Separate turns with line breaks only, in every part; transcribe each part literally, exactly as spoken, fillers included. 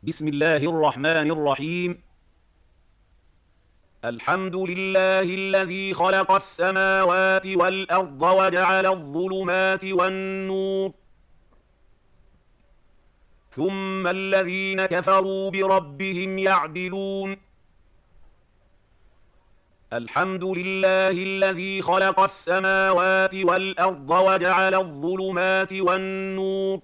بسم الله الرحمن الرحيم. الحمد لله الذي خلق السماوات والأرض وجعل الظلمات والنور، ثم الذين كفروا بربهم يعدلون. الحمد لله الذي خلق السماوات والأرض وجعل الظلمات والنور،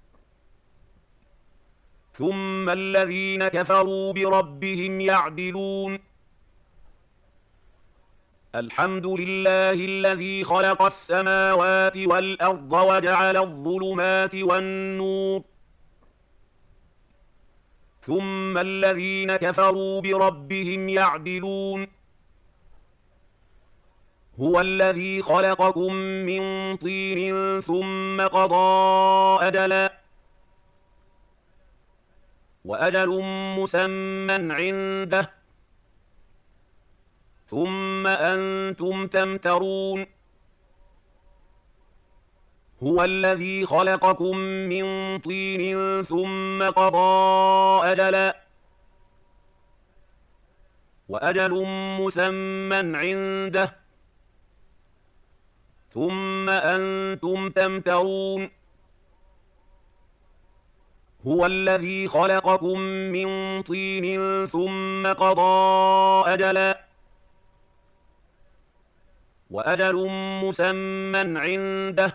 ثم الذين كفروا بربهم يعدلون. الحمد لله الذي خلق السماوات والأرض وجعل الظلمات والنور، ثم الذين كفروا بربهم يعدلون. هو الذي خلقكم من طين ثم قضى أجلا، وأجل مسمى عنده، ثم أنتم تمترون. هو الذي خلقكم من طين ثم قضى أجلا، وأجل مسمى عنده، ثم أنتم تمترون. هو الذي خلقكم من طين ثم قضى أجلا، وأجل مسمى عنده،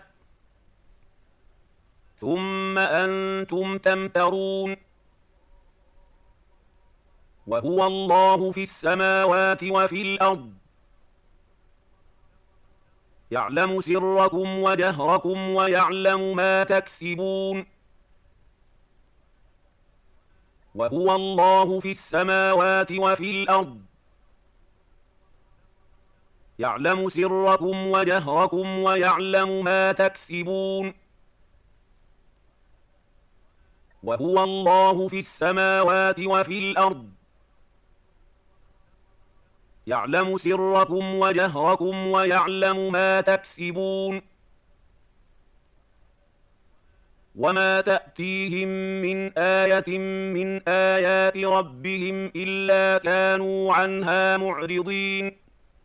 ثم أنتم تمترون. وهو الله في السماوات وفي الأرض، يعلم سركم وجهركم ويعلم ما تكسبون. وهو الله في السماوات وفي الأرض، يعلم سركم وجهركم ويعلم ما تكسبون. وهو الله في السماوات وفي الأرض، يعلم سركم وجهركم ويعلم ما تكسبون. وما تأتيهم من آية من آيات ربهم إلا كانوا عنها معرضين.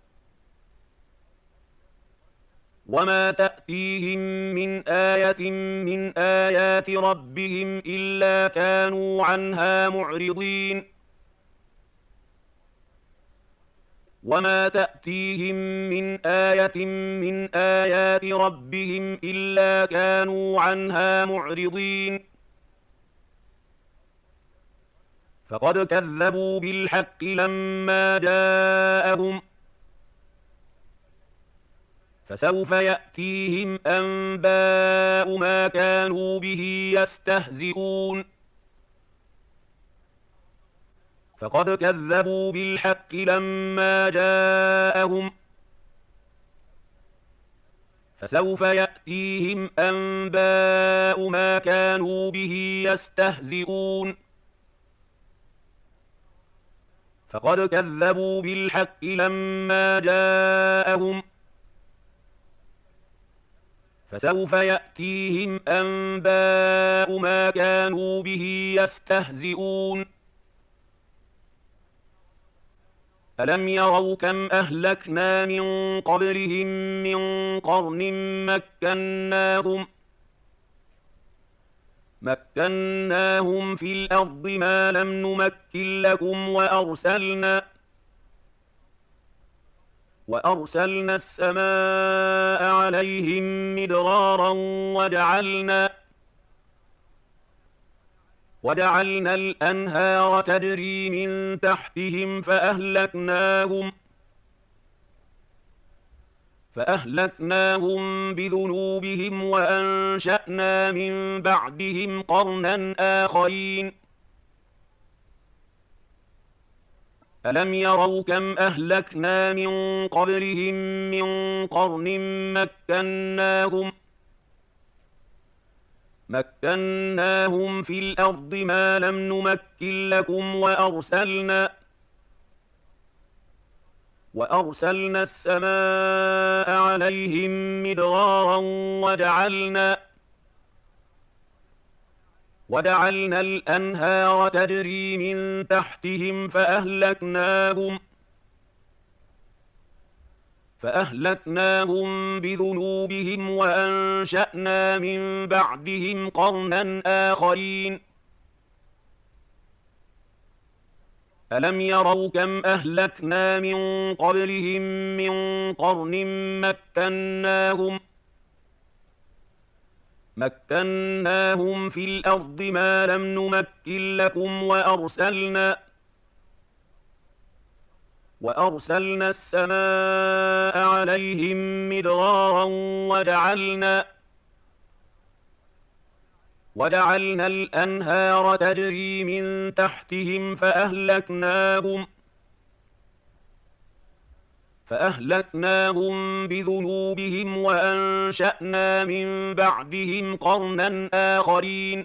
وما تأتيهم من آية من آيات ربهم إلا كانوا عنها معرضين. وما تأتيهم من آية من آيات ربهم إلا كانوا عنها معرضين. فقد كذبوا بالحق لما جاءهم، فسوف يأتيهم أنباء ما كانوا به يستهزئون. فقد كذبوا بالحق لما جاءهم، فسوف يأتيهم أنباء ما كانوا به يستهزئون. فقد كذبوا بالحق لما جاءهم، فسوف يأتيهم أنباء ما كانوا به يستهزئون. ألم يروا كم أهلكنا من قبلهم من قرن مكناهم مكناهم في الأرض ما لم نمكن لكم، وأرسلنا وأرسلنا السماء عليهم مدرارا وجعلنا وجعلنا الأنهار تجري من تحتهم فأهلكناهم فأهلكناهم بذنوبهم وأنشأنا من بعدهم قرنا آخرين. ألم يروا كم أهلكنا من قبلهم من قرن مكناهم مكناهم في الأرض ما لم نمكن لكم، وأرسلنا وأرسلنا السماء عليهم مدرارا وجعلنا وجعلنا الأنهار تجري من تحتهم فأهلكناهم فأهلكناهم بذنوبهم وأنشأنا من بعدهم قرنا آخرين ألم يروا كم أهلكنا من قبلهم من قرن مكناهم مكناهم في الأرض ما لم نمكن لكم وأرسلنا وأرسلنا السماء عليهم مدرارا وجعلنا وجعلنا الأنهار تجري من تحتهم فأهلكناهم فأهلكناهم بذنوبهم وأنشأنا من بعدهم قرنا آخرين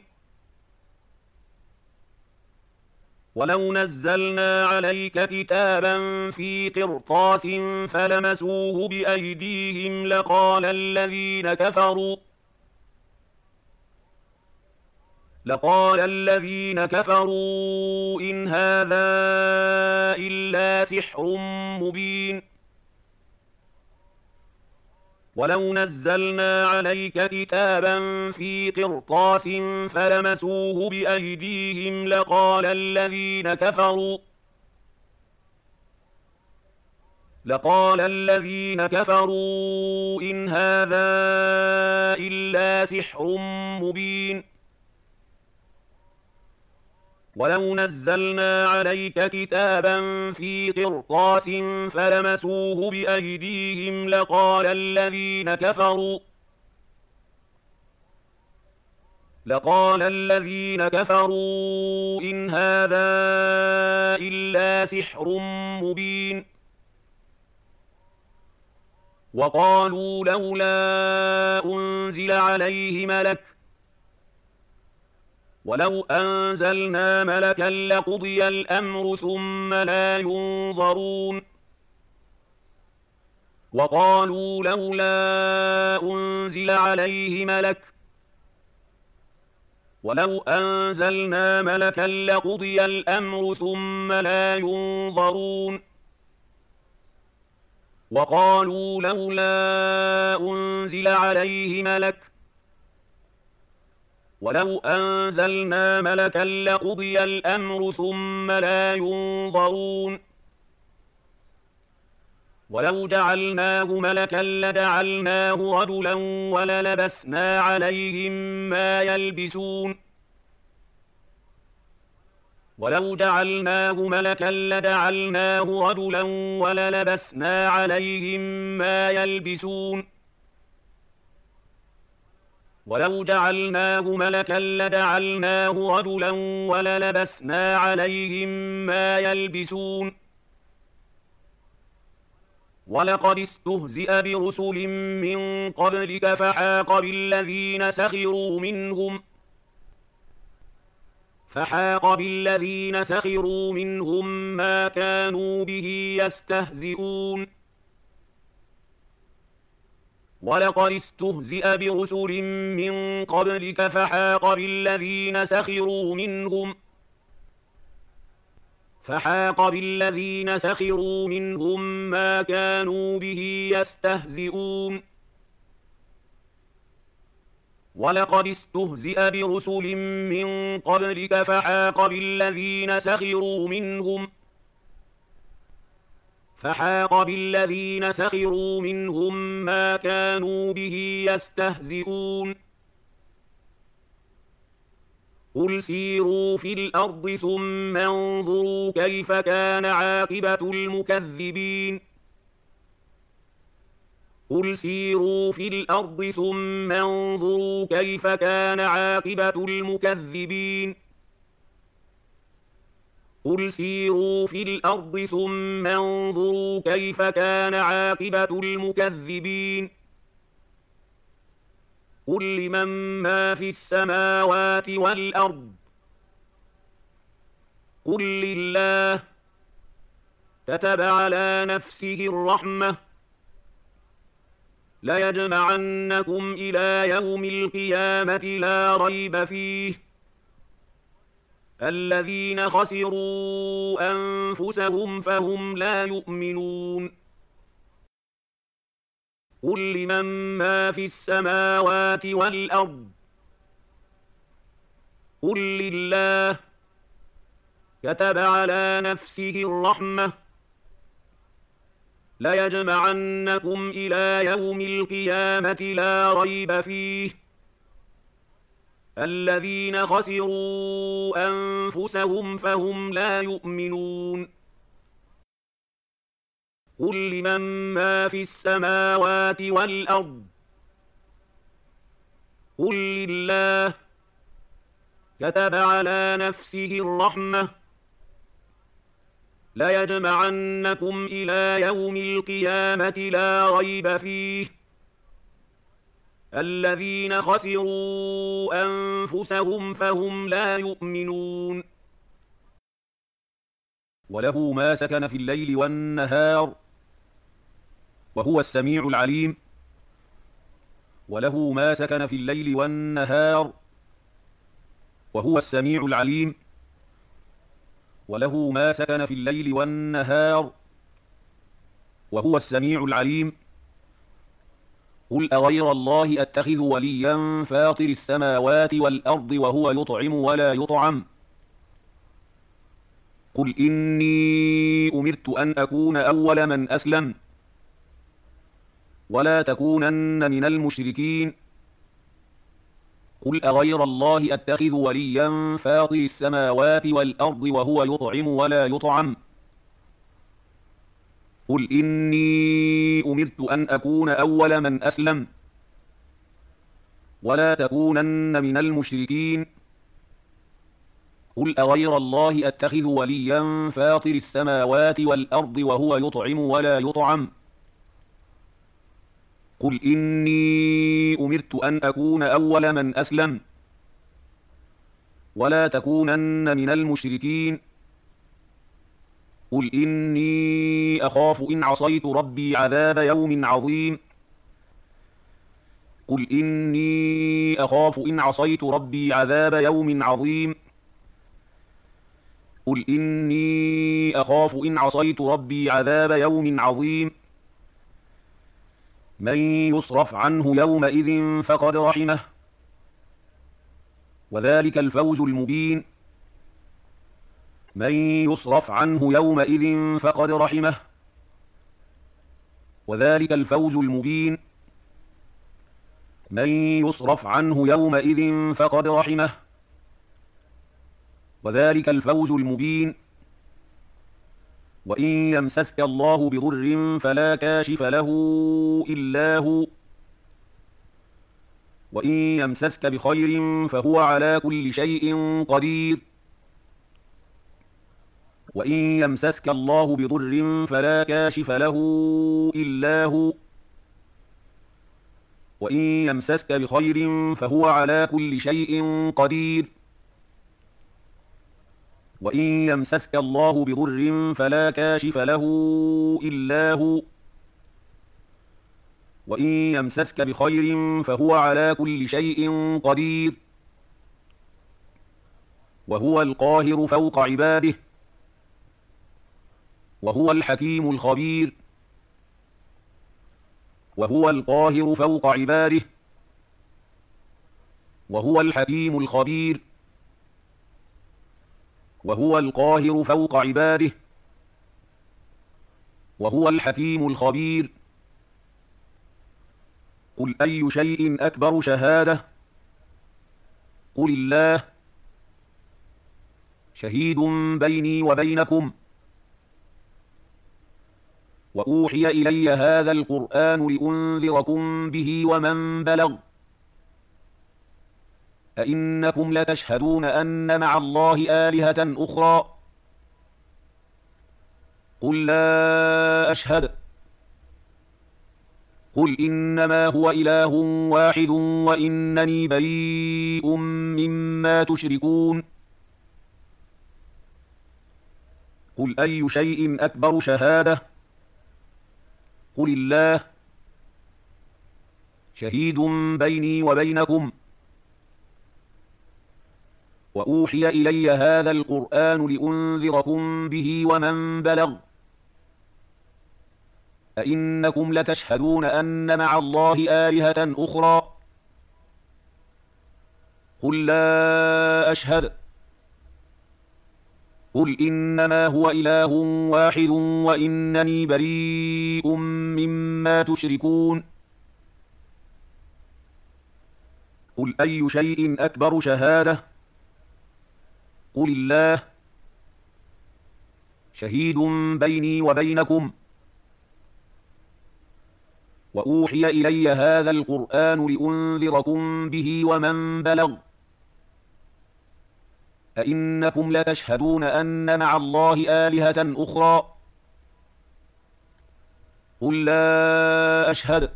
ولو نزلنا عليك كتابا في قرطاس فلمسوه بأيديهم لقال الذين كفروا لقال الذين كفروا إن هذا إلا سحر مبين ولو نزلنا عليك كتابا في قرطاس فلمسوه بأيديهم لقال الذين كفروا لقال الذين كفروا إن هذا إلا سحر مبين ولو نزلنا عليك كتابا في قرطاس فلمسوه بأيديهم لقال الذين كفروا لقال الذين كفروا إن هذا إلا سحر مبين وقالوا لولا أنزل عليه ملك ولو أنزلنا ملكا لقضي الأمر ثم لا ينظرون وقالوا لولا أنزل عليه ملك ولو أنزلنا ملكا لقضي الأمر ثم لا ينظرون وقالوا لولا أنزل عليه ملك ولو أنزلنا ملكا لقضي الأمر ثم لا ينظرون ولو جعلناه ملكا لجعلناه رجلا وللبسنا عليهم ما يلبسون ولو جعلناه ملكا لجعلناه رجلا وللبسنا عليهم ما يلبسون ولو جعلناه ملكا لجعلناه رجلا وللبسنا عليهم ما يلبسون ولقد استهزئ برسل من قبلك فحاق بالذين سخروا منهم فحاق بالذين سخروا منهم ما كانوا به يستهزئون ولقد استهزئ برسل من قبلك فحاق بالذين سخروا منهم فحاق بالذين سخروا منهم ما كانوا به يستهزئون ولقد استهزئ برسل من قبلك فحاق بالذين سخروا منهم فحاق بالذين سخروا منهم ما كانوا به يستهزئون قل سيروا في الأرض ثم انظروا كيف كان عاقبة المكذبين قل سيروا في الأرض ثم انظروا كيف كان عاقبة المكذبين قل سيروا في الأرض ثم انظروا كيف كان عاقبة المكذبين قل لمن ما في السماوات والأرض قل لله كتب على نفسه الرحمة ليجمعنكم إلى يوم القيامة لا ريب فيه الذين خسروا أنفسهم فهم لا يؤمنون قل لمن ما في السماوات والأرض قل لله كتب على نفسه الرحمة ليجمعنكم إلى يوم القيامة لا ريب فيه الذين خسروا أنفسهم فهم لا يؤمنون قل لمن ما في السماوات والأرض قل لله كتب على نفسه الرحمة ليجمعنكم إلى يوم القيامة لا ريب فيه الذين خسروا أنفسهم فهم لا يؤمنون وله ما سكن في الليل والنهار وهو السميع العليم وله ما سكن في الليل والنهار وهو السميع العليم وله ما سكن في الليل والنهار وهو السميع العليم قل أغير الله أتخذ وليا فاطر السماوات والأرض وهو يطعم ولا يطعم قل إني أمرت أن أكون أول من أسلم ولا تكونن من المشركين قل أغير الله أتخذ وليا فاطر السماوات والأرض وهو يطعم ولا يطعم قل إني أمرت أن أكون أول من أسلم ولا تكونن من المشركين قل أغير الله أتخذ وليا فاطر السماوات والأرض وهو يطعم ولا يطعم قل إني أمرت أن أكون أول من أسلم ولا تكونن من المشركين قل إني أخاف إن عصيت ربي عذاب يوم عظيم قل إني أخاف إن عصيت ربي عذاب يوم عظيم قل إني أخاف إن عصيت ربي عذاب يوم عظيم من يصرف عنه يومئذ فقد رحمه وذلك الفوز المبين من يصرف عنه يومئذ فقد رحمه وذلك الفوز المبين من يصرف عنه يومئذ فقد رحمه وذلك الفوز المبين وإن يمسسك الله بضر فلا كاشف له إلا هو وإن يمسسك بخير فهو على كل شيء قدير وإن يمسسك الله بضر فلا كاشف له إلا هو وإن يمسسك بخير فهو على كل شيء قدير وإن يمسسك الله بضر فلا كاشف له إلا هو وإن يمسسك بخير فهو على كل شيء قدير وهو القاهر فوق عباده وهو الحكيم الخبير وهو القاهر فوق عباده وهو الحكيم الخبير وهو القاهر فوق عباده وهو الحكيم الخبير قل أي شيء أكبر شهادة قل الله شهيد بيني وبينكم وأوحي إلي هذا القرآن لأنذركم به ومن بلغ أئنكم لتشهدون أن مع الله آلهة أخرى قل لا أشهد قل إنما هو إله واحد وإنني بريء مما تشركون قل أي شيء أكبر شهادة قل الله شهيد بيني وبينكم وأوحي إلي هذا القرآن لأنذركم به ومن بلغ أئنكم لتشهدون أن مع الله آلهة أخرى قل لا أشهد قل إنما هو إله واحد وإنني بريء مما تشركون قل أي شيء أكبر شهادة قل الله شهيد بيني وبينكم وأوحي إلي هذا القرآن لأنذركم به ومن بلغ أئنكم لتشهدون أن مع الله آلهة أخرى قل لا أشهد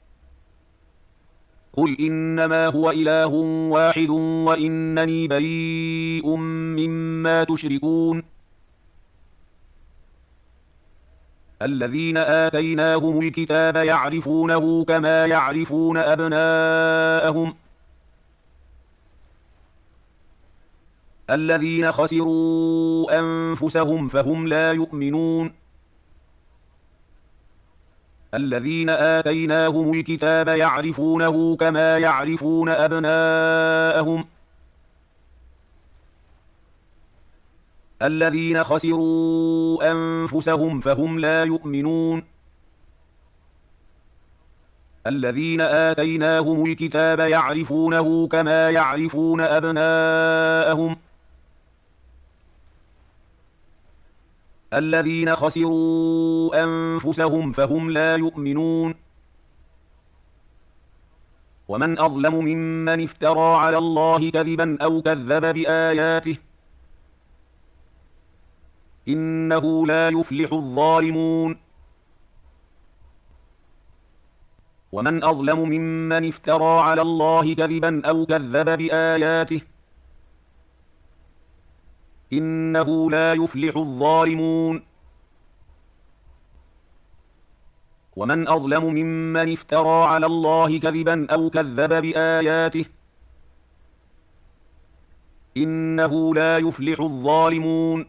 قل إنما هو إله واحد وإنني بريء مما تشركون الذين آتيناهم الكتاب يعرفونه كما يعرفون أبناءهم الذين خسروا أنفسهم فهم لا يؤمنون الذين آتيناهم الكتاب يعرفونه كما يعرفون أبناءهم الذين خسروا أنفسهم فهم لا يؤمنون الذين آتيناهم الكتاب يعرفونه كما يعرفون أبناءهم الذين خسروا أنفسهم فهم لا يؤمنون ومن أظلم ممن افترى على الله كذبا أو كذب بآياته إنه لا يفلح الظالمون ومن أظلم ممن افترى على الله كذبا أو كذب بآياته إنه لا يفلح الظالمون ومن أظلم ممن افترى على الله كذبا أو كذب بآياته إنه لا يفلح الظالمون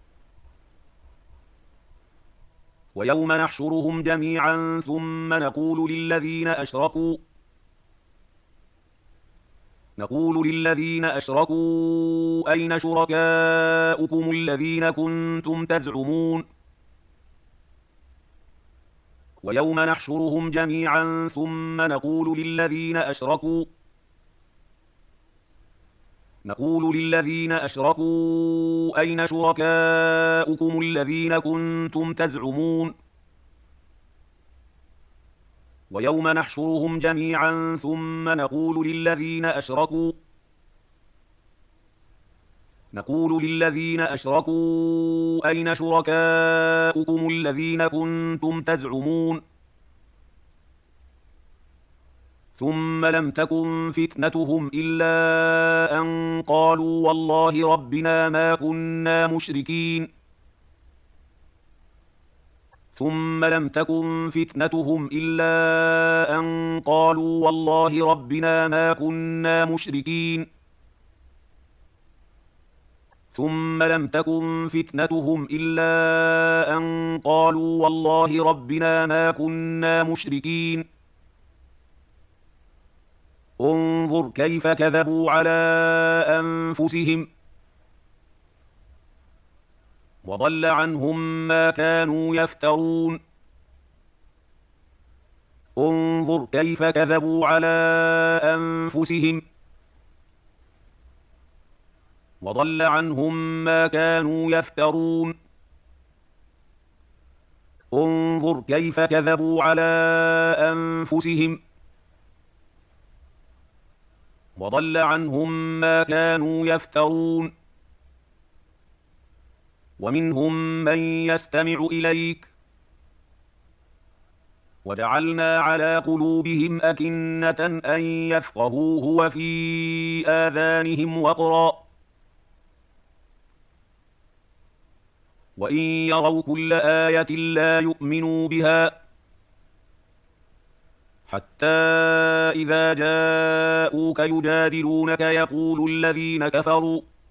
ويوم نحشرهم جميعا ثم نقول للذين أشركوا نقول للذين أشركوا أين شركاؤكم الذين كنتم تزعمون ويوم نحشرهم جميعا ثم نقول للذين أشركوا نقول للذين أشركوا أين شركاؤكم الذين كنتم تزعمون ويوم نحشرهم جميعا ثم نقول للذين أشركوا نقول للذين أشركوا أين شركاؤكم الذين كنتم تزعمون ثم لم تكن فتنتهم إلا أن قالوا والله ربنا ما كنا مشركين ثم لم تكن فتنتهم إلا أن قالوا والله ربنا ما كنا مشركين ثم لم تكن فتنتهم إلا أن قالوا والله ربنا ما كنا مشركين انظر كيف كذبوا على أنفسهم وضل عنهم ما كانوا يفترون انظر كيف كذبوا على أنفسهم وضل عنهم ما كانوا يفترون انظر كيف كذبوا على أنفسهم وضل عنهم ما كانوا يفترون ومنهم من يستمع إليك وجعلنا على قلوبهم أكنة أن يفقهوه وفي آذانهم وقرا وإن يروا كل آية لا يؤمنوا بها حتى إذا جاءوك يجادلونك يقول الذين كفروا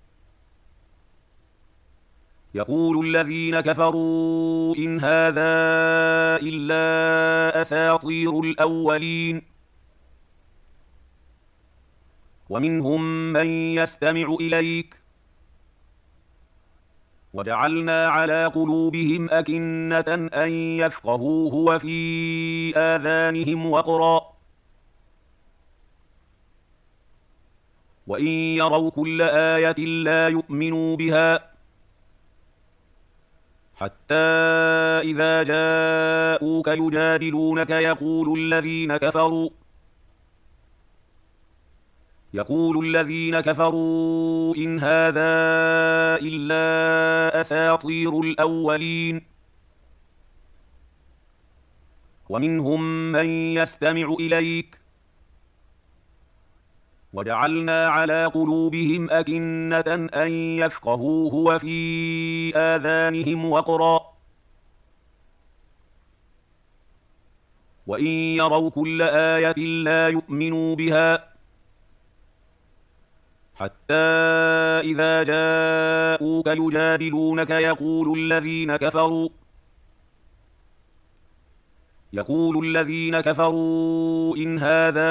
يقول الذين كفروا إن هذا إلا أساطير الأولين ومنهم من يستمع إليك وجعلنا على قلوبهم أكنة أن يفقهوه وفي آذانهم وقرا وإن يروا كل آية لا يؤمنوا بها حتى إذا جاءوك يجادلونك يقول الذين كفروا يقول الذين كفروا إن هذا إلا أساطير الأولين ومنهم من يستمع إليك وجعلنا على قلوبهم أكنة أن يفقهوه وفي آذانهم وقرا وإن يروا كل آية لا يؤمنوا بها حتى إذا جاءوك يجادلونك يقول الذين كفروا يقول الذين كفروا إن هذا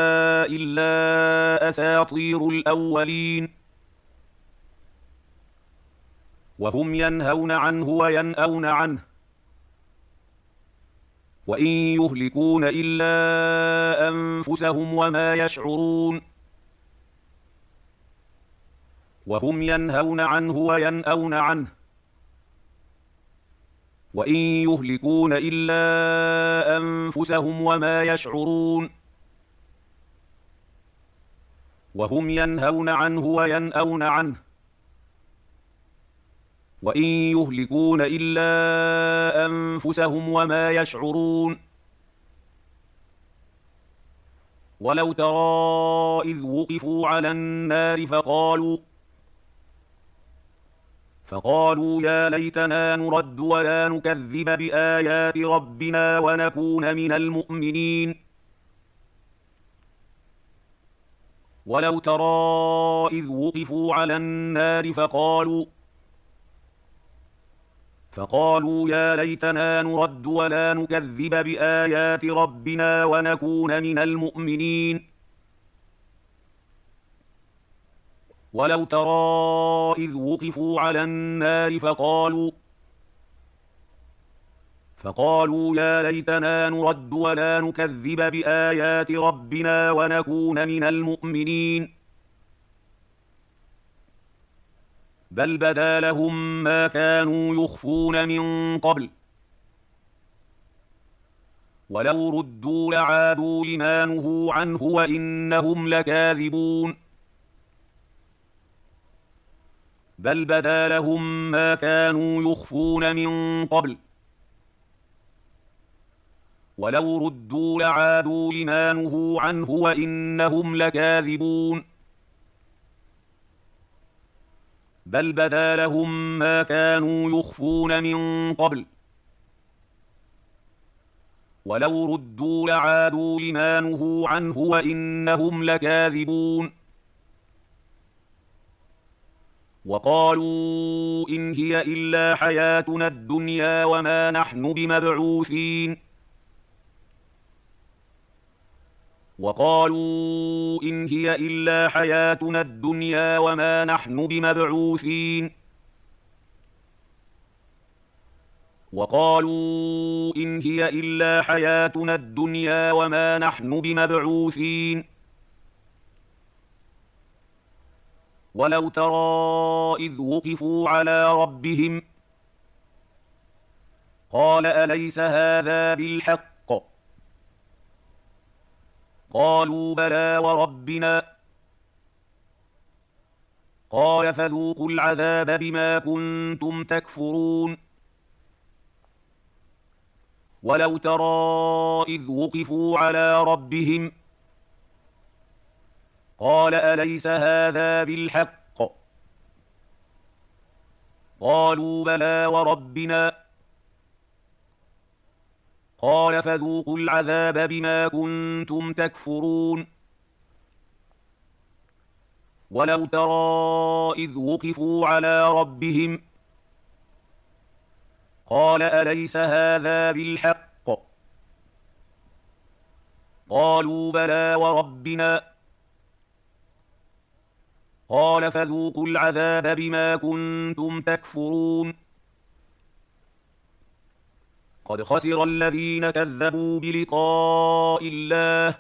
إلا أساطير الأولين وهم ينهون عنه وينأون عنه وإن يهلكون إلا أنفسهم وما يشعرون وهم ينهون عنه وينأون عنه وإن يهلكون إلا أنفسهم وما يشعرون وهم ينهون عنه وينأون عنه وإن يهلكون إلا أنفسهم وما يشعرون ولو ترى إذ وقفوا على النار فقالوا فقالوا يا ليتنا نرد ولا نكذب بآيات ربنا ونكون من المؤمنين ولو ترى إذ وقفوا على النار فقالوا فقالوا يا ليتنا نرد ولا نكذب بآيات ربنا ونكون من المؤمنين ولو ترى إذ وقفوا على النار فقالوا فقالوا يا ليتنا نرد ولا نكذب بآيات ربنا ونكون من المؤمنين بل بدا لهم ما كانوا يخفون من قبل ولو ردوا لعادوا لما نهوا عنه وإنهم لكاذبون بل بدا لهم ما كانوا يخفون من قبل ولو ردوا لعادوا لما نهوا عنه وإنهم لكاذبون بل بدا لهم ما كانوا يخفون من قبل ولو ردوا لعادوا لما نهوا عنه وإنهم لكاذبون وقالوا إن هي إلا حياتنا الدنيا وما نحن بمبعوثين وقالوا إن هي إلا حياتنا الدنيا وما نحن بمبعوثين وقالوا إن هي إلا حياتنا الدنيا وما نحن بمبعوثين ولو ترى إذ وقفوا على ربهم قال أليس هذا بالحق قالوا بلى وربنا قال فذوقوا العذاب بما كنتم تكفرون ولو ترى إذ وقفوا على ربهم قال أليس هذا بالحق قالوا بلى وربنا قال فذوقوا العذاب بما كنتم تكفرون ولو ترى إذ وقفوا على ربهم قال أليس هذا بالحق؟ قالوا بلى وربنا. قال فذوقوا العذاب بما كنتم تكفرون. قد خسر الذين كذبوا بلقاء الله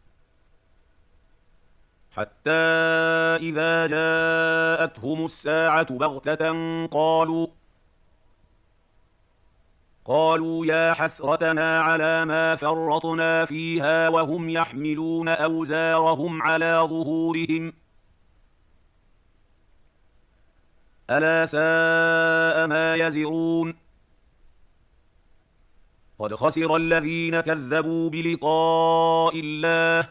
حتى إذا جاءتهم الساعة بغتة قالوا قالوا يا حسرتنا على ما فرطنا فيها وهم يحملون أوزارهم على ظهورهم ألا ساء ما يزرون. قد خسر الذين كذبوا بلقاء الله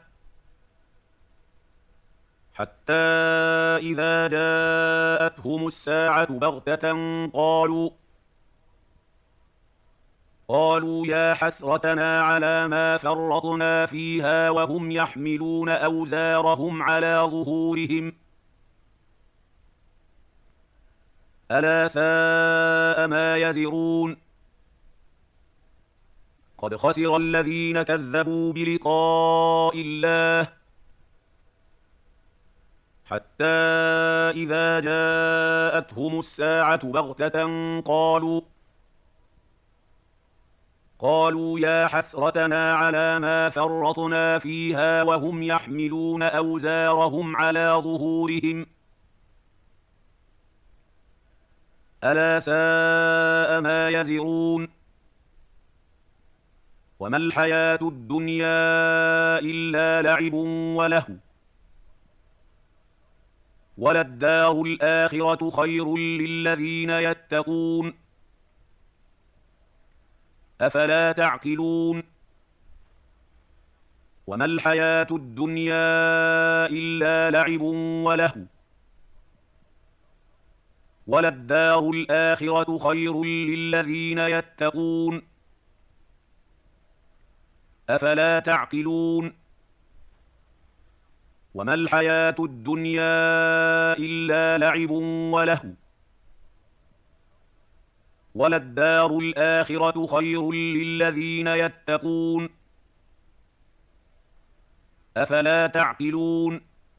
حتى إذا جاءتهم الساعة بغتة قالوا قالوا يا حسرتنا على ما فرطنا فيها وهم يحملون أوزارهم على ظهورهم ألا ساء ما يزرون. قد خسر الذين كذبوا بلقاء الله حتى إذا جاءتهم الساعة بغتة قالوا قالوا يا حسرتنا على ما فرطنا فيها وهم يحملون أوزارهم على ظهورهم ألا ساء ما يزرون. وما الحياة الدنيا إلا لعب ولهو وللدار الآخرة خير للذين يتقون أفلا تعقلون. وما الحياة الدنيا إلا لعب ولهو وللدار الآخرة خير للذين يتقون أفلا تعقلون. وما الحياة الدنيا إلا لعب ولهو وللدار الآخرة خير للذين يتقون أفلا تعقلون.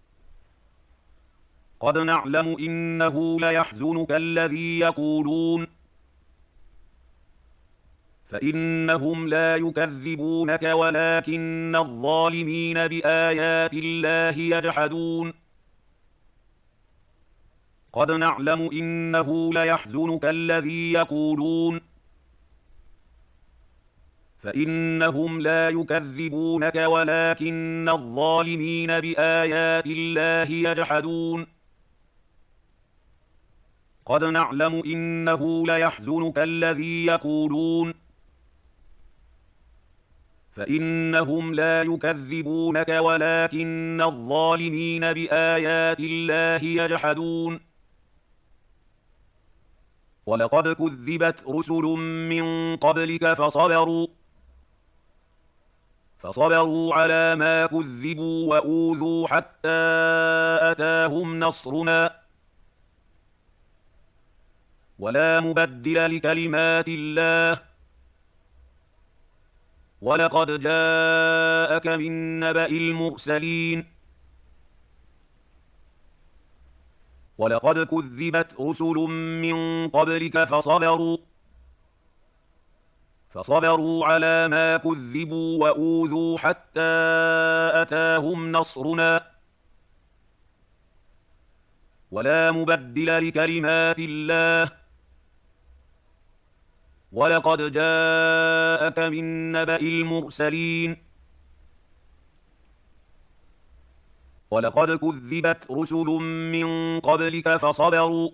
قد نعلم إنه ليحزنك الذي يقولون فإنهم لا يكذبونك ولكن الظالمين بآيات الله يجحدون. قد نعلم إنه ليحزنك الذي يقولون فإنهم لا يكذبونك ولكن الظالمين بآيات الله يجحدون. قد نعلم إنه ليحزنك الذي يقولون فإنهم لا يكذبونك ولكن الظالمين بآيات الله يجحدون. ولقد كذبت رسل من قبلك فصبروا فصبروا على ما كذبوا وأوذوا حتى أتاهم نصرنا ولا مبدل لكلمات الله ولقد جاءك من نبأ المرسلين. ولقد كذبت رسل من قبلك فصبروا فصبروا على ما كذبوا وأوذوا حتى أتاهم نصرنا ولا مبدل لكلمات الله ولقد جاءك من نبأ المرسلين. ولقد كذبت رسل من قبلك فصبروا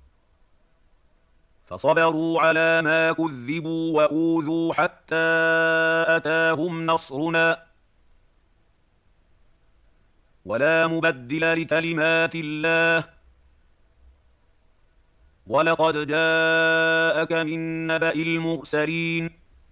فصبروا على ما كذبوا وأوذوا حتى أتاهم نصرنا ولا مبدل لكلمات الله ولقد جاءك من نبأ المرسلين.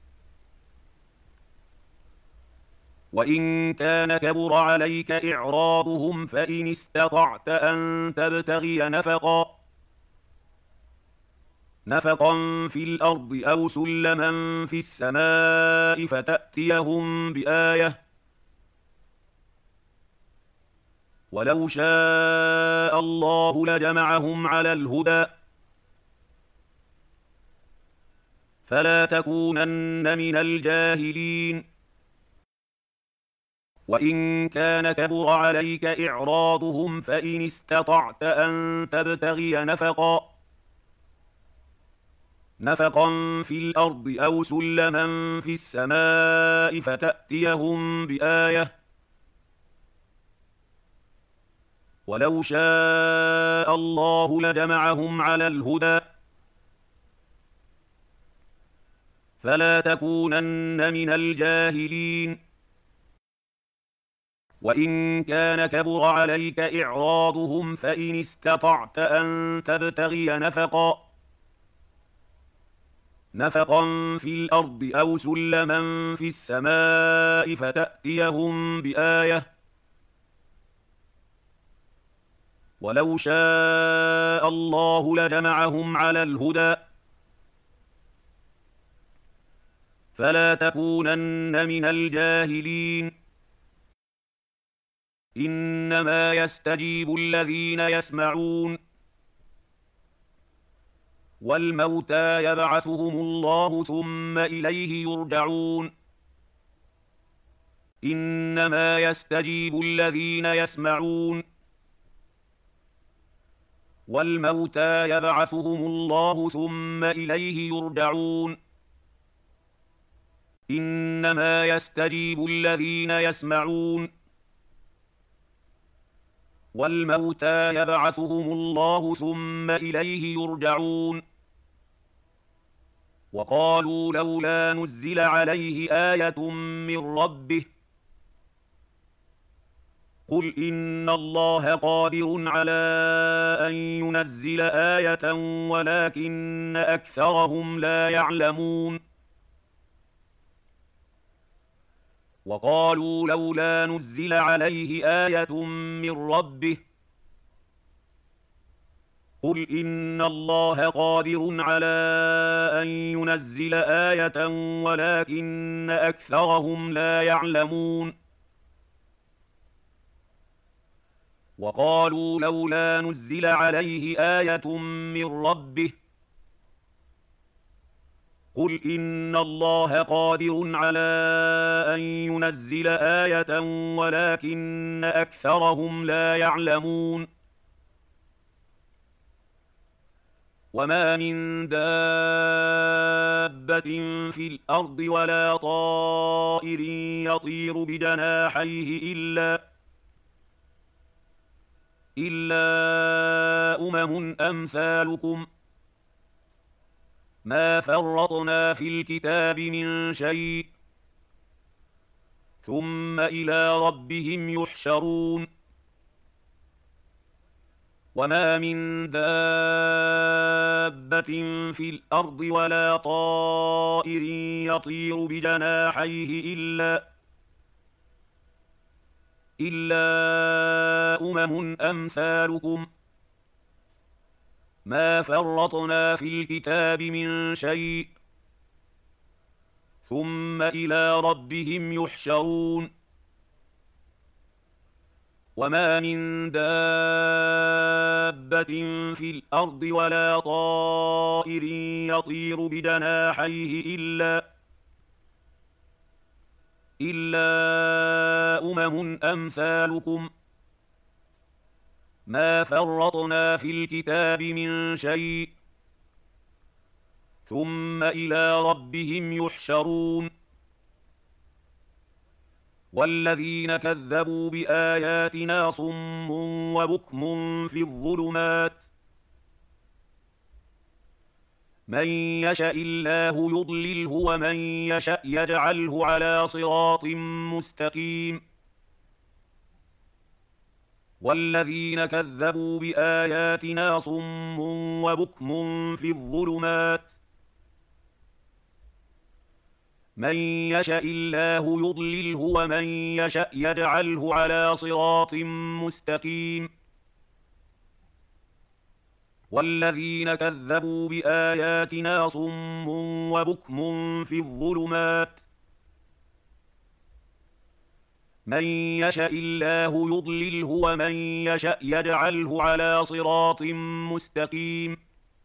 وإن كان كبر عليك إعراضهم فإن استطعت أن تبتغي نفقا نفقا في الأرض أو سلما في السماء فتأتيهم بآية ولو شاء الله لجمعهم على الهدى فلا تكونن من الجاهلين وإن كان كبر عليك إعراضهم فإن استطعت أن تبتغي نفقا نفقا في الأرض أو سلما في السماء فتأتيهم بآية ولو شاء الله لجمعهم على الهدى فلا تكونن من الجاهلين وإن كان كبر عليك إعراضهم فإن استطعت أن تبتغي نفقا نفقا في الأرض أو سلما في السماء فتأتيهم بآية ولو شاء الله لجمعهم على الهدى فلا تكونن من الجاهلين إنما يستجيب الذين يسمعون والموتى يبعثهم الله ثم إليه يرجعون إنما يستجيب الذين يسمعون والموتى يبعثهم الله ثم إليه يرجعون إنما يستجيب الذين يسمعون والموتى يبعثهم الله ثم إليه يرجعون وقالوا لولا نزل عليه آية من ربه قل إن الله قادر على أن ينزل آية ولكن أكثرهم لا يعلمون وقالوا لولا نزل عليه آية من ربه قل إن الله قادر على أن ينزل آية ولكن أكثرهم لا يعلمون وقالوا لولا نزل عليه آية من ربه قل إن الله قادر على أن ينزل آية ولكن أكثرهم لا يعلمون وما من دابة في الأرض ولا طائر يطير بجناحيه إلا إلا أمم أمثالكم ما فرطنا في الكتاب من شيء ثم إلى ربهم يحشرون وما من دابة في الأرض ولا طائر يطير بجناحيه إلا إلا أمم أمثالكم ما فرطنا في الكتاب من شيء ثم إلى ربهم يحشرون وما من دابة في الأرض ولا طائر يطير بجناحيه إلا إلا أمم أمثالكم ما فرطنا في الكتاب من شيء ثم إلى ربهم يحشرون والذين كذبوا بآياتنا صم وبكم في الظلمات من يشأ الله يضلله ومن يشأ يجعله على صراط مستقيم والذين كذبوا بآياتنا صم وبكم في الظلمات من يشأ الله يضلله ومن يشأ يجعله على صراط مستقيم والذين كذبوا بآياتنا صم وبكم في الظلمات من يشاء الله يضلله ومن يشاء يجعله على صراط مستقيم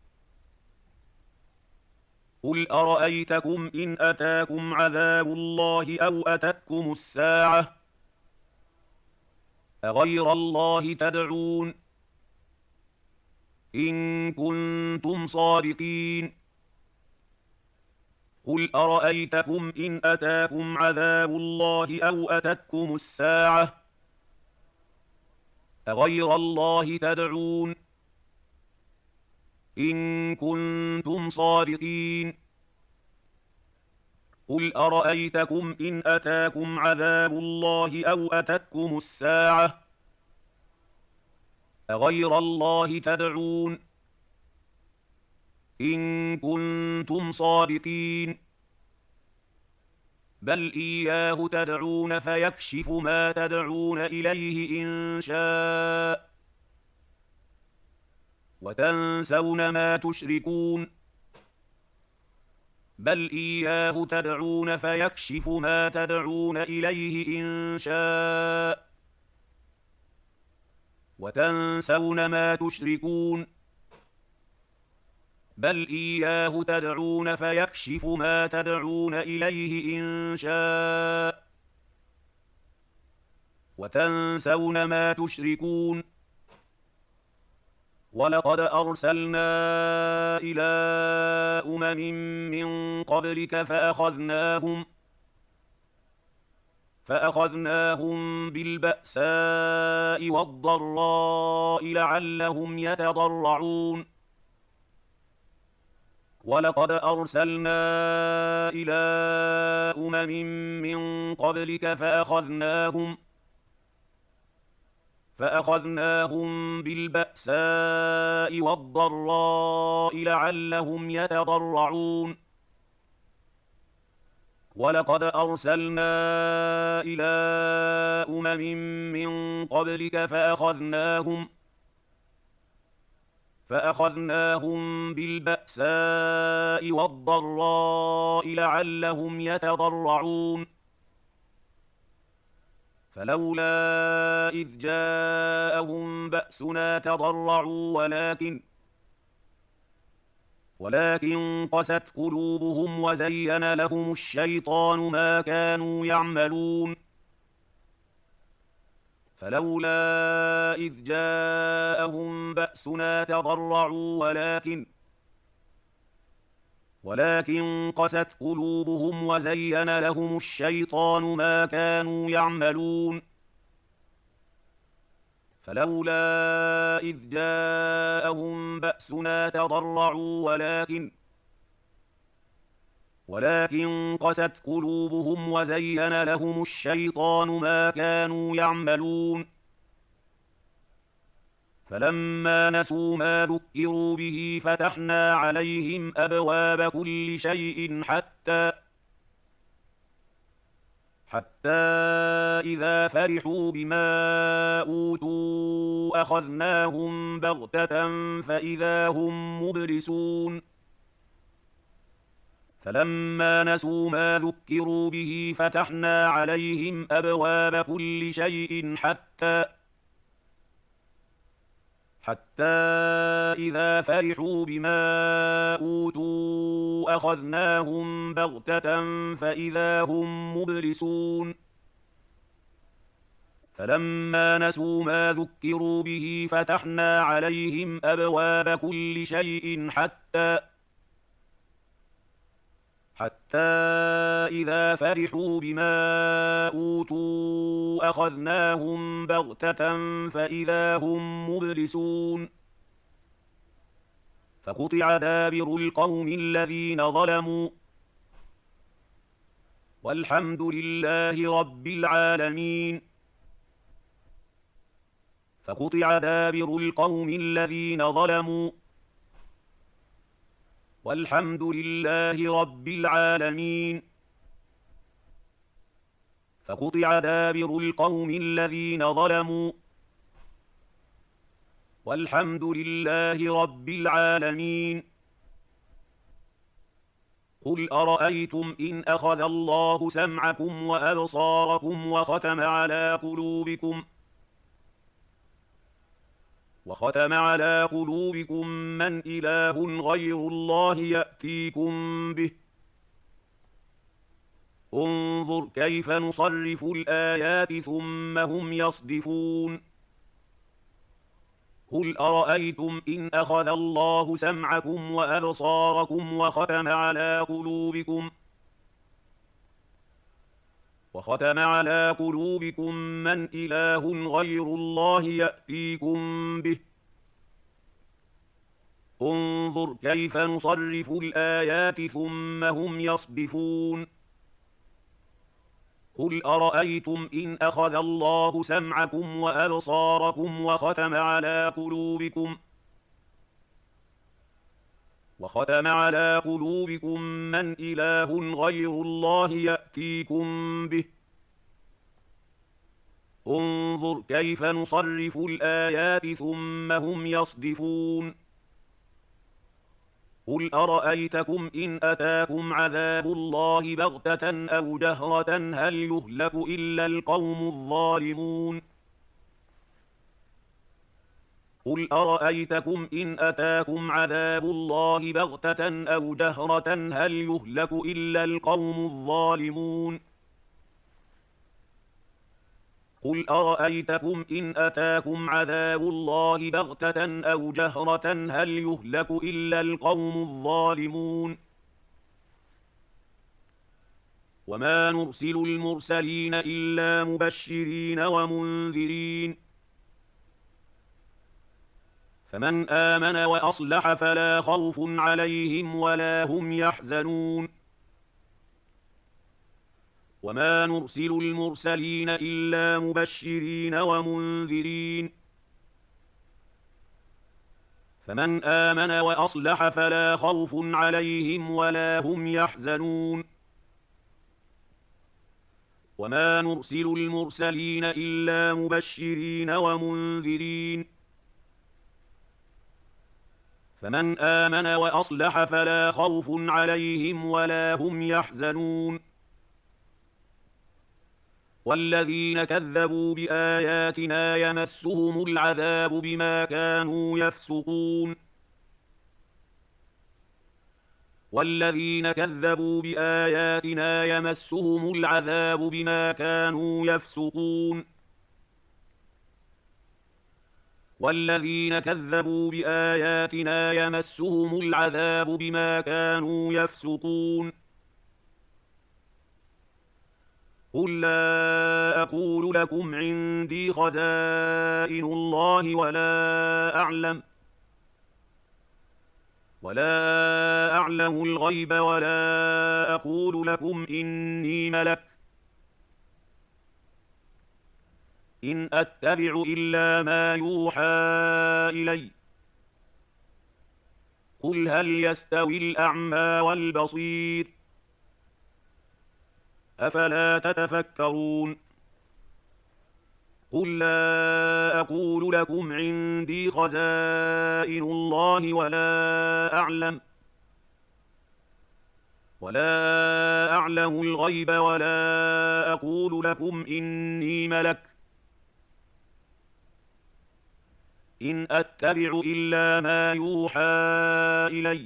قل أرأيتكم إن أتاكم عذاب الله أو أتتكم الساعة أغير الله تدعون إن كنتم صادقين قل أرأيتكم إن أتاكم عذاب الله أو أتتكم الساعة أغير الله تدعون إن كنتم صادقين قل أرأيتكم إن أتاكم عذاب الله أو أتتكم الساعة أغير الله تدعون إن كنتم صادقين بل إياه تدعون فيكشف ما تدعون إليه إن شاء وتنسون ما تشركون بل إياه تدعون فيكشف ما تدعون إليه إن شاء وتنسون ما تشركون بل إياه تدعون فيكشف ما تدعون إليه إن شاء وتنسون ما تشركون ولقد أرسلنا إلى أمم من قبلك فأخذناهم فأخذناهم بالبأساء والضراء لعلهم يتضرعون ولقد أرسلنا إلى أمم من قبلك فأخذناهم فأخذناهم بالبأساء والضراء لعلهم يتضرعون ولقد أرسلنا إلى أمم من قبلك فأخذناهم فأخذناهم بالبأساء والضراء لعلهم يتضرعون فلولا إذ جاءهم بأسنا تضرعوا ولكن ولكن قست قلوبهم وزين لهم الشيطان ما كانوا يعملون فلولا إذ جاءهم بأسنا تضرعوا ولكن ولكن قست قلوبهم وزين لهم الشيطان ما كانوا يعملون فلولا إذ جاءهم بأسنا تضرعوا ولكن ولكن قست قلوبهم وزين لهم الشيطان ما كانوا يعملون فلما نسوا ما ذكروا به فتحنا عليهم أبواب كل شيء حتى حتى إذا فرحوا بما أوتوا أخذناهم بغتة فإذا هم مبلسون فلما نسوا ما ذكروا به فتحنا عليهم أبواب كل شيء حتى حتى إذا فرحوا بما أوتوا أخذناهم بغتة فإذا هم مبلسون فلما نسوا ما ذكروا به فتحنا عليهم أبواب كل شيء حتى حتى إذا فرحوا بما أوتوا أخذناهم بغتة فإذا هم مبلسون فقطع دابر القوم الذين ظلموا والحمد لله رب العالمين فقطع دابر القوم الذين ظلموا والحمد لله رب العالمين فقطع دابر القوم الذين ظلموا والحمد لله رب العالمين. قل أرأيتم إن أخذ الله سمعكم وأبصاركم وختم على قلوبكم وختم على قلوبكم من إله غير الله يأتيكم به. انظر كيف نصرف الآيات ثم هم يصدفون. قل أرأيتم إن أخذ الله سمعكم وأبصاركم وختم على قلوبكم وختم على قلوبكم من إله غير الله يأتيكم به. انظر كيف نصرف الآيات ثم هم يصدفون. قل أرأيتم إن أخذ الله سمعكم وأبصاركم وختم على قلوبكم وختم على قلوبكم من إله غير الله يأتيكم به. انظر كيف نصرف الآيات ثم هم يصدفون. قل أرأيتكم إن أتاكم عذاب الله بغتة أو جهرة هل يهلك إلا القوم الظالمون. قل أرأيتكم إن أتاكم عذاب الله بغتة أو جهرة هل يهلك إلا القوم الظالمون. قل أرأيتكم إن أتاكم عذاب الله بغتة أو جهرة هل يهلك إلا القوم الظالمون. وما نرسل المرسلين إلا مبشرين ومنذرين فمن آمن وأصلح فلا خوف عليهم ولا هم يحزنون. وما نرسل المرسلين إلا مبشرين ومنذرين فمن آمن وأصلح فلا خوف عليهم ولا هم يحزنون. وما نرسل المرسلين إلا مبشرين ومنذرين فمن آمن وأصلح فلا خوف عليهم ولا هم يحزنون. والذين كذبوا بآياتنا يمسهم العذاب بما كانوا يفسقون. والذين كذبوا بآياتنا يمسهم العذاب بما كانوا يفسقون. والذين كذبوا بآياتنا يمسهم العذاب بما كانوا يفسقون. قل لا أقول لكم عندي خزائن الله ولا أعلم ولا أعلم الغيب ولا أقول لكم إني ملك إن أتبع إلا ما يوحى إلي. قل هل يستوي الأعمى والبصير أفلا تتفكرون. قل لا أقول لكم عندي خزائن الله ولا أعلم ولا أعلم الغيب ولا أقول لكم إني ملك إن أتبع إلا ما يوحى إلي.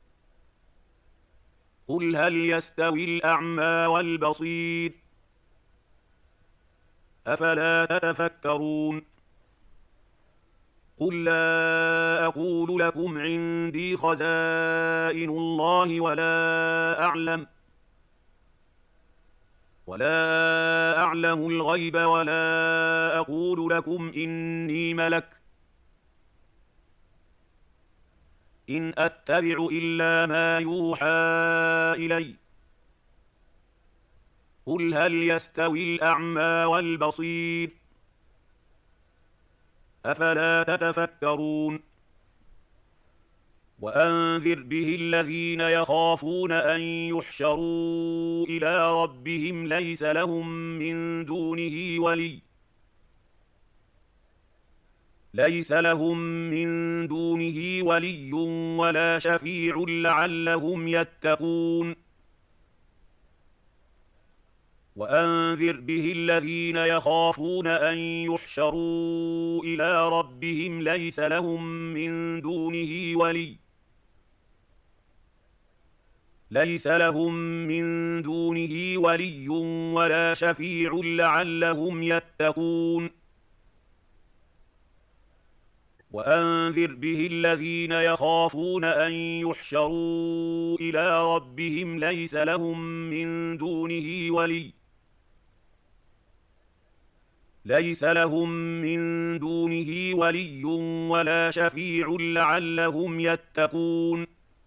قل هل يستوي الأعمى والبصير أفلا تتفكرون. قل لا أقول لكم عندي خزائن الله ولا أعلم ولا أعلم الغيب ولا أقول لكم إني ملك إن أتبع إلا ما يوحى إلي. قل هل يستوي الأعمى والبصير أفلا تتفكرون. وأنذر به الذين يخافون أن يحشروا إلى ربهم ليس لهم من دونه ولي ليس لهم من دونه ولي ولا شفيع لعلهم يتقون وأنذر به الذين يخافون أن يحشروا إلى ربهم ليس لهم من دونه ولي ليس لهم من دونه ولي ولا شفيع لعلهم يتقون وأنذر به الذين يخافون أن يحشروا إلى ربهم ليس لهم من دونه ولي ليس لهم من دونه ولي ولا شفيع لعلهم يتقون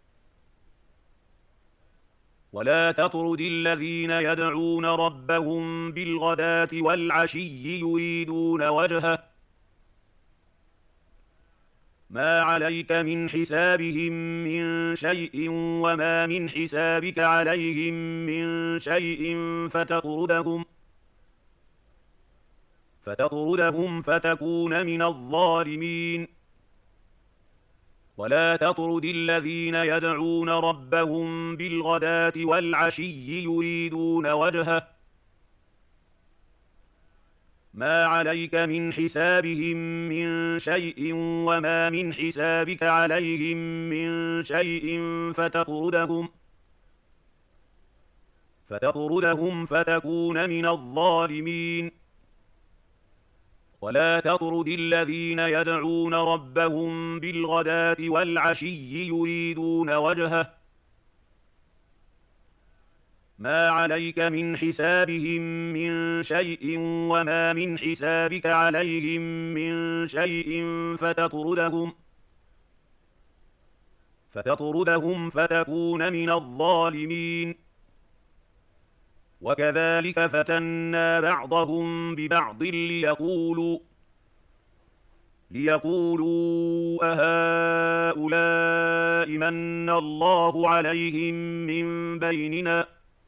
ولا تطرد الذين يدعون ربهم بالغداة والعشي يريدون وجهه ما عليك من حسابهم من شيء وما من حسابك عليهم من شيء فتطردهم فتطردهم فتكون من الظالمين ولا تطرد الذين يدعون ربهم بالغداة والعشي يريدون وجهه ما عليك من حسابهم من شيء وما من حسابك عليهم من شيء فتطردهم فتطردهم فتكون من الظالمين ولا تطرد الذين يدعون ربهم بالغداة والعشي يريدون وجهه ما عليك من حسابهم من شيء وما من حسابك عليهم من شيء فتطردهم فتطردهم فتكون من الظالمين وكذلك فتنا بعضهم ببعض ليقولوا ليقولوا أهؤلاء من الله عليهم من بيننا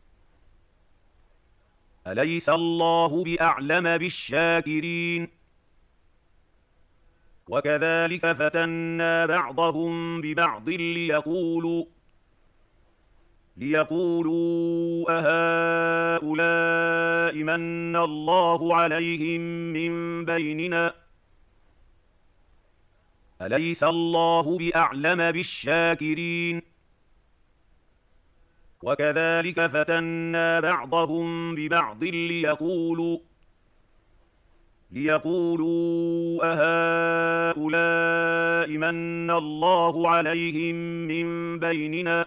أليس الله بأعلم بالشاكرين وكذلك فتنا بعضهم ببعض ليقولوا ليقولوا أهؤلاء من الله عليهم من بيننا أليس الله بأعلم بالشاكرين وكذلك فتنا بعضهم ببعض ليقولوا ليقولوا أهؤلاء من الله عليهم من بيننا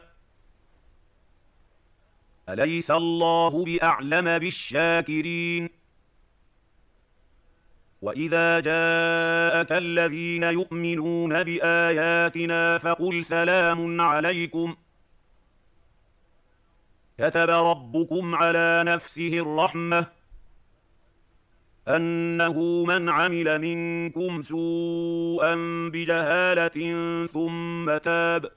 أليس الله بأعلم بالشاكرين وإذا جاءك الذين يؤمنون بآياتنا فقل سلام عليكم كتب ربكم على نفسه الرحمة أنه من عمل منكم سوءا بجهالة ثم تاب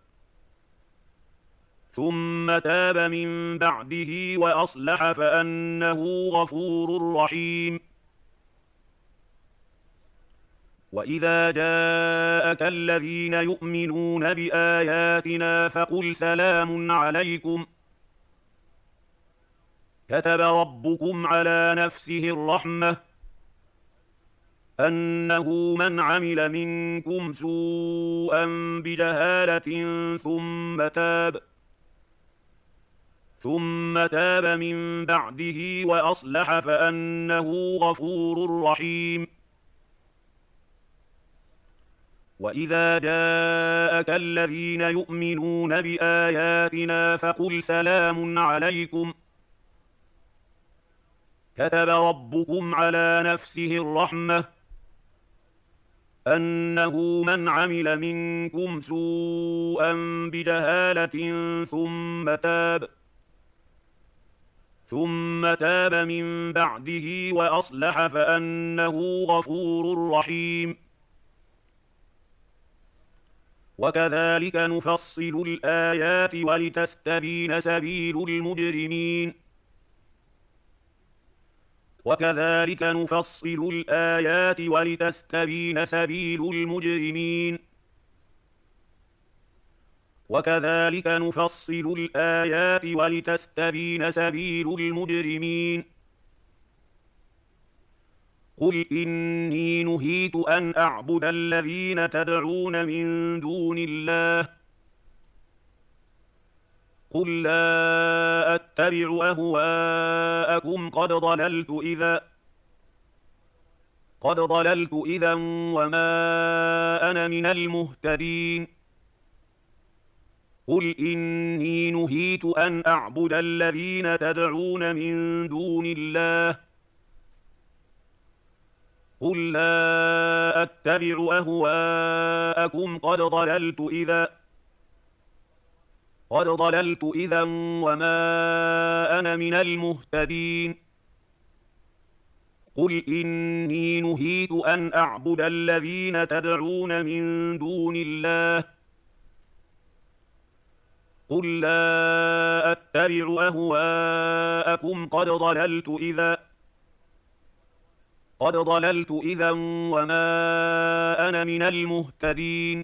ثم تاب من بعده وأصلح فأنه غفور رحيم وإذا جاءك الذين يؤمنون بآياتنا فقل سلام عليكم كتب ربكم على نفسه الرحمة أنه من عمل منكم سوءا بجهالة ثم تاب ثم تاب من بعده وأصلح فأنه غفور رحيم وإذا جاءك الذين يؤمنون بآياتنا فقل سلام عليكم كتب ربكم على نفسه الرحمة أنه من عمل منكم سوءا بجهالة ثم تاب ثم تاب من بعده وأصلح فأنه غفور رحيم وكذلك نفصل الآيات ولتستبين سبيل المجرمين وكذلك نفصل الآيات ولتستبين سبيل المجرمين وكذلك نفصل الآيات ولتستبين سبيل المجرمين قل إني نهيت أن أعبد الذين تدعون من دون الله قل لا أتبع أهواءكم قد ضللت إذا قد ضللت إذا وما أنا من المهتدين قل إني نهيت أن أعبد الذين تدعون من دون الله قل لا أتبع أهواءكم قد ضللت إذا قد ضللت إذا وما أنا من المهتدين قل إني نهيت أن أعبد الذين تدعون من دون الله قل لا أتبع أهواءكم قد ضللت إذا قد ضللت إذا وما أنا من المهتدين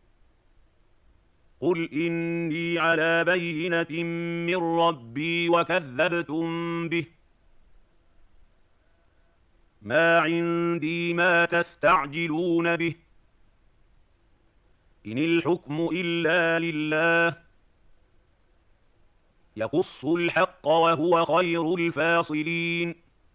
قل إني على بينة من ربي وكذبتم به ما عندي ما تستعجلون به إن الحكم إلا لله يقص الحق وهو خير الفاصلين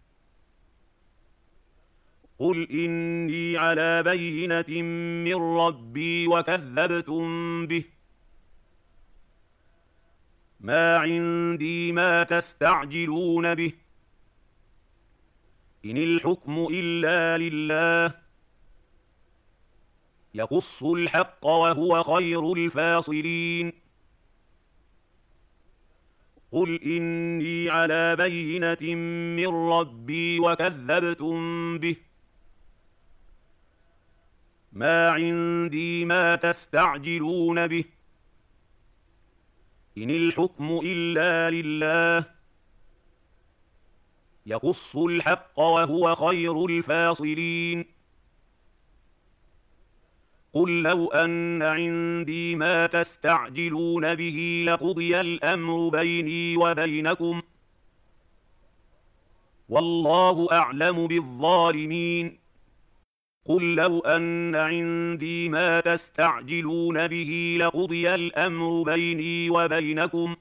قل إني على بينة من ربي وكذبتم به ما عندي ما تستعجلون به إن الحكم إلا لله يقص الحق وهو خير الفاصلين قل إني على بينة من ربي وكذبتم به ما عندي ما تستعجلون به إن الحكم إلا لله يقص الحق وهو خير الفاصلين قل لو أن عندي ما تستعجلون به لقضي الأمر بيني وبينكم والله أعلم بالظالمين قل لو أن عندي ما تستعجلون به لقضي الأمر بيني وبينكم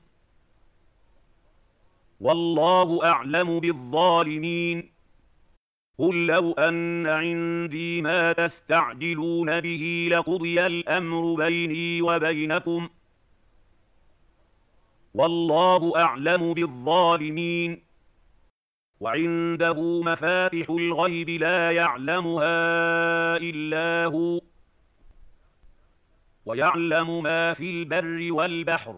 والله أعلم بالظالمين قل لو أن عندي ما تستعجلون به لقضي الأمر بيني وبينكم والله أعلم بالظالمين وعنده مفاتح الغيب لا يعلمها إلا هو ويعلم ما في البر والبحر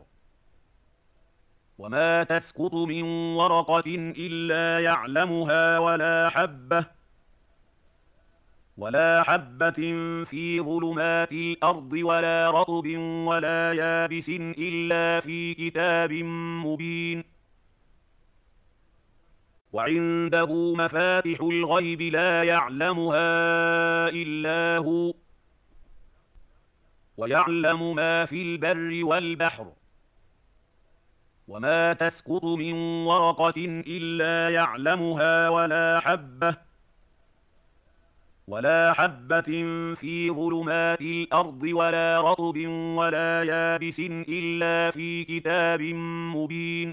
وما تسقط من ورقة إلا يعلمها ولا حبة ولا حبة في ظلمات الأرض ولا رطب ولا يابس إلا في كتاب مبين وعنده مفاتح الغيب لا يعلمها إلا هو ويعلم ما في البر والبحر وما تسقط من ورقة إلا يعلمها ولا حبة ولا حبة في ظلمات الأرض ولا رطب ولا يابس إلا في كتاب مبين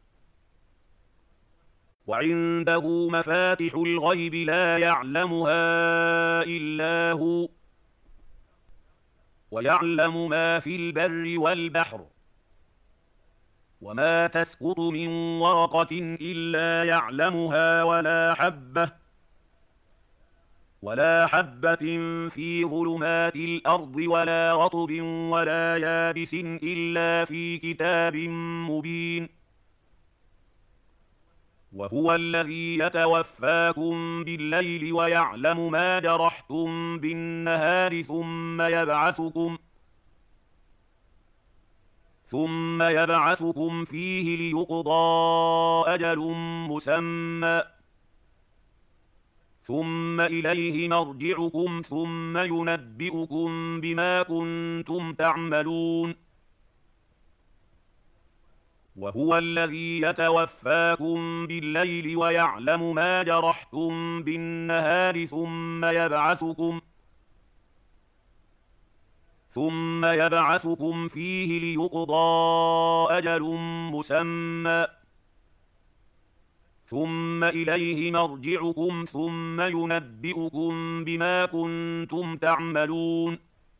وعنده مفاتح الغيب لا يعلمها إلا هو ويعلم ما في البر والبحر وما تسقط من ورقة إلا يعلمها ولا حبة ولا حبة في ظلمات الأرض ولا رطب ولا يابس إلا في كتاب مبين وهو الذي يتوفاكم بالليل ويعلم ما جرحتم بالنهار ثم يبعثكم ثم يبعثكم فيه ليقضى أجل مسمى ثم إليه مرجعكم ثم ينبئكم بما كنتم تعملون وهو الذي يتوفاكم بالليل ويعلم ما جرحتم بالنهار ثم يبعثكم ثم يبعثكم فيه ليقضى أجل مسمى ثم إليه مرجعكم ثم ينبئكم بما كنتم تعملون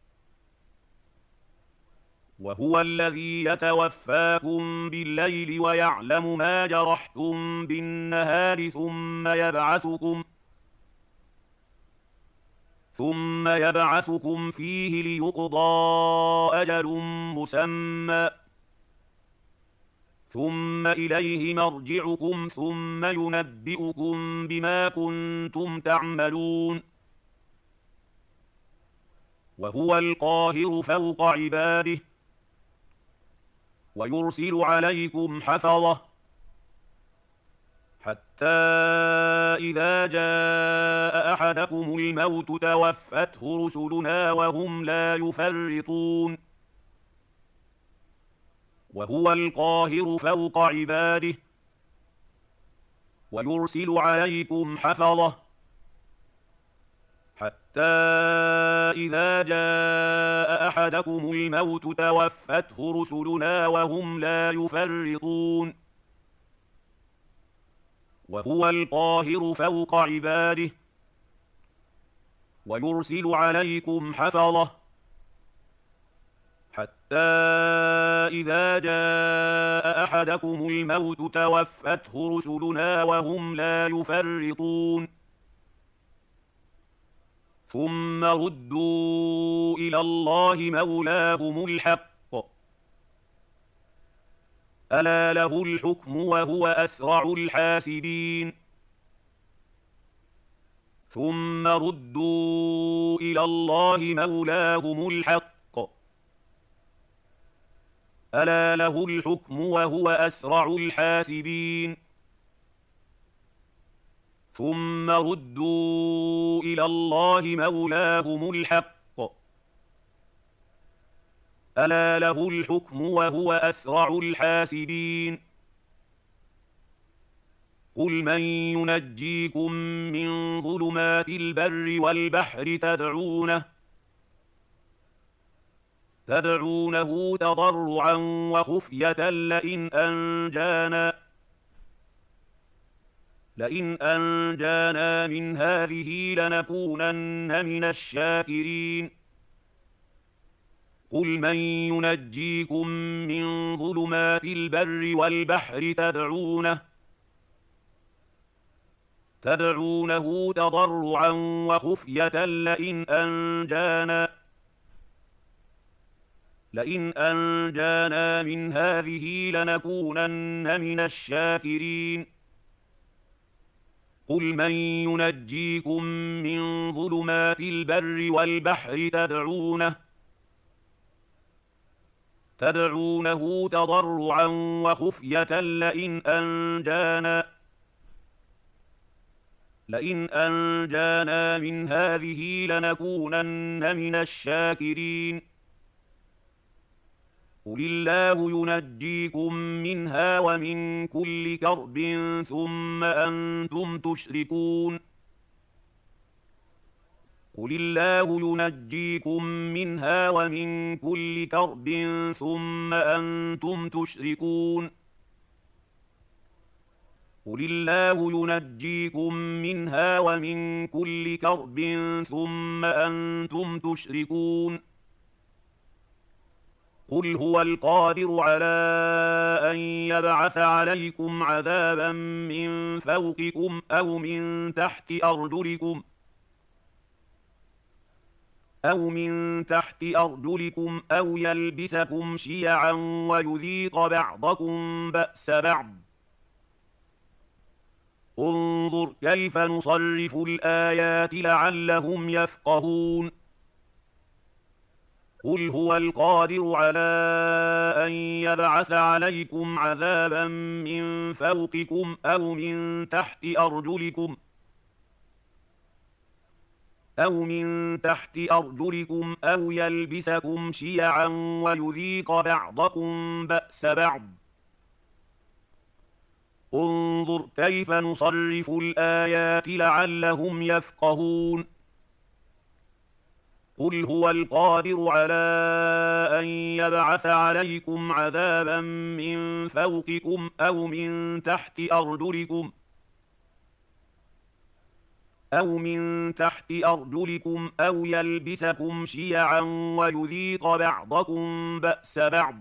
وهو الذي يتوفاكم بالليل ويعلم ما جرحتم بالنهار ثم يبعثكم ثم يبعثكم فيه ليقضى أجل مسمى ثم إليه مرجعكم ثم ينبئكم بما كنتم تعملون وهو القاهر فوق عباده ويرسل عليكم حفظة حتى إذا جاء أحدكم الموت توفته رسلنا وهم لا يفرطون وهو القاهر فوق عباده ويرسل عليكم حفظة حتى إذا جاء أحدكم الموت توفته رسلنا وهم لا يفرطون وهو القاهر فوق عباده ويرسل عليكم حفظة حتى إذا جاء أحدكم الموت توفته رسلنا وهم لا يفرطون ثم ردوا إلى الله مولاهم الحق ألا له الحكم وهو أسرع الحاسبين ثم ردوا إلى الله مولاهم الحق ألا له الحكم وهو أسرع الحاسبين ثم ردوا إلى الله مولاهم الحق ألا له الحكم وهو أسرع الحاسبين قل من ينجيكم من ظلمات البر والبحر تدعونه تدعونه تضرعا وخفية لئن أنجانا لئن أنجانا من هذه لنكونن من الشاكرين قل من ينجيكم من ظلمات البر والبحر تدعونه تدعونه تضرعا وخفية لئن أنجانا لئن أنجانا من هذه لنكونن من الشاكرين قل من ينجيكم من ظلمات البر والبحر تدعونه تدعونه تضرعا وخفية لئن أنجانا لئن أنجانا من هذه لنكونن من الشاكرين قل الله ينجيكم منها ومن كل كرب ثم أنتم تشركون قل الله ينجيكم منها ومن كل كرب ثم أنتم تشركون قل الله ينجيكم منها ومن كل كرب ثم أنتم تشركون قل هو القادر على أن يبعث عليكم عذابا من فوقكم أو من تحت أرجلكم أو من تحت أرجلكم أو يلبسكم شيعا ويذيق بعضكم بأس بعض انظر كيف نصرف الآيات لعلهم يفقهون قل هو القادر على أن يبعث عليكم عذابا من فوقكم أو من تحت أرجلكم أو من تحت أرجلكم أو يلبسكم شيعا ويذيق بعضكم بأس بعض. انظر كيف نصرف الآيات لعلهم يفقهون. قل هو القادر على أن يبعث عليكم عذابا من فوقكم أو من تحت أرجلكم أو من تحت أرجلكم أو يلبسكم شيعا ويذيق بعضكم بأس بعض.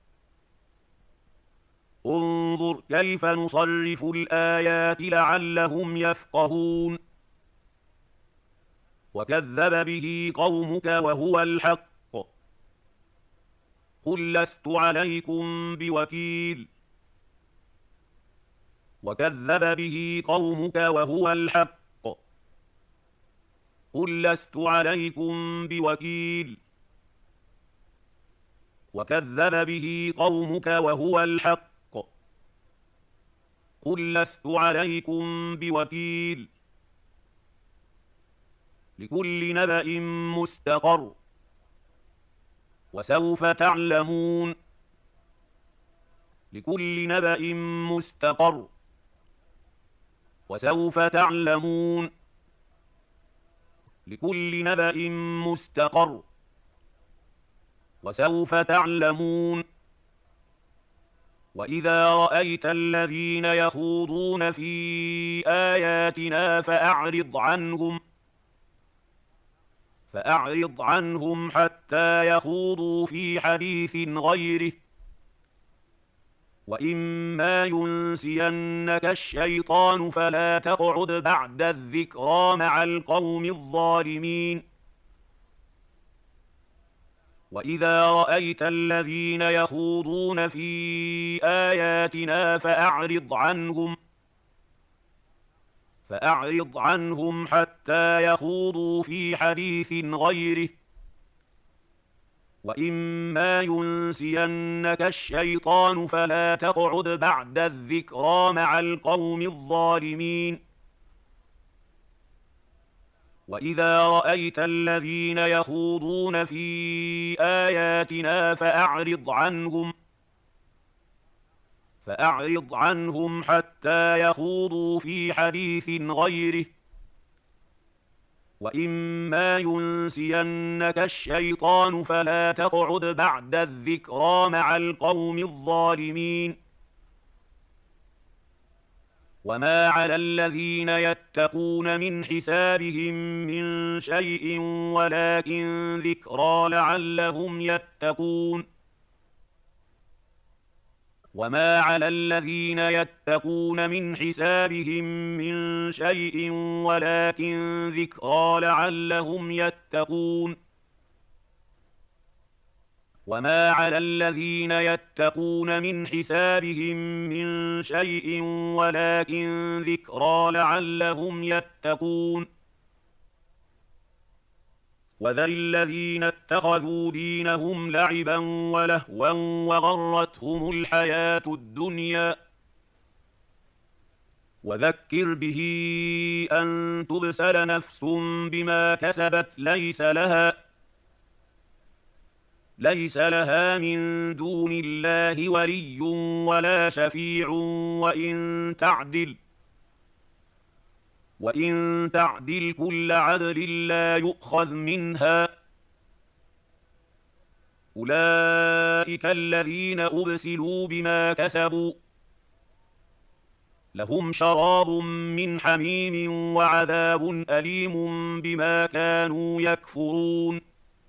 انظر كيف نصرف الآيات لعلهم يفقهون. وكذب به قومك وهو الحق. قل لست عليكم بوكيل. وكذب به قومك وهو الحق. قل لست عليكم بوكيل. وكذب به قومك وهو الحق. قل لست عليكم بوكيل. لكل نبأ مستقر وسوف تعلمون. لكل نبأ مستقر وسوف تعلمون. لكل نبأ مستقر وسوف تعلمون. وإذا رأيت الذين يخوضون في آياتنا فأعرض عنهم فأعرض عنهم حتى يخوضوا في حديث غيره. وإما ينسينك الشيطان فلا تقعد بعد الذكرى مع القوم الظالمين. وإذا رأيت الذين يخوضون في آياتنا فأعرض عنهم فأعرض عنهم حتى يخوضوا في حديث غيره. وإما ينسينك الشيطان فلا تقعد بعد الذكرى مع القوم الظالمين. وإذا رأيت الذين يخوضون في آياتنا فأعرض عنهم فأعرض عنهم حتى يخوضوا في حديث غيره. وإما ينسينك الشيطان فلا تقعد بعد الذكرى مع القوم الظالمين. وما على الذين يتقون من حسابهم من شيء ولكن ذكرى لعلهم يتقون. وما على الذين يتقون من حسابهم من شيء ولكن ذكرى لعلهم يتقون. وما على الذين يتقون من حسابهم من شيء ولكن ذكرى لعلهم يتقون. وذر الذين اتخذوا دينهم لعبا ولهوا وغرتهم الحياة الدنيا. وذكر به أن تبسل نفس بما كسبت ليس لها ليس لها من دون الله ولي ولا شفيع وإن تعدل وإن تعدل كل عدل لا يؤخذ منها. أولئك الذين أبسلوا بما كسبوا لهم شراب من حميم وعذاب أليم بما كانوا يكفرون.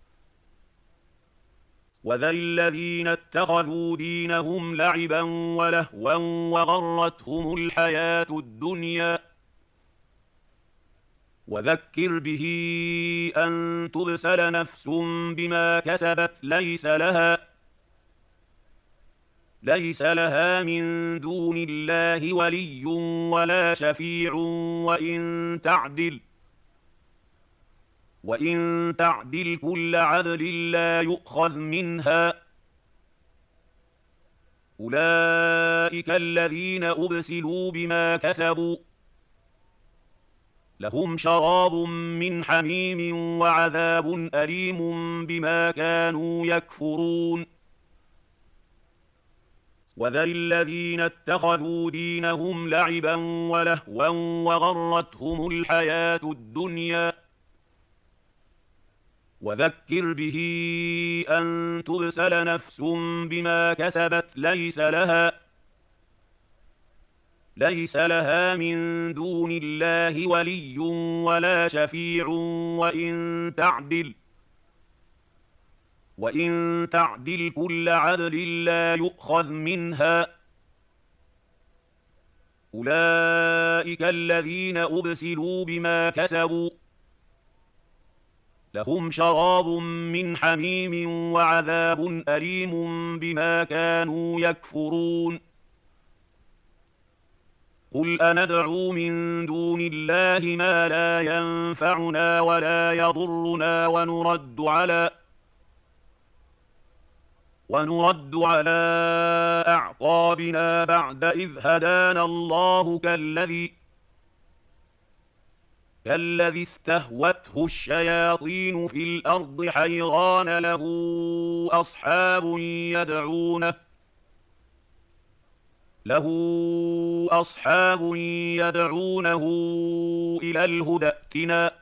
وذر الذين اتخذوا دينهم لعبا ولهوا وغرتهم الحياة الدنيا. وذكر به أن تبسل نفس بما كسبت ليس لها ليس لها من دون الله ولي ولا شفيع وإن تعدل وإن تعدل كل عدل لا يؤخذ منها. أولئك الذين أبسلوا بما كسبوا لهم شراب من حميم وعذاب أليم بما كانوا يكفرون وذر الذين اتخذوا دينهم لعبا ولهوا وغرتهم الحياة الدنيا وذكر به أن تبسل نفس بما كسبت ليس لها ليس لها من دون الله ولي ولا شفيع وإن تعدل وإن تعدل كل عدل لا يؤخذ منها أولئك الذين أبسلوا بما كسبوا لهم شراب من حميم وعذاب أليم بما كانوا يكفرون قل أندعو من دون الله ما لا ينفعنا ولا يضرنا ونرد على ونرد على أعقابنا بعد إذ هدانا الله كالذي كالذي استهوته الشياطين في الأرض حيران له أصحاب يدعونه له أصحاب يدعونه إلى الهدى ائتنا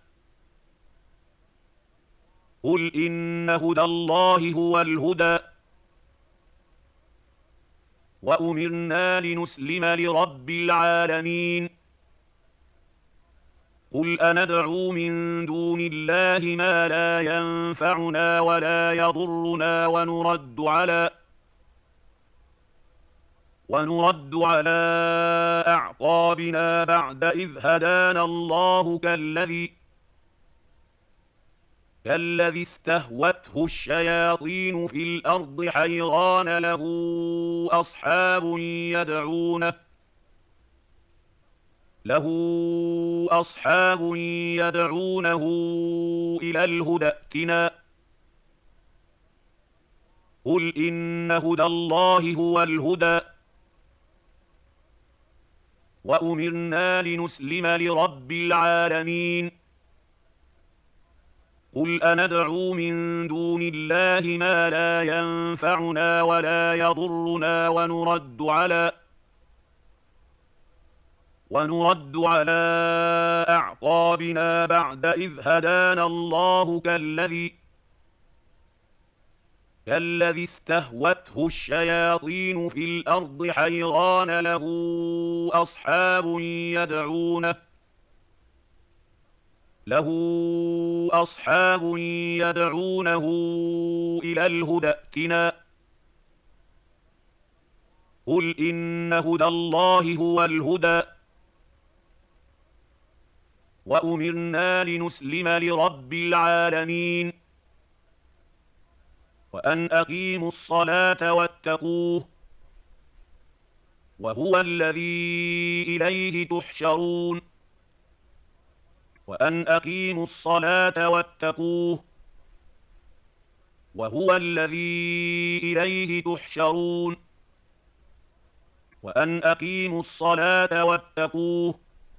قل إن هدى الله هو الهدى وأمرنا لنسلم لرب العالمين قل أندعو من دون الله ما لا ينفعنا ولا يضرنا ونرد على ونرد على أعقابنا بعد إذ هدانا الله كالذي كالذي استهوته الشياطين في الأرض حيران له أصحاب يدعونه له أصحاب يدعونه إلى الهدى ائتنا قل إن هدى الله هو الهدى وأمرنا لنسلم لرب العالمين قل أندعو من دون الله ما لا ينفعنا ولا يضرنا ونرد على ونرد على أعقابنا بعد إذ هدانا الله كالذي كالذي استهوته الشياطين في الأرض حيران له أصحاب يدعونه له أصحاب يدعونه إلى الهدى ائتنا قل إن هدى الله هو الهدى وأمرنا لنسلم لرب العالمين وأن أقيموا الصلاة واتقوه وهو الذي إليه تحشرون وأن أقيموا الصلاة واتقوه وهو الذي إليه تحشرون وأن أقيموا الصلاة واتقوه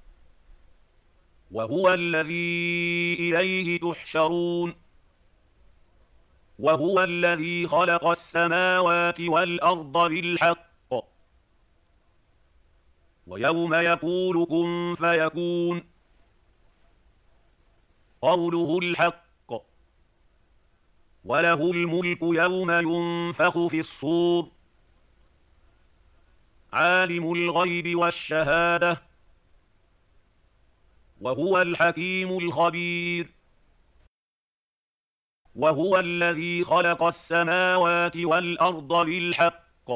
وهو الذي إليه تحشرون وهو الذي خلق السماوات والأرض بالحق ويوم يقول كن فيكون قوله الحق وله الملك يوم ينفخ في الصور عالم الغيب والشهادة وهو الحكيم الخبير وهو الذي خلق السماوات والأرض بالحق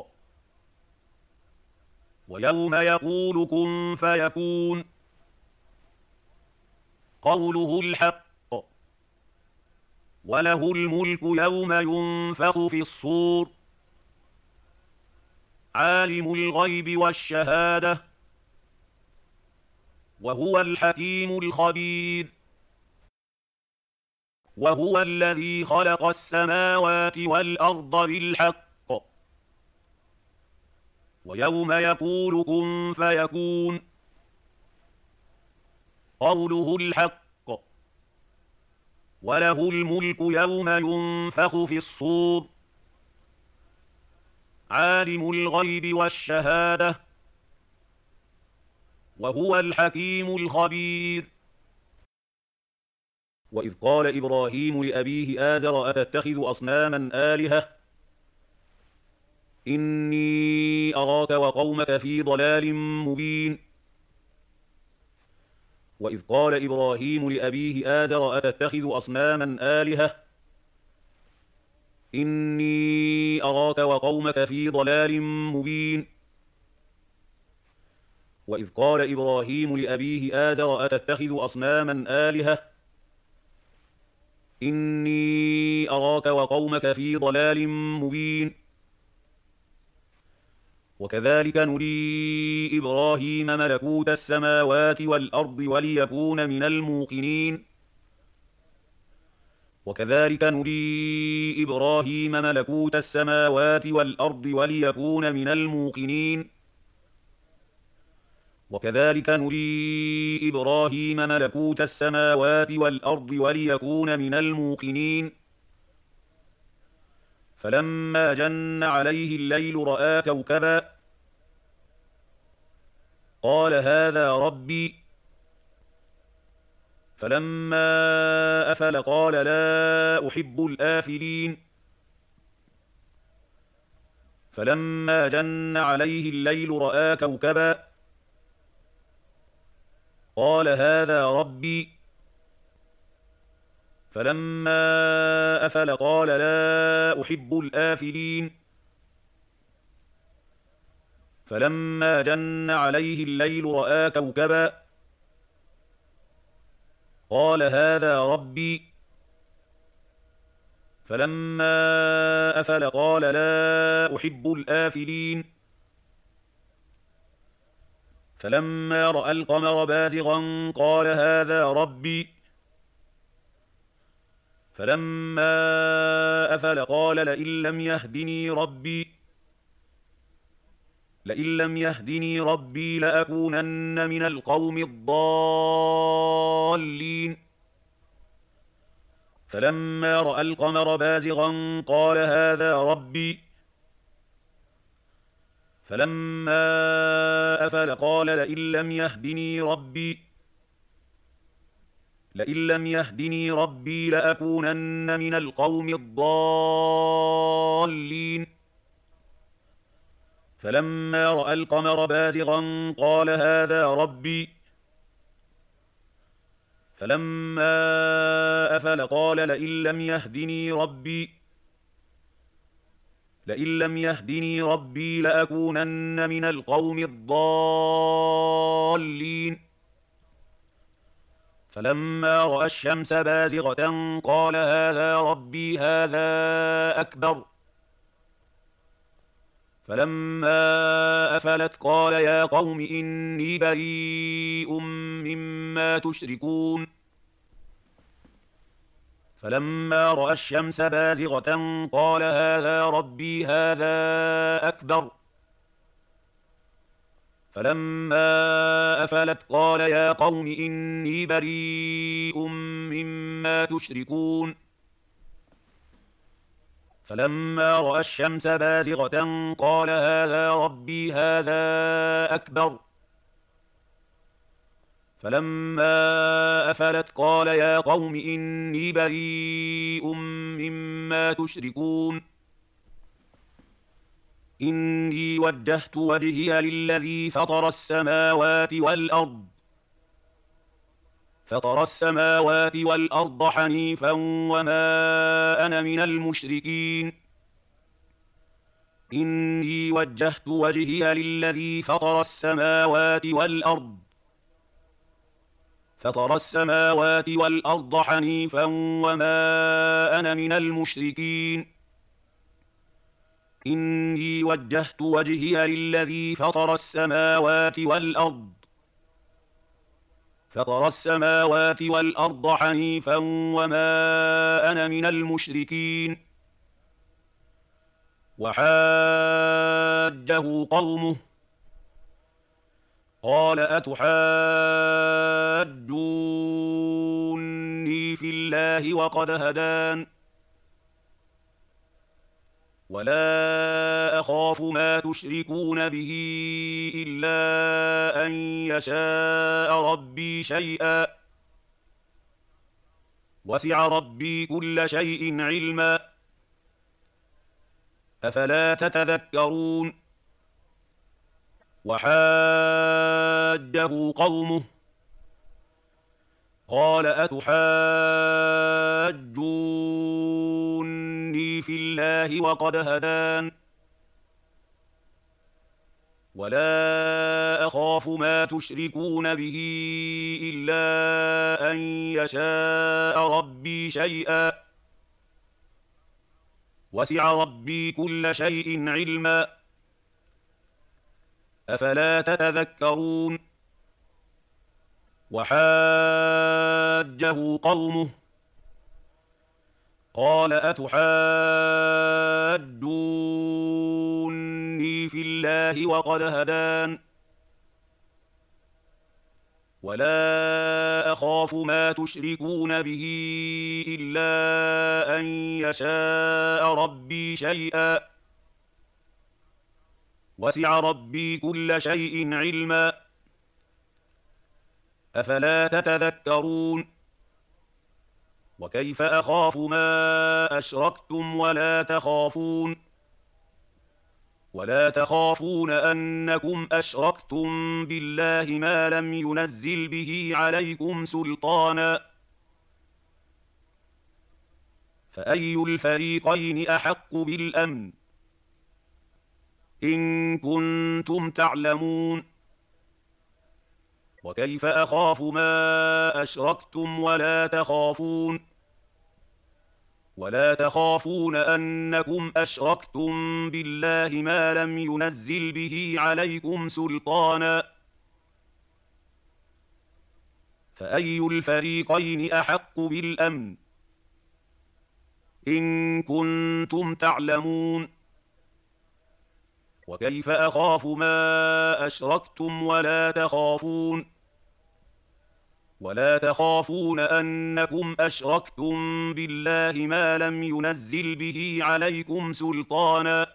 ويوم يقول كن فيكون قوله الحق وله الملك يوم ينفخ في الصور عالم الغيب والشهادة وهو الحكيم الخبير وهو الذي خلق السماوات والأرض بالحق ويوم يقول كن فيكون قوله الحق وله الملك يوم ينفخ في الصور عالم الغيب والشهادة وهو الحكيم الخبير. وإذ قال إبراهيم لأبيه آزر أتتخذ أصناما آلهة إني أراك وقومك في ضلال مبين. وإذ قال إبراهيم لأبيه آزر أتتخذ أصناما آلهة إني أراك وقومك في ضلال مبين. وإذ قال إبراهيم لأبيه آزر أتتخذ أصناما آلهة إني أراك وقومك في ضلال مبين. وكذلك نري إبراهيم ملكوت السماوات والأرض وليكون من الموقنين وكذلك نري إبراهيم ملكوت السماوات والأرض وليكون من الموقنين وكذلك نري إبراهيم ملكوت السماوات والأرض وليكون من الموقنين فلما جن عليه الليل رأى كوكبا قال هذا ربي فلما أفل قال لا أحب الآفلين. فلما جن عليه الليل رأى كوكبا قال هذا ربي فلما أفل قال لا أحب الآفلين. فلما جن عليه الليل رأى كوكبا قال هذا ربي فلما أفل قال لا أحب الآفلين. فلما رأى القمر بازغا قال هذا ربي فلما أفل قال لئن لم يهدني ربي لئن لم يهدني ربي لأكونن من القوم الضالين. فلما رأى القمر بازغا قال هذا ربي فلما أفل قال لئن لم يهدني ربي لئن لم يهدني ربي لأكونن من القوم الضالين. فلما رأى القمر بازغا قال هذا ربي فلما أفل قال لئن لم يهدني ربي لئن لم يهدني ربي لأكونن من القوم الضالين. فلما رأى الشمس بازغة قال هذا ربي هذا أكبر. فلما أفلت قال يا قوم إني بريء مما تشركون. فلما رأى الشمس بازغة قال هذا ربي هذا أكبر. فلما أفلت قال يا قوم إني بريء مما تشركون. فلما رأى الشمس بازغة قال هذا ربي هذا أكبر. فلما أفلت قال يا قوم إني بريء مما تشركون. إني وجهت وجهي للذي فطر السماوات والأرض فطر السماوات والأرض حنيفا وما أنا من المشركين. إني وجهت وجهي للذي فطر السماوات والأرض فطر السماوات والأرض حنيفا وما أنا من المشركين. إني وجهت وجهي للذي فطر السماوات والأرض فطر السماوات والأرض حنيفا وما أنا من المشركين. وحاجه قومه قال أتحاجوني في الله وقد هدان ولا أخاف ما تشركون به إلا أن يشاء ربي شيئا وسع ربي كل شيء علما أفلا تتذكرون وحاجه قومه قال أتحاجوني في الله وقد هدان ولا أخاف ما تشركون به إلا أن يشاء ربي شيئا وسع ربي كل شيء علما أفلا تتذكرون وحاجه قومه قال أتحاجوني في الله وقد هدان ولا أخاف ما تشركون به إلا أن يشاء ربي شيئا وسع ربي كل شيء علما أفلا تتذكرون وكيف أخاف ما أشركتم ولا تخافون ولا تخافون أنكم أشركتم بالله ما لم ينزل به عليكم سلطانا فأي الفريقين أحق بالأمن إن كنتم تعلمون وكيف أخاف ما أشركتم ولا تخافون ولا تخافون أنكم أشركتم بالله ما لم ينزل به عليكم سلطانا فأي الفريقين أحق بالأمن إن كنتم تعلمون وكيف أخاف ما أشركتم ولا تخافون ولا تخافون أنكم أشركتم بالله ما لم ينزل به عليكم سلطانا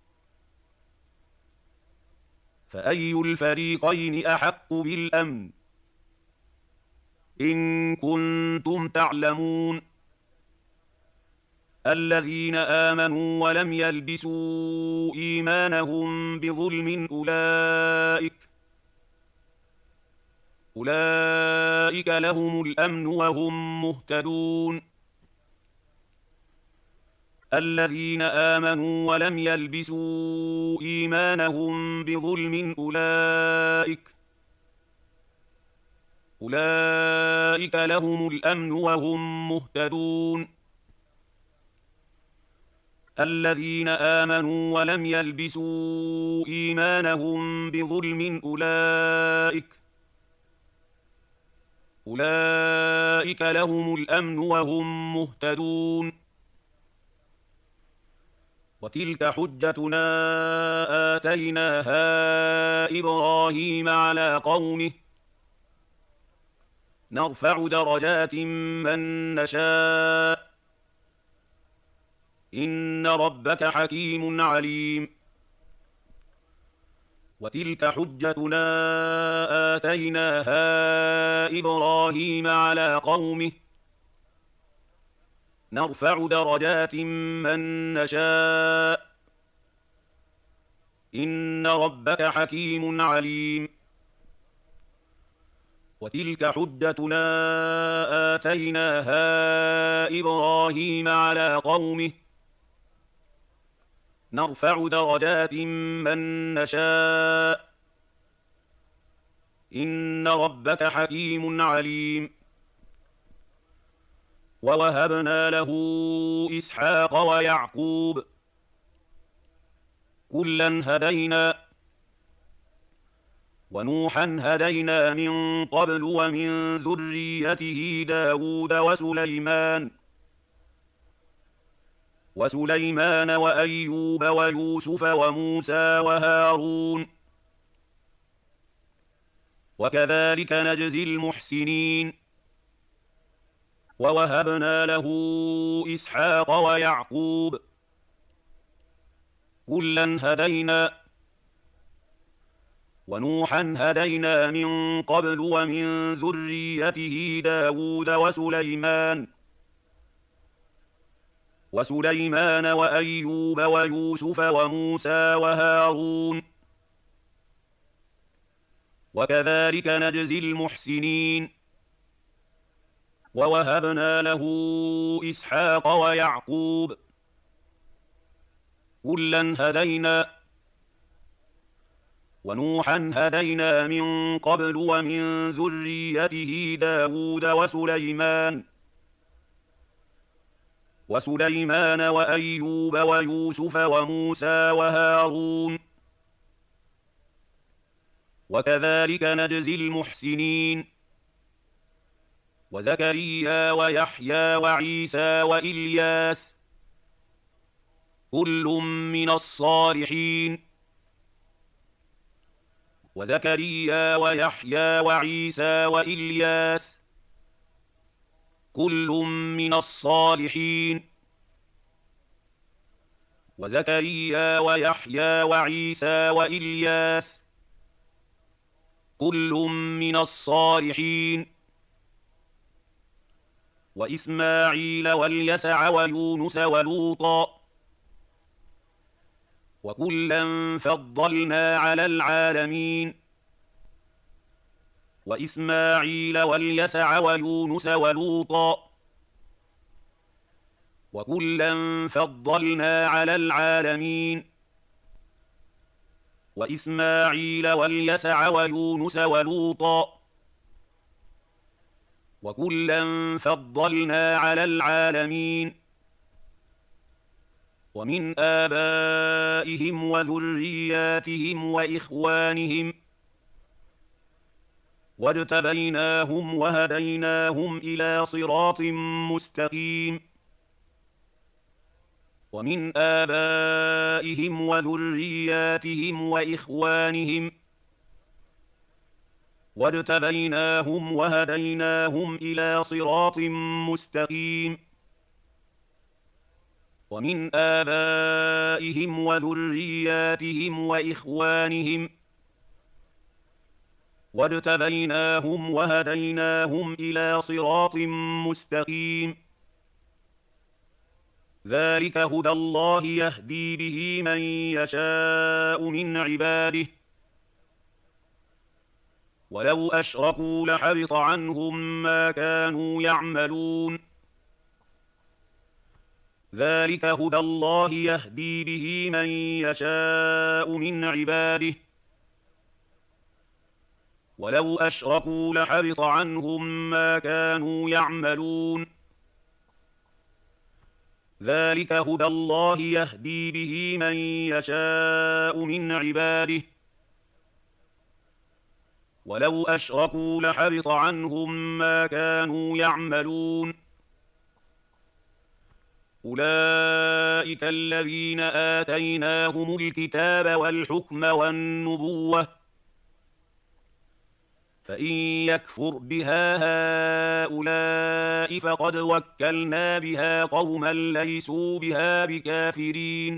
فأي الفريقين أحق بالأمن إن كنتم تعلمون الذين آمنوا ولم يلبسوا إيمانهم بظلم أولئك أولئك لهم الأمن وهم مهتدون الذين آمنوا ولم يلبسوا إيمانهم بظلم أولئك أولئك لهم الأمن وهم مهتدون الذين آمنوا ولم يلبسوا إيمانهم بظلم أولئك أولئك لهم الأمن وهم مهتدون وتلك حجتنا آتيناها إبراهيم على قومه نرفع درجات من نشاء إن ربك حكيم عليم وتلك حجتنا آتيناها إبراهيم على قومه نرفع درجات من نشاء إن ربك حكيم عليم وتلك حجتنا آتيناها إبراهيم على قومه نرفع درجات من نشاء إن ربك حكيم عليم ووهبنا له إسحاق ويعقوب كلا هدينا ونوحا هدينا من قبل ومن ذريته داود وسليمان وسليمان وأيوب ويوسف وموسى وهارون وكذلك نجزي المحسنين. ووهبنا له إسحاق ويعقوب كلا هدينا، ونوحا هدينا من قبل ومن ذريته داود وسليمان وسليمان وأيوب ويوسف وموسى وهارون، وكذلك نجزي المحسنين. ووهبنا له إسحاق ويعقوب كلا هدينا، ونوحا هدينا من قبل ومن ذريته داود وسليمان وسليمان وأيوب ويوسف وموسى وهارون، وكذلك نجزي المحسنين. وزكريا ويحيى وعيسى وإلياس كل من الصالحين. وزكريا ويحيى وعيسى وإلياس كل من الصالحين. وزكريا ويحيى وعيسى وإلياس كل من الصالحين. وإسماعيل واليسع ويونس ولوطا وكلا فضلنا على العالمين. وإسماعيل واليسع ويونس ولوطا وكلا فضلنا على العالمين. وإسماعيل واليسع ويونس ولوطا وكلا فضلنا على العالمين. ومن آبائهم وذرياتهم وإخوانهم واجتبيناهم وهديناهم إلى صراط مستقيم. ومن آبائهم وذرياتهم وإخوانهم واجتبيناهم وهديناهم إلى صراط مستقيم. ومن آبائهم وذرياتهم وإخوانهم واجتبيناهم وهديناهم إلى صراط مستقيم. ذلك هدى الله يهدي به من يشاء من عباده، ولو أشركوا لحبط عنهم ما كانوا يعملون. ذلك هدى الله يهدي به من يشاء من عباده، ولو أشركوا لحبط عنهم ما كانوا يعملون. ذلك هدى الله يهدي به من يشاء من عباده، ولو أشركوا لحبط عنهم ما كانوا يعملون. أولئك الذين آتيناهم الكتاب والحكم والنبوة، فإن يكفر بها هؤلاء فقد وكلنا بها قوما ليسوا بها بكافرين.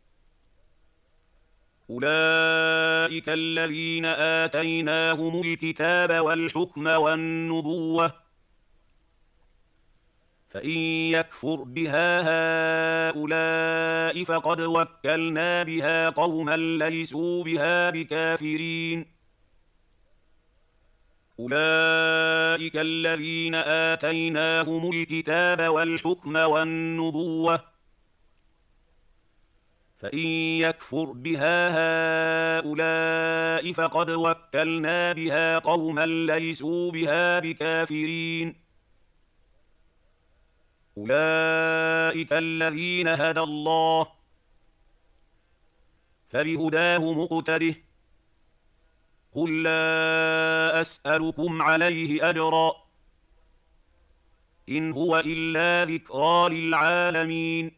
أولئك الذين آتيناهم الكتاب والحكم والنبوة، فإن يكفر بها هؤلاء فقد وكلنا بها قوما ليسوا بها بكافرين. أولئك الذين آتيناهم الكتاب والحكم والنبوة، فإن يكفر بها هؤلاء فقد وكلنا بها قوما ليسوا بها بكافرين. أولئك الذين هدى الله، فبهداه مقتده. قل لا أسألكم عليه أجرا، إن هو إلا ذكرى للعالمين.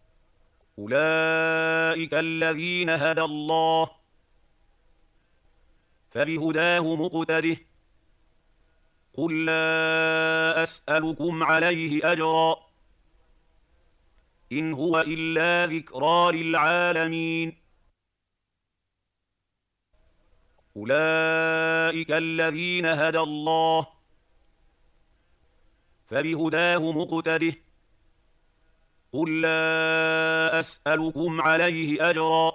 أولئك الذين هدى الله، فبهداه مقتده قل لا أسألكم عليه أجرا إن هو إلا ذكرى للعالمين أولئك الذين هدى الله فبهداه مقتده قل لا أسألكم عليه أجرا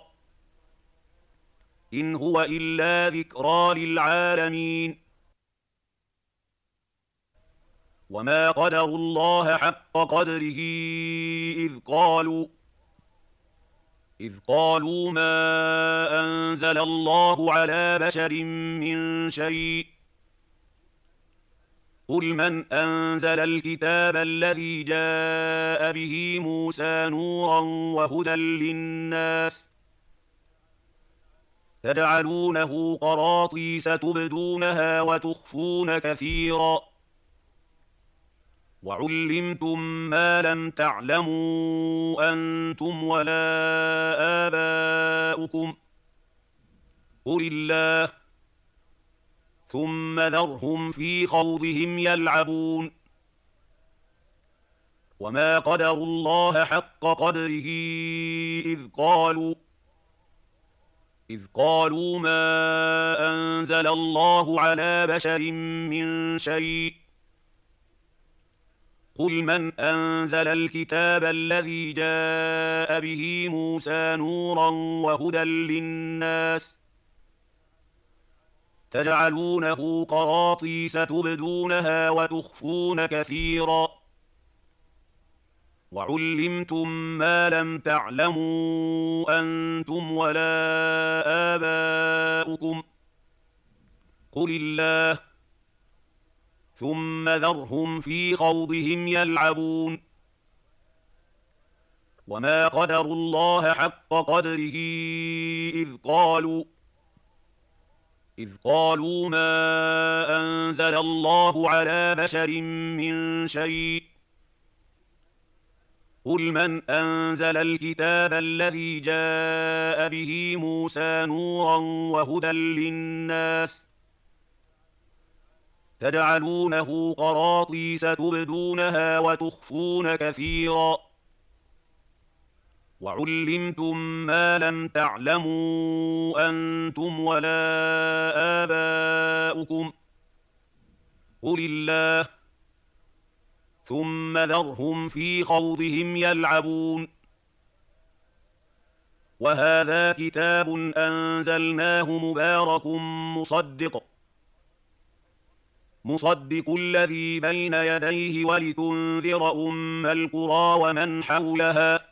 إن هو إلا ذكرى للعالمين وما قدروا الله حق قدره إذ قالوا إذ قالوا ما أنزل الله على بشر من شيء قل من أنزل الكتاب الذي جاء به موسى نورا وهدى للناس تجعلونه قراطيس تبدونها وتخفون كثيرا وعلمتم ما لم تعلموا أنتم ولا آباؤكم قل الله ثم ذرهم في خوضهم يلعبون وما قدروا الله حق قدره إذ قالوا إذ قالوا ما أنزل الله على بشر من شيء قل من أنزل الكتاب الذي جاء به موسى نورا وهدى للناس تجعلونه قراطيس تبدونها وتخفون كثيرا وعلمتم ما لم تعلموا أنتم ولا آباؤكم قل الله ثم ذرهم في خوضهم يلعبون وما قدروا الله حق قدره إذ قالوا إذ قالوا ما أنزل الله على بشر من شيء قل من أنزل الكتاب الذي جاء به موسى نورا وهدى للناس تجعلونه قراطيس تبدونها وتخفون كثيرا وعلمتم ما لم تعلموا أنتم ولا آباؤكم قل الله ثم ذرهم في خوضهم يلعبون وهذا كتاب أنزلناه مبارك مصدق مصدق الذي بين يديه ولتنذر أم القرى ومن حولها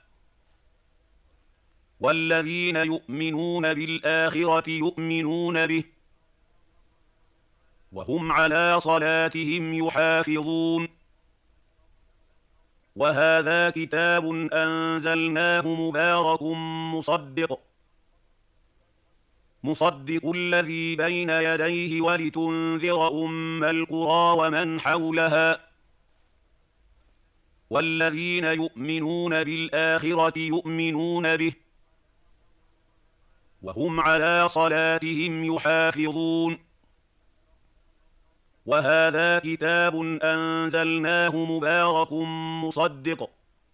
والذين يؤمنون بالآخرة يؤمنون به وهم على صلاتهم يحافظون وهذا كتاب أنزلناه مبارك مصدق مصدق الذي بين يديه ولتنذر أم القرى ومن حولها والذين يؤمنون بالآخرة يؤمنون به وهم على صلاتهم يحافظون وهذا كتاب أنزلناه مبارك مصدق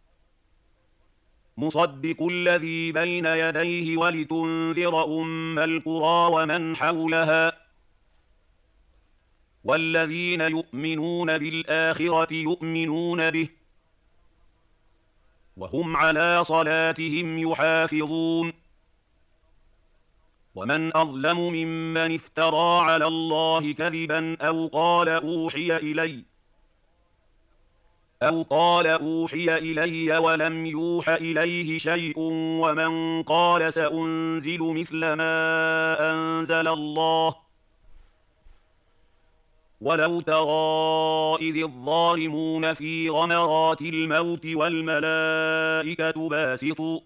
مصدق الذي بين يديه ولتنذر أم القرى ومن حولها والذين يؤمنون بالآخرة يؤمنون به وهم على صلاتهم يحافظون ومن أظلم ممن افترى على الله كذبا أو قال أوحي إلي أو قال أوحي إلي ولم يوح إليه شيء ومن قال سأنزل مثل ما أنزل الله ولو ترى إذ الظالمون في غمرات الموت والملائكة باسطوا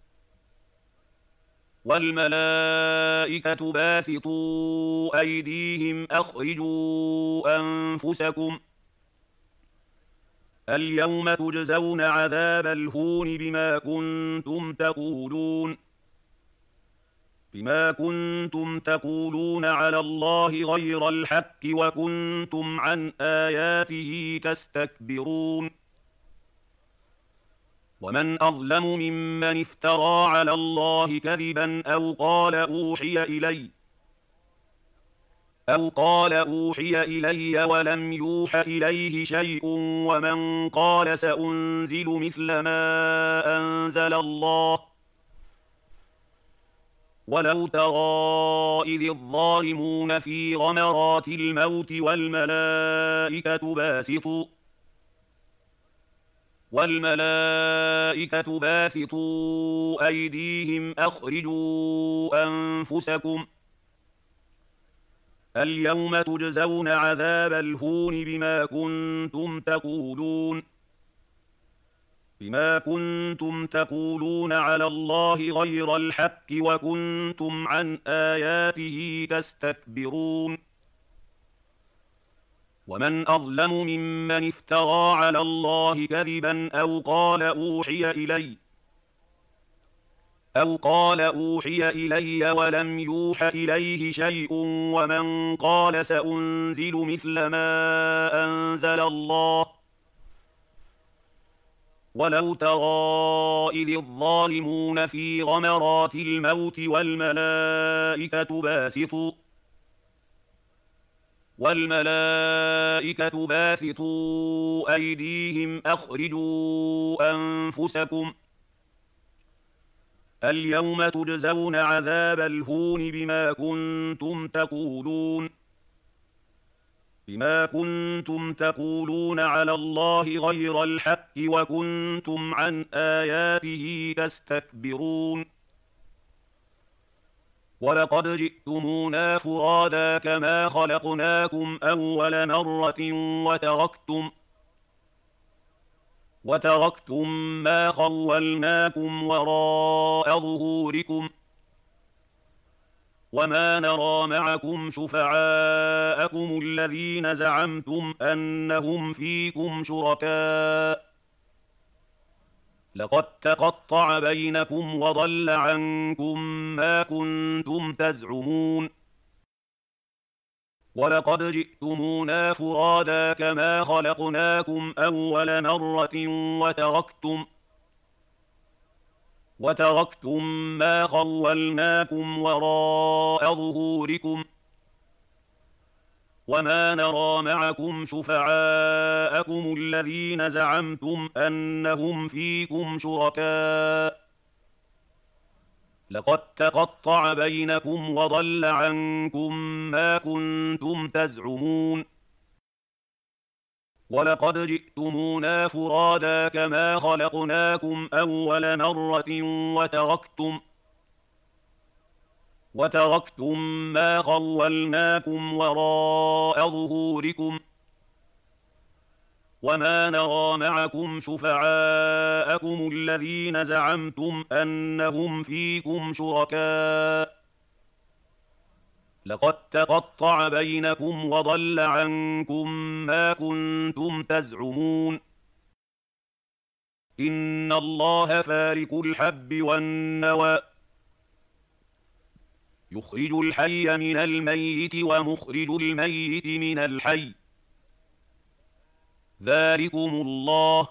والملائكة باسطوا أيديهم أخرجوا أنفسكم اليوم تجزون عذاب الهون بما كنتم تقولون بما كنتم تقولون على الله غير الحق وكنتم عن آياته تستكبرون ومن أظلم ممن افترى على الله كذبا أو قال أوحي إلي أو قال أوحي إلي ولم يوح إليه شيء ومن قال سأنزل مثل ما أنزل الله ولو ترى إذ الظالمون في غمرات الموت والملائكة باسطوا والملائكة باسطوا أيديهم أخرجوا أنفسكم اليوم تجزون عذاب الهون بما كنتم تقولون بما كنتم تقولون على الله غير الحق وكنتم عن آياته تستكبرون ومن أظلم ممن افترى على الله كذبا أو قال أوحي إلي أو قال أوحي إلي ولم يوح إليه شيء ومن قال سأنزل مثل ما أنزل الله ولو ترى إذ الظالمون في غمرات الموت والملائكة باسطوا والملائكة باسطوا أيديهم أخرجوا أنفسكم اليوم تجزون عذاب الهون بما كنتم تقولون بما كنتم تقولون على الله غير الحق وكنتم عن آياته تستكبرون ولقد جئتمونا فرادا كما خلقناكم أول مرة وتركتم وتركتم ما خولناكم وراء ظهوركم وما نرى معكم شفعاءكم الذين زعمتم أنهم فيكم شركاء لقد تقطع بينكم وضل عنكم ما كنتم تزعمون ولقد جئتمونا فرادا كما خلقناكم أول مرة وتركتم وتركتم ما خولناكم وراء ظهوركم وما نرى معكم شفعاءكم الذين زعمتم أنهم فيكم شركاء لقد تقطع بينكم وضل عنكم ما كنتم تزعمون ولقد جئتمونا فرادا كما خلقناكم أول مرة وتركتم وتركتم ما خولناكم وراء ظهوركم وما نرى معكم شفعاءكم الذين زعمتم أنهم فيكم شركاء لقد تقطع بينكم وضل عنكم ما كنتم تزعمون إن الله فارق الحب والنوى يخرج الحي من الميت ومخرج الميت من الحي ذلكم الله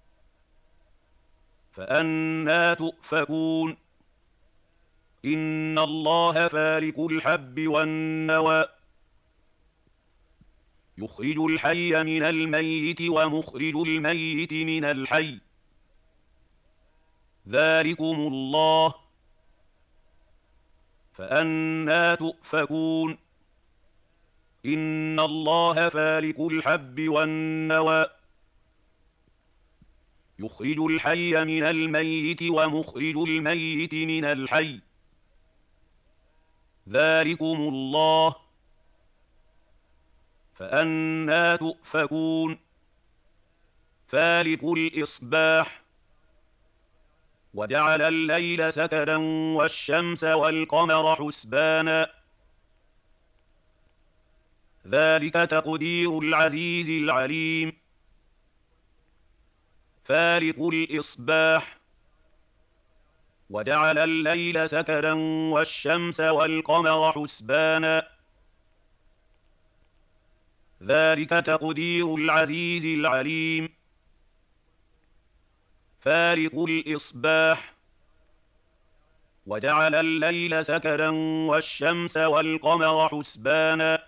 فأنى تؤفكون إن الله فارق الحب والنوى يخرج الحي من الميت ومخرج الميت من الحي ذلكم الله فأنى تؤفكون إن الله فارق الحب والنوى يخرج الحي من الميت ومخرج الميت من الحي ذلكم الله فأنى تؤفكون فالق الإصباح وجعل الليل سكنا والشمس والقمر حسبانا ذلك تقدير العزيز العليم فالق الإصباح وجعل الليل سكنا والشمس والقمر حسبانا ذلك تقدير العزيز العليم فالق الإصباح وجعل الليل سكنا والشمس والقمر حسبانا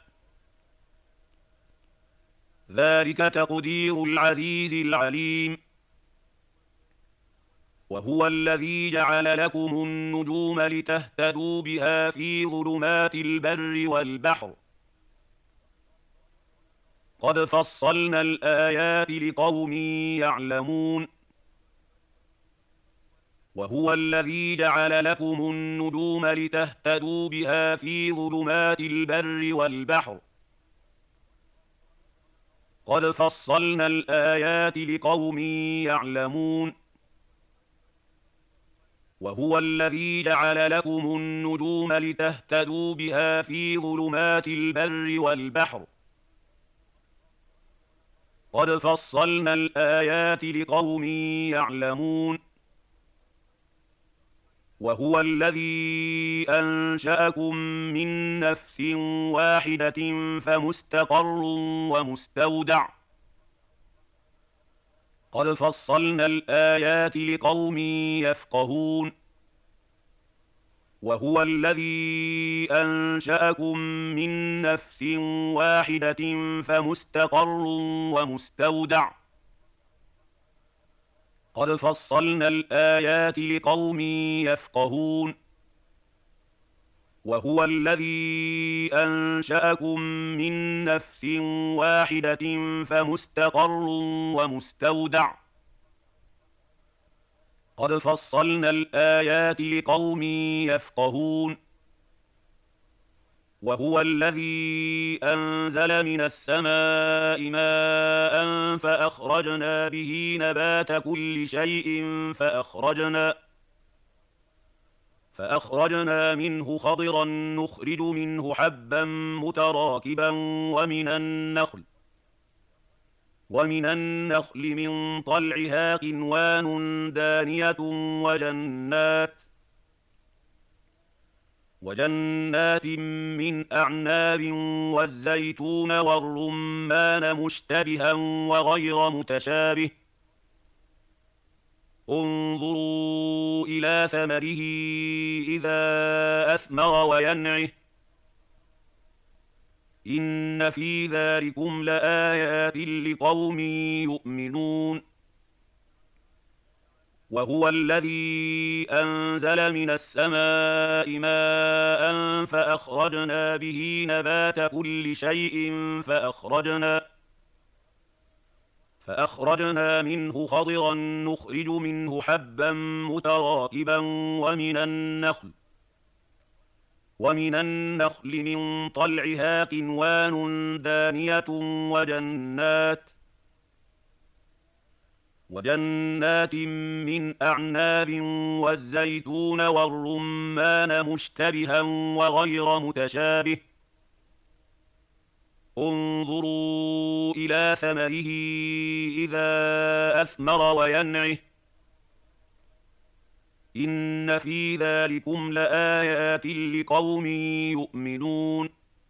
ذلك تقدير العزيز العليم وهو الذي جعل لكم النجوم لتهتدوا بها في ظلمات البر والبحر قد فصلنا الآيات لقوم يعلمون وهو الذي جعل لكم النجوم لتهتدوا بها في ظلمات البر والبحر قد فصلنا الآيات لقوم يعلمون وهو الذي جعل لكم النجوم لتهتدوا بها في ظلمات البر والبحر قد فصلنا الآيات لقوم يعلمون وهو الذي أنشأكم من نفس واحدة فمستقر ومستودع قد فصلنا الآيات لقوم يفقهون وهو الذي أنشأكم من نفس واحدة فمستقر ومستودع قد فصلنا الآيات لقوم يفقهون وهو الذي أنشأكم من نفس واحدة فمستقر ومستودع قد فصلنا الآيات لقوم يفقهون وهو الذي أنزل من السماء ماء فأخرجنا به نبات كل شيء فأخرجنا فأخرجنا منه خضرا نخرج منه حبا متراكبا ومن النخل ومن النخل من طلعها قنوان دانية وجنات وجنات من أعناب والزيتون والرمان مشتبها وغير متشابه انظروا إلى ثمره إذا أثمر وينعه إن في ذلكم لآيات لقوم يؤمنون وهو الذي أنزل من السماء ماء فأخرجنا به نبات كل شيء فأخرجنا فأخرجنا منه خضرا نخرج منه حبا متراكبا ومن النخل ومن النخل من طلعها قنوان دانية وجنات وجنات من أعناب والزيتون والرمان مشتبها وغير متشابه انظروا إلى ثمره إذا أثمر وينعه إن في ذلكم لآيات لقوم يؤمنون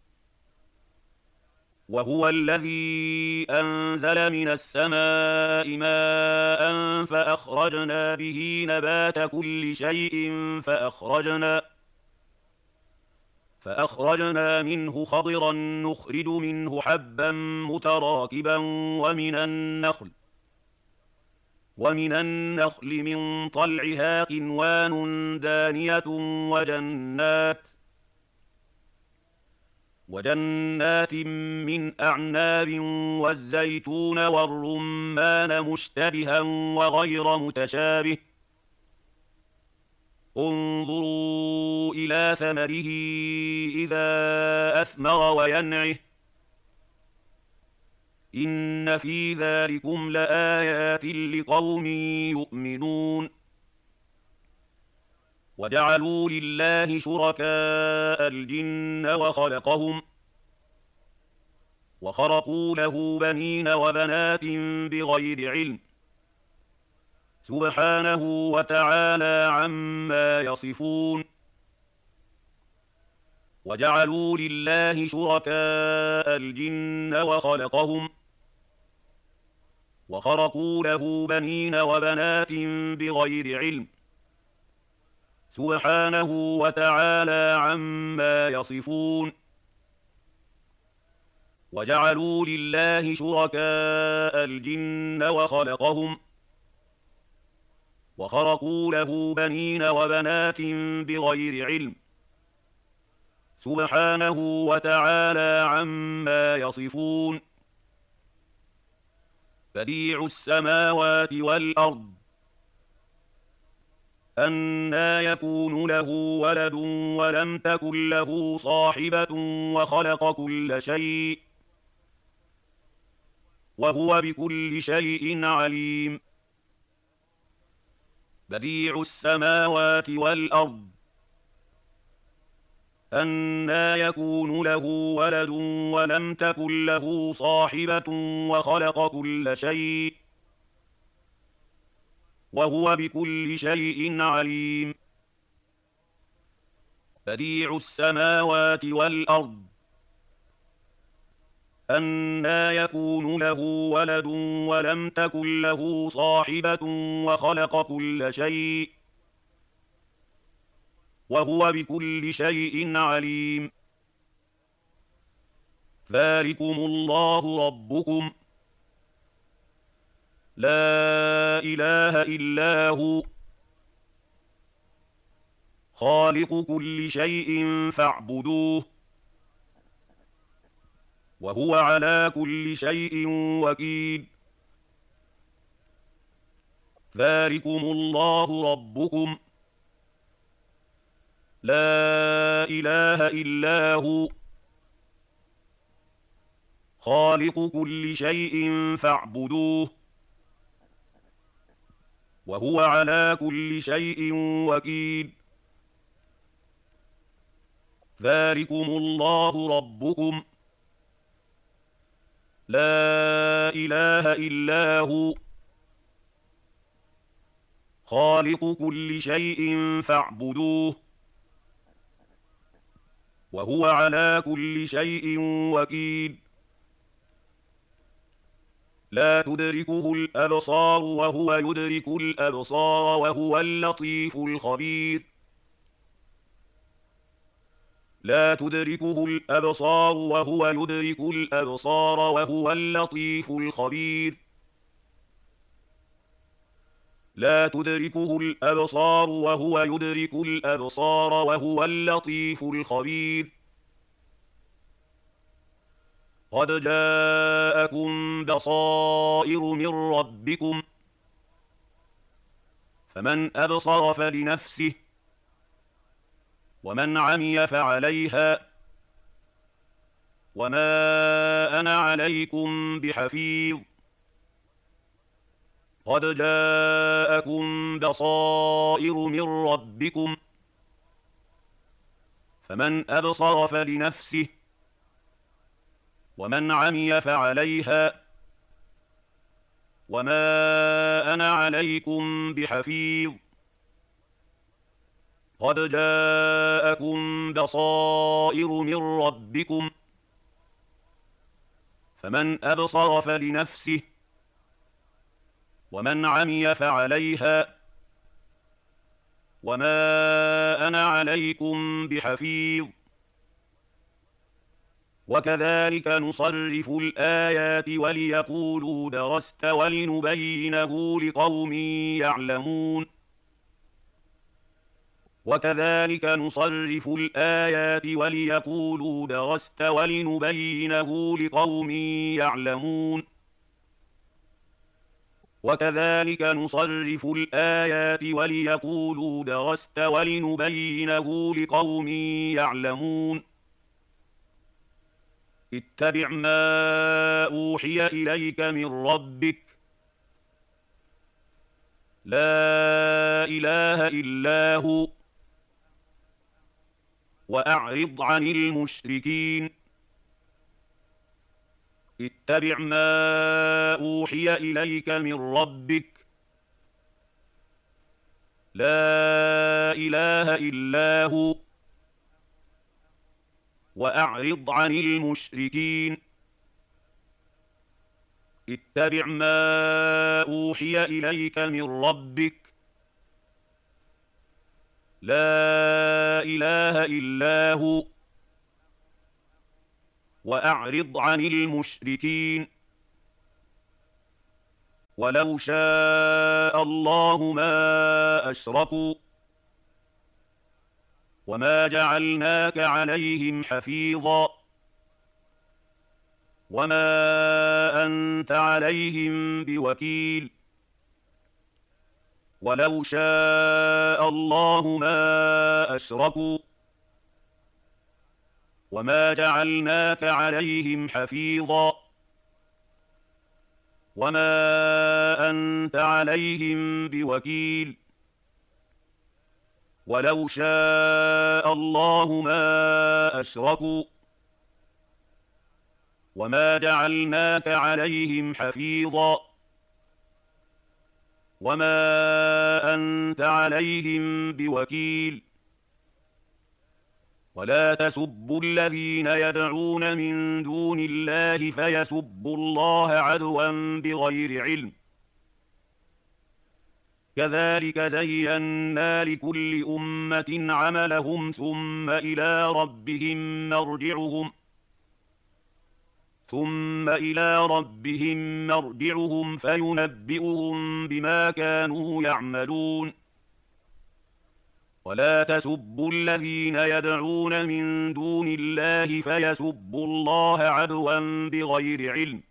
وهو الذي أنزل من السماء ماء فأخرجنا به نبات كل شيء فأخرجنا فأخرجنا منه خضرا نخرج منه حبا متراكبا ومن النخل ومن النخل من طلعها قنوان دانية وجنات وجنات من أعناب والزيتون والرمان مشتبها وغير متشابه انظروا إلى ثمره إذا أثمر وينعه إن في ذلكم لآيات لقوم يؤمنون وجعلوا لله شركاء الجن وخلقهم وخرقوا له بنين وبنات بغير علم سبحانه وتعالى عما يصفون. وجعلوا لله شركاء الجن وخلقهم وخرقوا له بنين وبنات بغير علم سبحانه وتعالى عما يصفون. وجعلوا لله شركاء الجن وخلقهم وخرقوا له بنين وبنات بغير علم سبحانه وتعالى عما يصفون. بديع السماوات والأرض أنى يكون له ولد ولم تكن له صاحبة وخلق كل شيء وهو بكل شيء عليم. بديع السماوات والأرض أنى يكون له ولد ولم تكن له صاحبة وخلق كل شيء وهو بكل شيء عليم. بديع السماوات والأرض أنى يكون له ولد ولم تكن له صاحبة وخلق كل شيء وهو بكل شيء عليم. ذلكم الله ربكم لا إله إلا هو خالق كل شيء فاعبدوه وهو على كل شيء وكيل. ذلكم الله ربكم لا إله إلا هو خالق كل شيء فاعبدوه وهو على كل شيء وكيل. ذلكم الله ربكم لا إله إلا هو خالق كل شيء فاعبدوه وهو على كل شيء وكيل. لا تدركه الأبصار وهو يدرك الأبصار وهو اللطيف الخبير. لا تدركه الأبصار وهو يدرك الأبصار وهو اللطيف الخبير. لا تدركه الأبصار وهو يدرك الأبصار وهو اللطيف الخبير. قد جاءكم بصائر من ربكم فمن أبصر فلنفسه ومن عمي فعليها وما أنا عليكم بحفيظ. قد جاءكم بصائر من ربكم فمن أبصر فلنفسه ومن عمي فعليها وما أنا عليكم بحفيظ. قد جاءكم بصائر من ربكم فمن أبصر فلنفسه ومن عمي فعليها وما أنا عليكم بحفيظ. وكذلك نصرف الآيات وليقولوا درست ولنبينه لقوم يعلمون. وكذلك نصرف الآيات وليقولوا درست ولنبينه لقوم يعلمون. وكذلك نصرف الآيات وليقولوا درست ولنبينه لقوم يعلمون. اتبع ما أوحي إليك من ربك لا إله إلا هو وأعرض عن المشركين. اتبع ما أوحي إليك من ربك لا إله إلا هو وأعرض عن المشركين اتبع ما أوحي إليك من ربك لا إله إلا هو وأعرض عن المشركين ولو شاء الله ما أشركوا وما جعلناك عليهم حفيظا وما أنت عليهم بوكيل ولو شاء الله ما أشركوا وما جعلناك عليهم حفيظا وما أنت عليهم بوكيل ولو شاء الله ما أشركوا وما جعلناك عليهم حفيظا وما أنت عليهم بوكيل ولا تسبوا الذين يدعون من دون الله فيسبوا الله عدوا بغير علم كذلك زينا لكل أمة عملهم ثم إلى ربهم مرجعهم ثم إلى ربهم مرجعهم فينبئهم بما كانوا يعملون ولا تسبوا الذين يدعون من دون الله فيسبوا الله عدوا بغير علم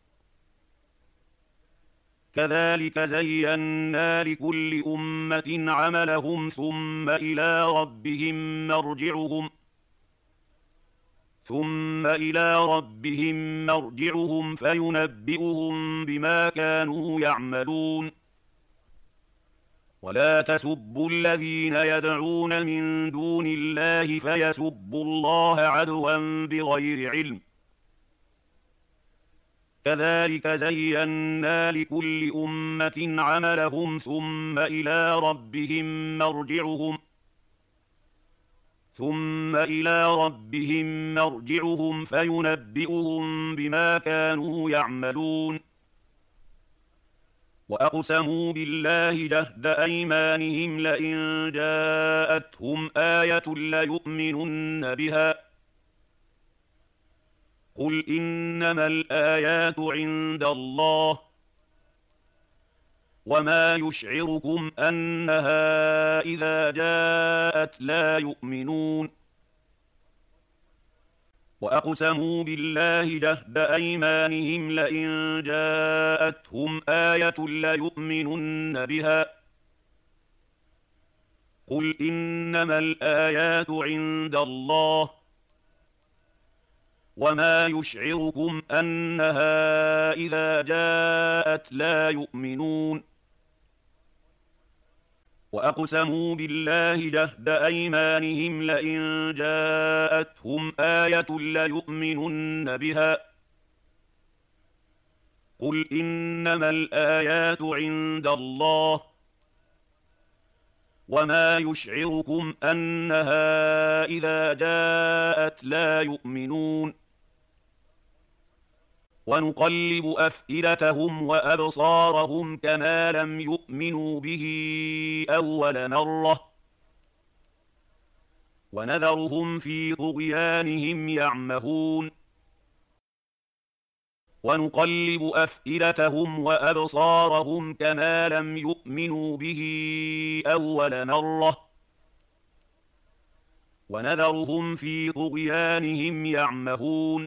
كذلك زينا لكل أمة عملهم ثم إلى ربهم مرجعهم ثم إلى ربهم مرجعهم فينبئهم بما كانوا يعملون ولا تسبوا الذين يدعون من دون الله فيسبوا الله عدوا بغير علم كذلك زينا لكل أمة عملهم ثم إلى ربهم مرجعهم ثم إلى ربهم مرجعهم فينبئهم بما كانوا يعملون وأقسموا بالله جهد أيمانهم لئن جاءتهم آية ليؤمنن بها قل إنما الآيات عند الله وما يشعركم أنها إذا جاءت لا يؤمنون وأقسموا بالله جهد أيمانهم لئن جاءتهم آية ليؤمنن بها قل إنما الآيات عند الله وما يشعركم أنها إذا جاءت لا يؤمنون وأقسموا بالله جهد أيمانهم لئن جاءتهم آية ليؤمنن بها قل إنما الآيات عند الله وما يشعركم أنها إذا جاءت لا يؤمنون ونقلب أفئدتهم وأبصارهم كما لم يؤمنوا به أول مرة ونذرهم في طغيانهم يعمهون ونقلب أفئدتهم وأبصارهم كما لم يؤمنوا به أول مرة ونذرهم في طغيانهم يعمهون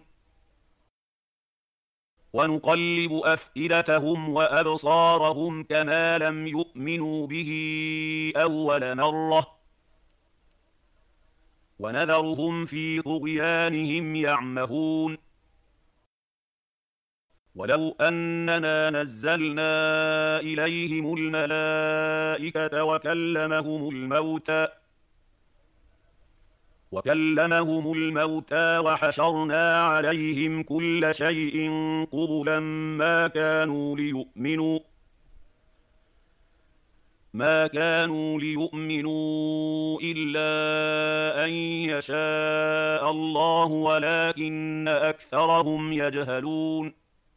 ونقلب أفئدتهم وأبصارهم كما لم يؤمنوا به أول مرة ونذرهم في طغيانهم يعمهون ولو أننا نزلنا إليهم الملائكة وكلمهم الموتى وكلمهم الموتى وحشرنا عليهم كل شيء قبلا ما كانوا ليؤمنوا ما كانوا ليؤمنوا إلا أن يشاء الله ولكن أكثرهم يجهلون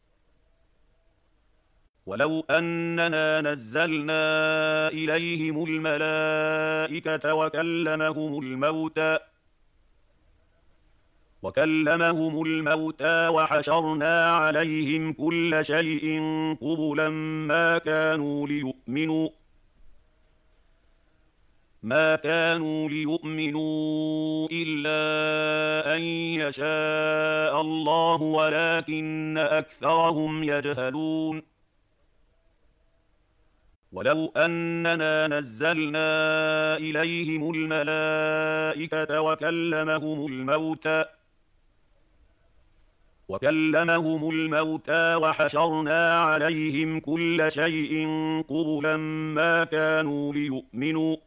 ولو أننا نزلنا إليهم الملائكة وكلمهم الموتى وكلمهم الموتى وحشرنا عليهم كل شيء قبلا ما كانوا ليؤمنوا ما كانوا ليؤمنوا إلا أن يشاء الله ولكن أكثرهم يجهلون ولو أننا نزلنا إليهم الملائكة وكلمهم الموتى وكلمهم الموتى وحشرنا عليهم كل شيء قبلا ما كانوا ليؤمنوا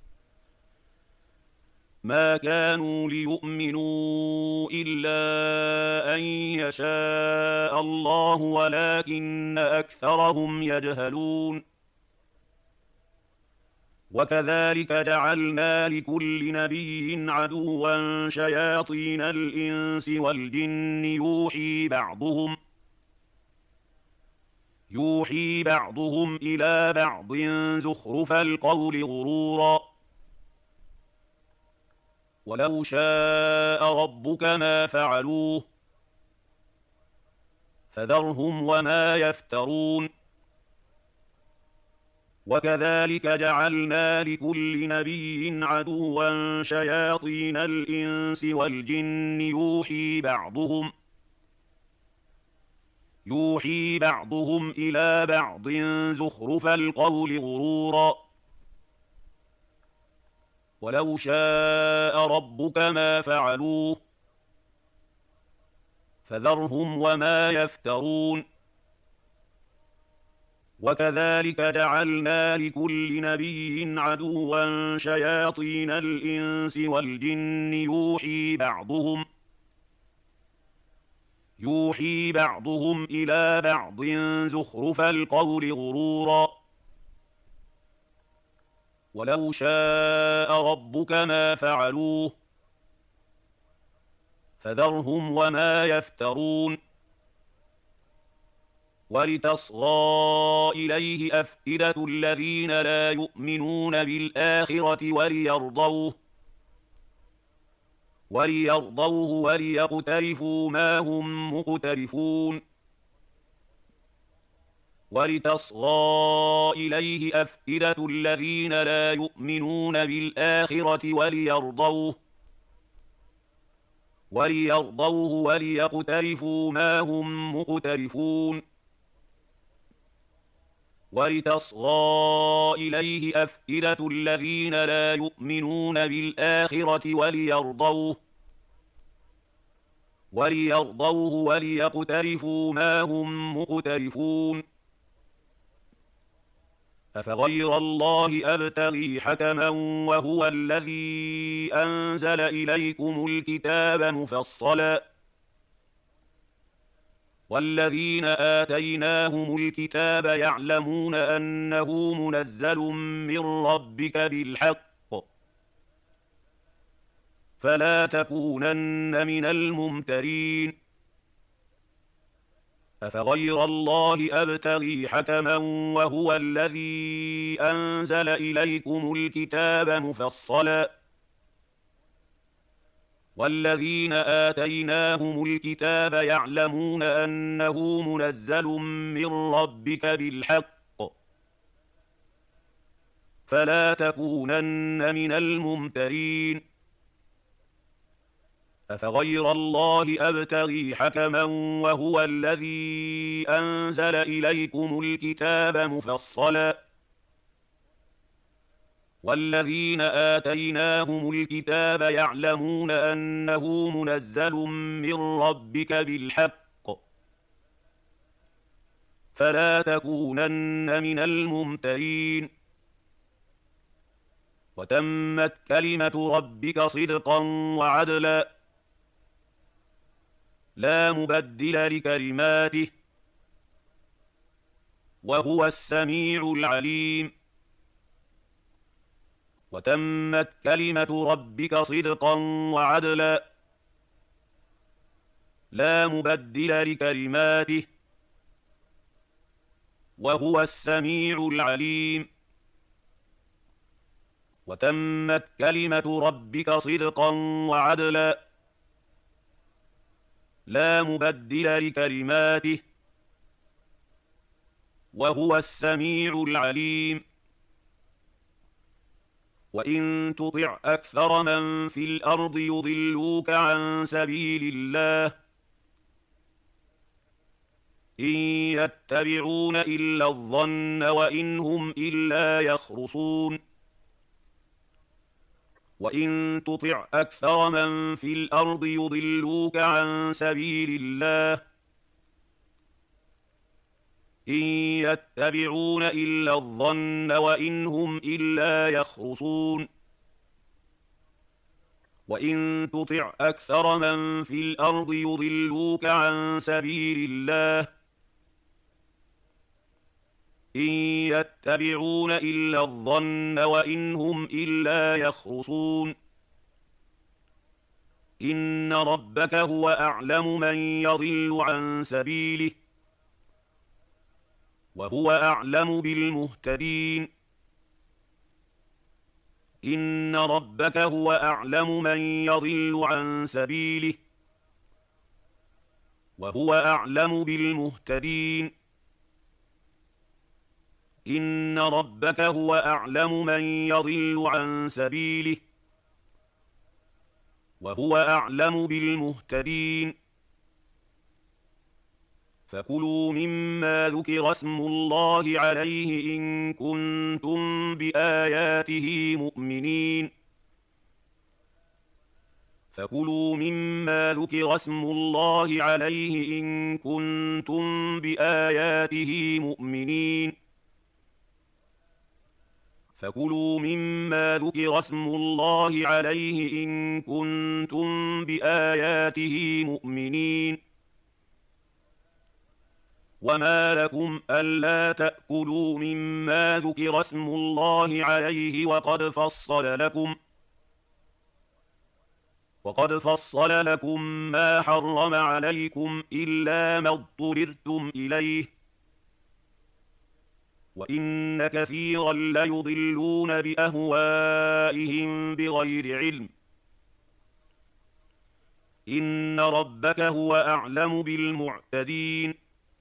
ما كانوا ليؤمنوا إلا أن يشاء الله ولكن أكثرهم يجهلون وكذلك جعلنا لكل نبي عدوا شياطين الإنس والجن يوحي بعضهم يوحي بعضهم إلى بعض زخرف القول غرورا ولو شاء ربك ما فعلوه فذرهم وما يفترون وكذلك جعلنا لكل نبي عدوا شياطين الإنس والجن يوحي بعضهم يوحي بعضهم إلى بعض زخرف القول غرورا ولو شاء ربك ما فعلوه فذرهم وما يفترون وكذلك جعلنا لكل نبي عدوا شياطين الإنس والجن يوحي بعضهم يوحي بعضهم إلى بعض زخرف القول غرورا ولو شاء ربك ما فعلوه فذرهم وما يفترون ولتصغى إليه أفئدة الذين لا يؤمنون بالآخرة وليرضوه وليرضوه وليقترفوا ما هم مقترفون ولتصغى إليه أفئدة الذين لا يؤمنون بالآخرة وليرضوه وليرضوه وليقترفوا ما هم مقترفون ولتصغى إليه أفئدة الذين لا يؤمنون بالآخرة وليرضوه وليرضوه وليقترفوا ما هم مقترفون أفغير الله أبتغي حكما وهو الذي أنزل إليكم الكتاب مفصلا والذين آتيناهم الكتاب يعلمون أنه منزل من ربك بالحق فلا تكونن من الممترين أفغير الله أبتغي حكما وهو الذي أنزل إليكم الكتاب مفصلا والذين آتيناهم الكتاب يعلمون أنه منزل من ربك بالحق فلا تكونن من الممترين أفغير الله أبتغي حكما وهو الذي أنزل إليكم الكتاب مفصلا والذين آتيناهم الكتاب يعلمون أنه منزل من ربك بالحق فلا تكونن من الممترين وتمت كلمة ربك صدقا وعدلا لا مبدل لكلماته وهو السميع العليم وتمت كلمة ربك صدقا وعدلا لا مبدل لكلماته وهو السميع العليم وتمت كلمة ربك صدقا وعدلا لا مبدل لكلماته وهو السميع العليم وإن تطع أكثر من في الأرض يضلوك عن سبيل الله إن يتبعون إلا الظن وإن هم إلا يخرصون وإن تطع أكثر من في الأرض يضلوك عن سبيل الله إن يتبعون إلا الظن وإن هم إلا يخرصون وإن تطع أكثر من في الأرض يضلوك عن سبيل الله إن يتبعون إلا الظن وإن هم إلا يخرصون إن ربك هو أعلم من يضل عن سبيله وهو أعلم بالمهتدين إن ربك هو أعلم من يضل عن سبيله وهو أعلم بالمهتدين إن ربك هو أعلم من يضل عن سبيله وهو أعلم بالمهتدين فكلوا مما ذكر اسم الله عليه إن كنتم بآياته مؤمنين فكلوا مما ذكر اسم الله عليه إن كنتم بآياته مؤمنين فكلوا مما ذكر اسم الله عليه إن كنتم بآياته مؤمنين وما لكم ألا تأكلوا مما ذكر اسم الله عليه وقد فصل لكم وقد فصل لكم ما حرم عليكم إلا ما اضطررتم إليه وإن كثيرا ليضلون بأهوائهم بغير علم إن ربك هو أعلم بالمعتدين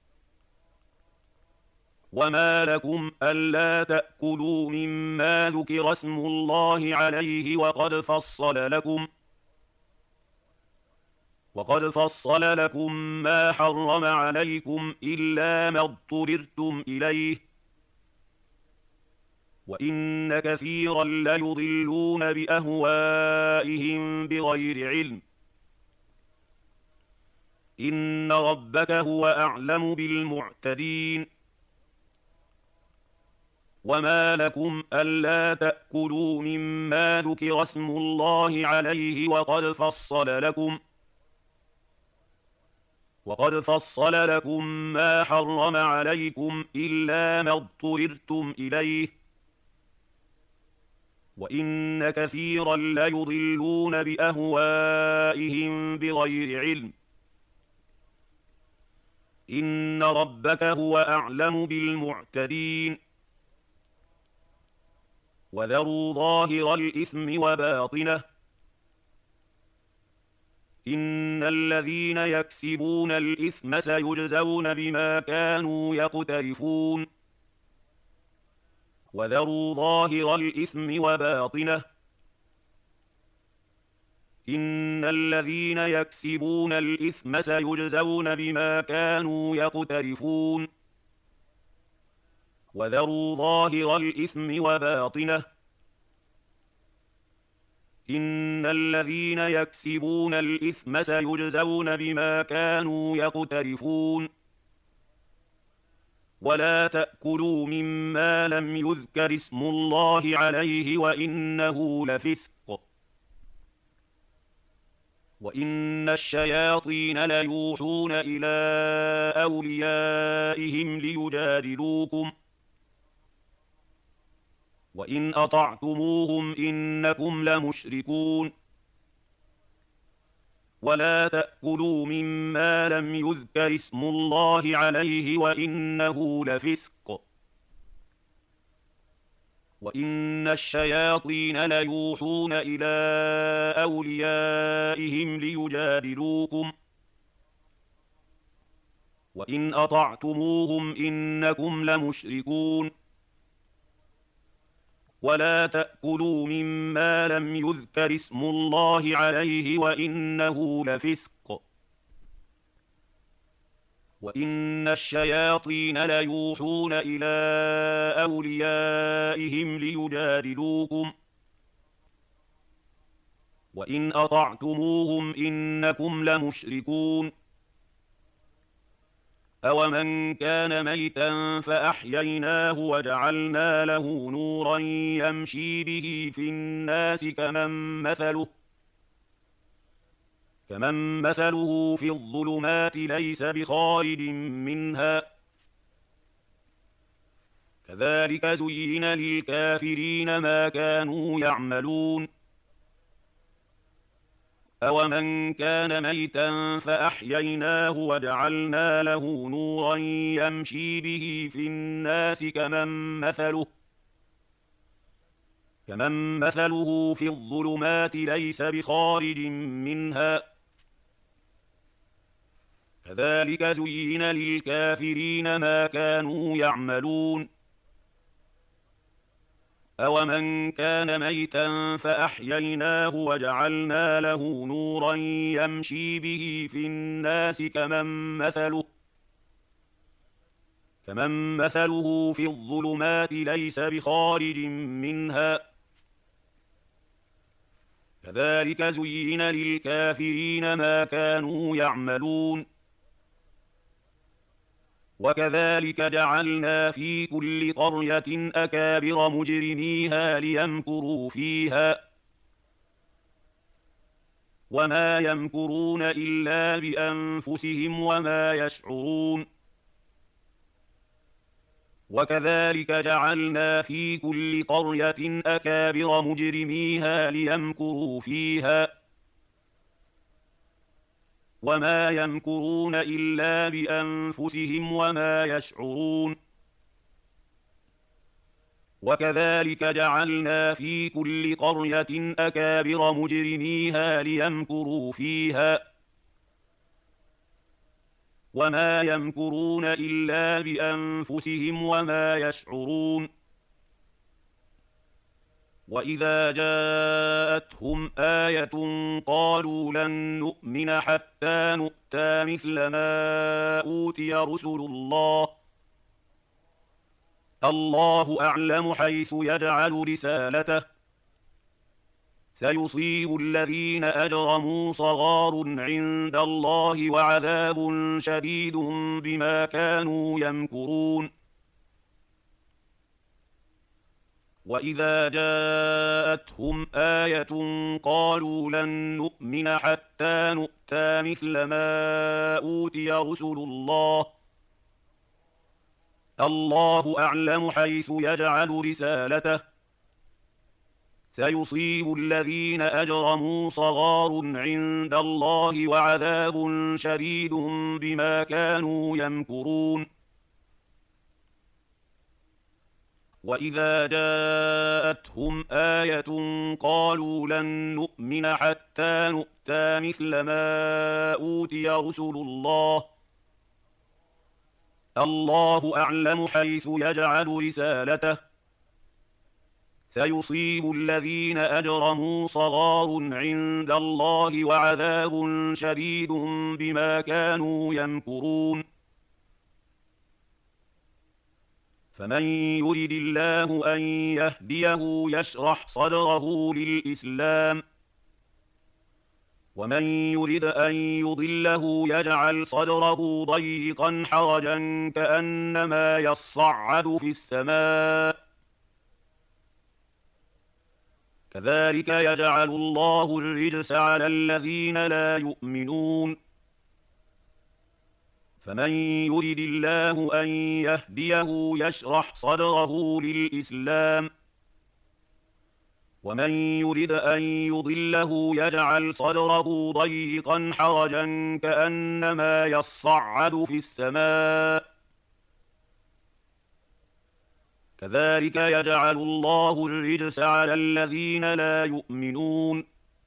وما لكم ألا تأكلوا مما ذكر اسم الله عليه وقد فصل لكم وقد فصل لكم ما حرم عليكم إلا ما اضطررتم إليه وإن كثيرا ليضلون بأهوائهم بغير علم إن ربك هو أعلم بالمعتدين وما لكم ألا تأكلوا مما ذكر اسم الله عليه وقد فصل لكم وقد فصل لكم ما حرم عليكم إلا ما اضطررتم إليه وإن كثيرا ليضلون بأهوائهم بغير علم إن ربك هو أعلم بالمعتدين وذروا ظاهر الإثم وباطنه إن الذين يكسبون الإثم سيجزون بما كانوا يقترفون وذروا ظاهر الإثم وباطنه إن الذين يكسبون الإثم سيجزون بما كانوا يقترفون وذروا ظاهر الإثم وباطنه إن الذين يكسبون الإثم سيجزون بما كانوا يقترفون ولا تأكلوا مما لم يذكر اسم الله عليه وإنه لفسق وإن الشياطين ليوحون إلى أوليائهم ليجادلوكم وإن أطعتموهم إنكم لمشركون ولا تأكلوا مما لم يذكر اسم الله عليه وإنه لفسق وإن الشياطين ليوحون إلى أوليائهم ليجادلوكم وإن أطعتموهم إنكم لمشركون ولا تأكلوا مما لم يذكر اسم الله عليه وإنه لفسق وإن الشياطين ليوحون إلى أوليائهم ليجادلوكم وإن أطعتموهم إنكم لمشركون أومن كان ميتا فأحييناه وجعلنا له نورا يمشي به في الناس كمن مثله كمن مثله في الظلمات ليس بخارج منها كذلك زين للكافرين ما كانوا يعملون أومن كان ميتا فأحييناه وجعلنا له نورا يمشي به في الناس كمن مثله كمن مثله في الظلمات ليس بخارج منها كذلك زين للكافرين ما كانوا يعملون أومن كان ميتا فأحييناه وجعلنا له نورا يمشي به في الناس كمن مثله كمن مثله في الظلمات ليس بخارج منها كذلك زين للكافرين ما كانوا يعملون وكذلك جعلنا في كل قرية أكابر مجرميها ليمكروا فيها وما يمكرون إلا بأنفسهم وما يشعرون وكذلك جعلنا في كل قرية أكابر مجرميها ليمكروا فيها وما يمكرون إلا بأنفسهم وما يشعرون وكذلك جعلنا في كل قرية أكابر مجرميها ليمكروا فيها وما يمكرون إلا بأنفسهم وما يشعرون وإذا جاءتهم آية قالوا لن نؤمن حتى نؤتى مثل ما أوتي رسل الله الله أعلم حيث يجعل رسالته سيصيب الذين أجرموا صغار عند الله وعذاب شديد بما كانوا يمكرون وإذا جاءتهم آية قالوا لن نؤمن حتى نؤتى مثل ما أوتي رسل الله الله أعلم حيث يجعل رسالته سيصيب الذين أجرموا صغار عند الله وعذاب شديد بما كانوا يمكرون وإذا جاءتهم آية قالوا لن نؤمن حتى نؤتى مثل ما أوتي رسل الله الله أعلم حيث يجعل رسالته سيصيب الذين أجرموا صغار عند الله وعذاب شديد بما كانوا يمكرون فمن يرد الله أن يهديه يشرح صدره للإسلام ومن يرد أن يضله يجعل صدره ضيقا حرجا كأنما يصعد في السماء كذلك يجعل الله الرجس على الذين لا يؤمنون فمن يرد الله أن يهديه يشرح صدره للإسلام ومن يرد أن يضله يجعل صدره ضيقا حرجا كأنما يصعد في السماء كذلك يجعل الله الرجس على الذين لا يؤمنون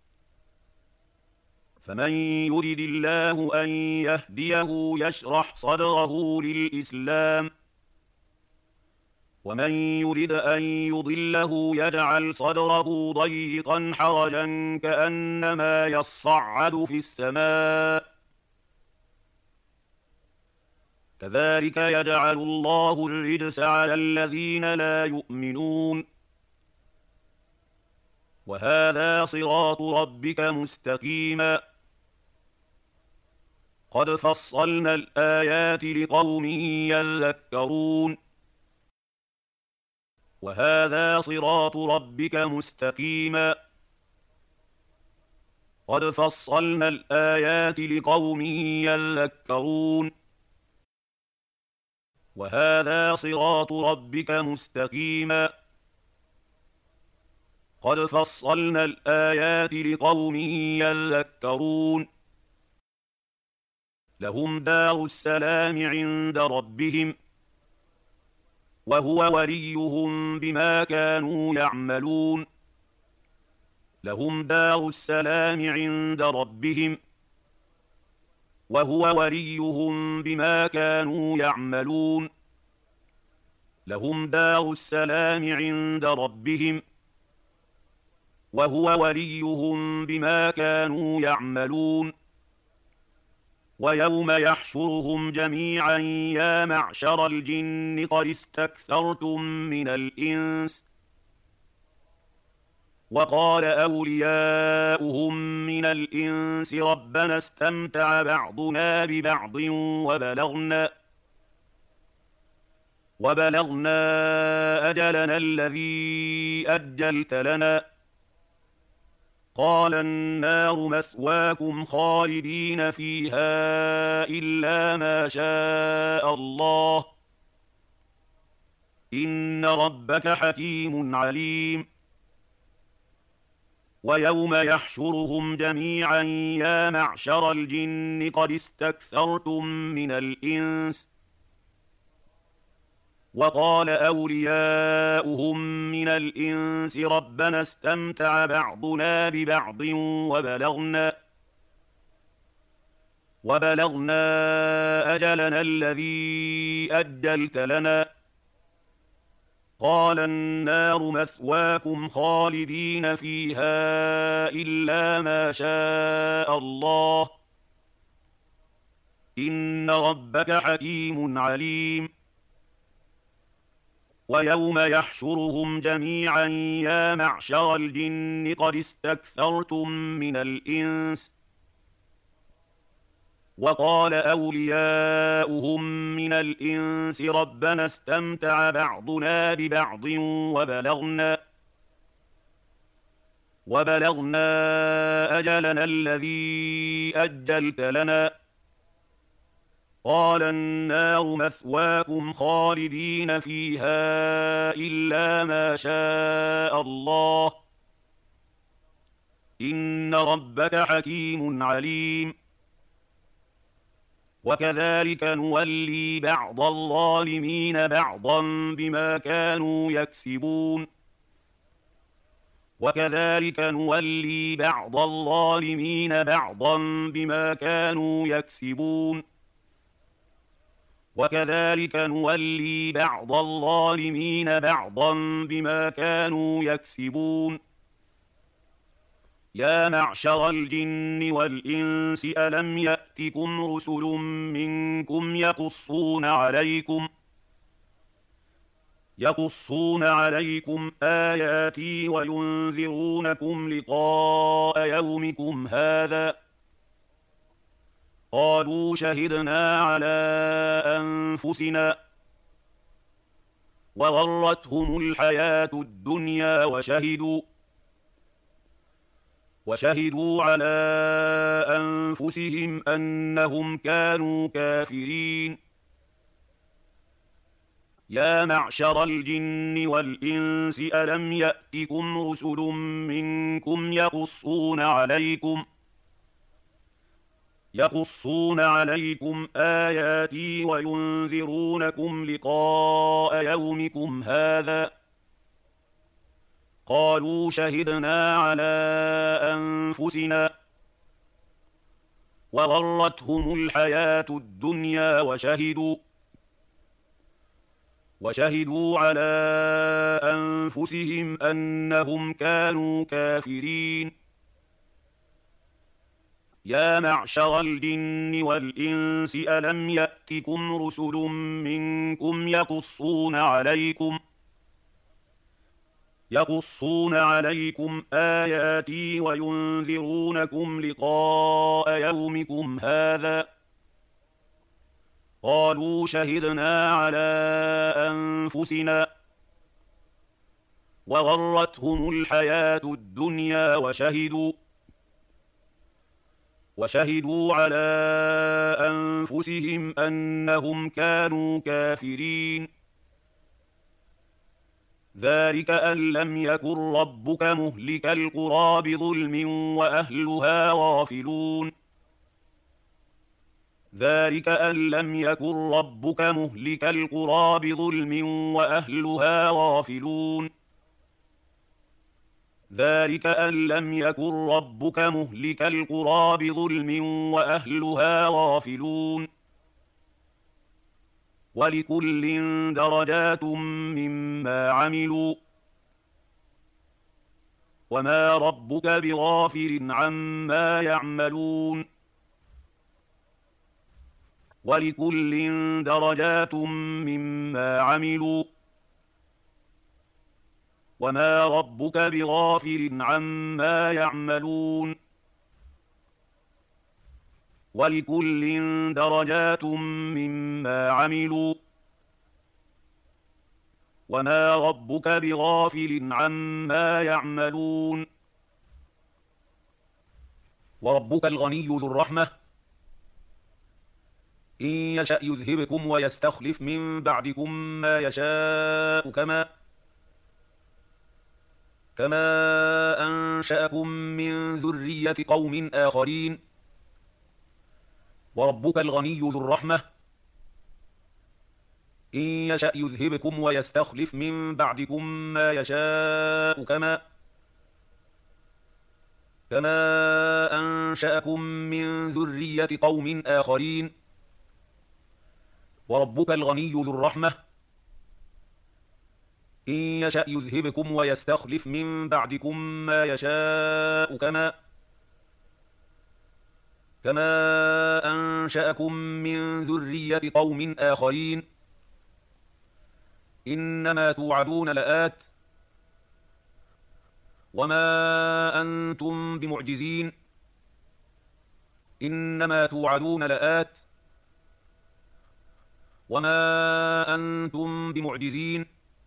فمن يرد الله أن يهديه يشرح صدره للإسلام ومن يرد أن يضله يجعل صدره ضيقا حرجا كأنما يصعد في السماء كذلك يجعل الله الرجس على الذين لا يؤمنون وهذا صراط ربك مستقيما قد فصلنا الآيات لقوم يذكرون وهذا صراط ربك مستقيما قد فصلنا الآيات لقوم يذكرون وهذا صراط ربك مستقيما قد فصلنا الآيات لقوم يذكرون لهم دار السلام عند ربهم وهو وليهم بما كانوا يعملون لهم دار السلام عند ربهم وهو وليهم بما كانوا يعملون لهم دار السلام عند ربهم وهو وليهم بما كانوا يعملون ويوم يحشرهم جميعا يا معشر الجن قد استكثرتم من الإنس وقال أولياؤهم من الإنس ربنا استمتع بعضنا ببعض وبلغنا وبلغنا أجلنا الذي أجلت لنا قال النار مثواكم خالدين فيها إلا ما شاء الله إن ربك حكيم عليم ويوم يحشرهم جميعا يا معشر الجن قد استكثرتم من الإنس وقال أولياؤهم من الإنس ربنا استمتع بعضنا ببعض وبلغنا وبلغنا أجلنا الذي أجلت لنا قال النار مثواكم خالدين فيها إلا ما شاء الله إن ربك حكيم عليم ويوم يحشرهم جميعا يا معشر الجن قد استكثرتم من الإنس وقال أولياؤهم من الإنس ربنا استمتع بعضنا ببعض وبلغنا وبلغنا أجلنا الذي أجلت لنا قال النار مثواكم خالدين فيها إلا ما شاء الله إن ربك حكيم عليم وكذلك نولي بعض الظالمين بعضا بما كانوا يكسبون وكذلك نولي بعض الظالمين بعضا بما كانوا يكسبون وكذلك نولي بعض الظالمين بعضا بما كانوا يكسبون يا معشر الجن والإنس ألم يأتكم رسل منكم يقصون عليكم يقصون عليكم آياتي وينذرونكم لقاء يومكم هذا قالوا شهدنا على أنفسنا وغرتهم الحياة الدنيا وشهدوا وشهدوا على أنفسهم أنهم كانوا كافرين يا معشر الجن والإنس ألم يأتكم رسل منكم يقصون عليكم يقصون عليكم آياتي وينذرونكم لقاء يومكم هذا قالوا شهدنا على أنفسنا وغرتهم الحياة الدنيا وشهدوا وشهدوا على أنفسهم أنهم كانوا كافرين يا معشر الجن والإنس ألم يأتكم رسل منكم يقصون عليكم يقصون عليكم آياتي وينذرونكم لقاء يومكم هذا قالوا شهدنا على أنفسنا وغرتهم الحياة الدنيا وشهدوا وشهدوا على أنفسهم أنهم كانوا كافرين ذلك أن لم يكن ربك مهلك القرى بظلم وأهلها غافلون ذلك أن لم يكن ربك مهلك القرى بظلم وأهلها غافلون ذلك أن لم يكن ربك مهلك القرى بظلم وأهلها غافلون ولكل درجات مما عملوا وما ربك بغافل عما يعملون ولكل درجات مما عملوا وما ربك بغافل عما يعملون ولكل درجات مما عملوا وما ربك بغافل عما يعملون وربك الغني ذو الرحمة إن يشأ يذهبكم ويستخلف من بعدكم ما يشاء كما كما أنشأكم من ذرية قوم آخرين وربك الغني ذو الرحمة إن يشأ يذهبكم ويستخلف من بعدكم ما يشاء كما كما أنشأكم من ذرية قوم آخرين وربك الغني ذو الرحمة إن يشأ يذهبكم ويستخلف من بعدكم ما يشاء كما كما أنشأكم من ذرية قوم آخرين إنما توعدون لآت وما أنتم بمعجزين إنما توعدون لآت وما أنتم بمعجزين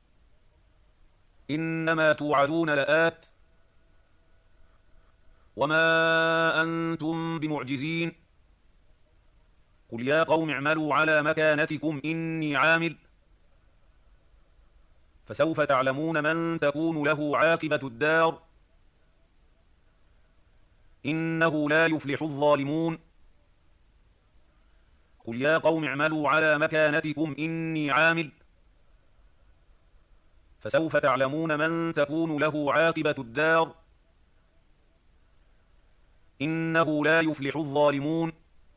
إنما توعدون لآت وما أنتم بمعجزين قل يا قوم اعملوا على مكانتكم إني عامل فسوف تعلمون من تكون له عاقبة الدار إنه لا يفلح الظالمون قل يا قوم اعملوا على مكانتكم إني عامل فسوف تعلمون من تكون له عاقبة الدار إنه لا يفلح الظالمون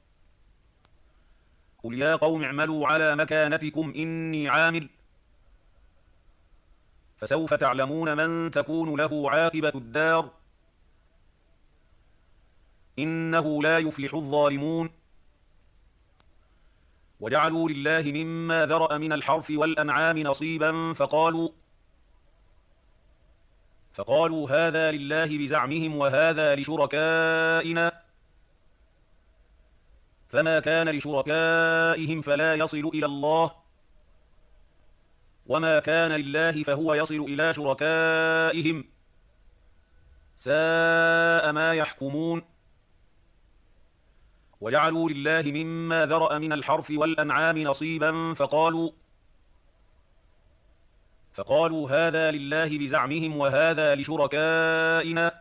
قل يا قوم اعملوا على مكانتكم إني عامل فسوف تعلمون من تكون له عاقبة الدار إنه لا يفلح الظالمون وجعلوا لله مما ذرأ من الحرث والأنعام نصيبا فقالوا فقالوا هذا لله بزعمهم وهذا لشركائنا فما كان لشركائهم فلا يصل إلى الله وما كان لله فهو يصل إلى شركائهم ساء ما يحكمون وجعلوا لله مما ذرأ من الحرث والأنعام نصيبا فقالوا فقالوا هذا لله بزعمهم وهذا لشركائنا،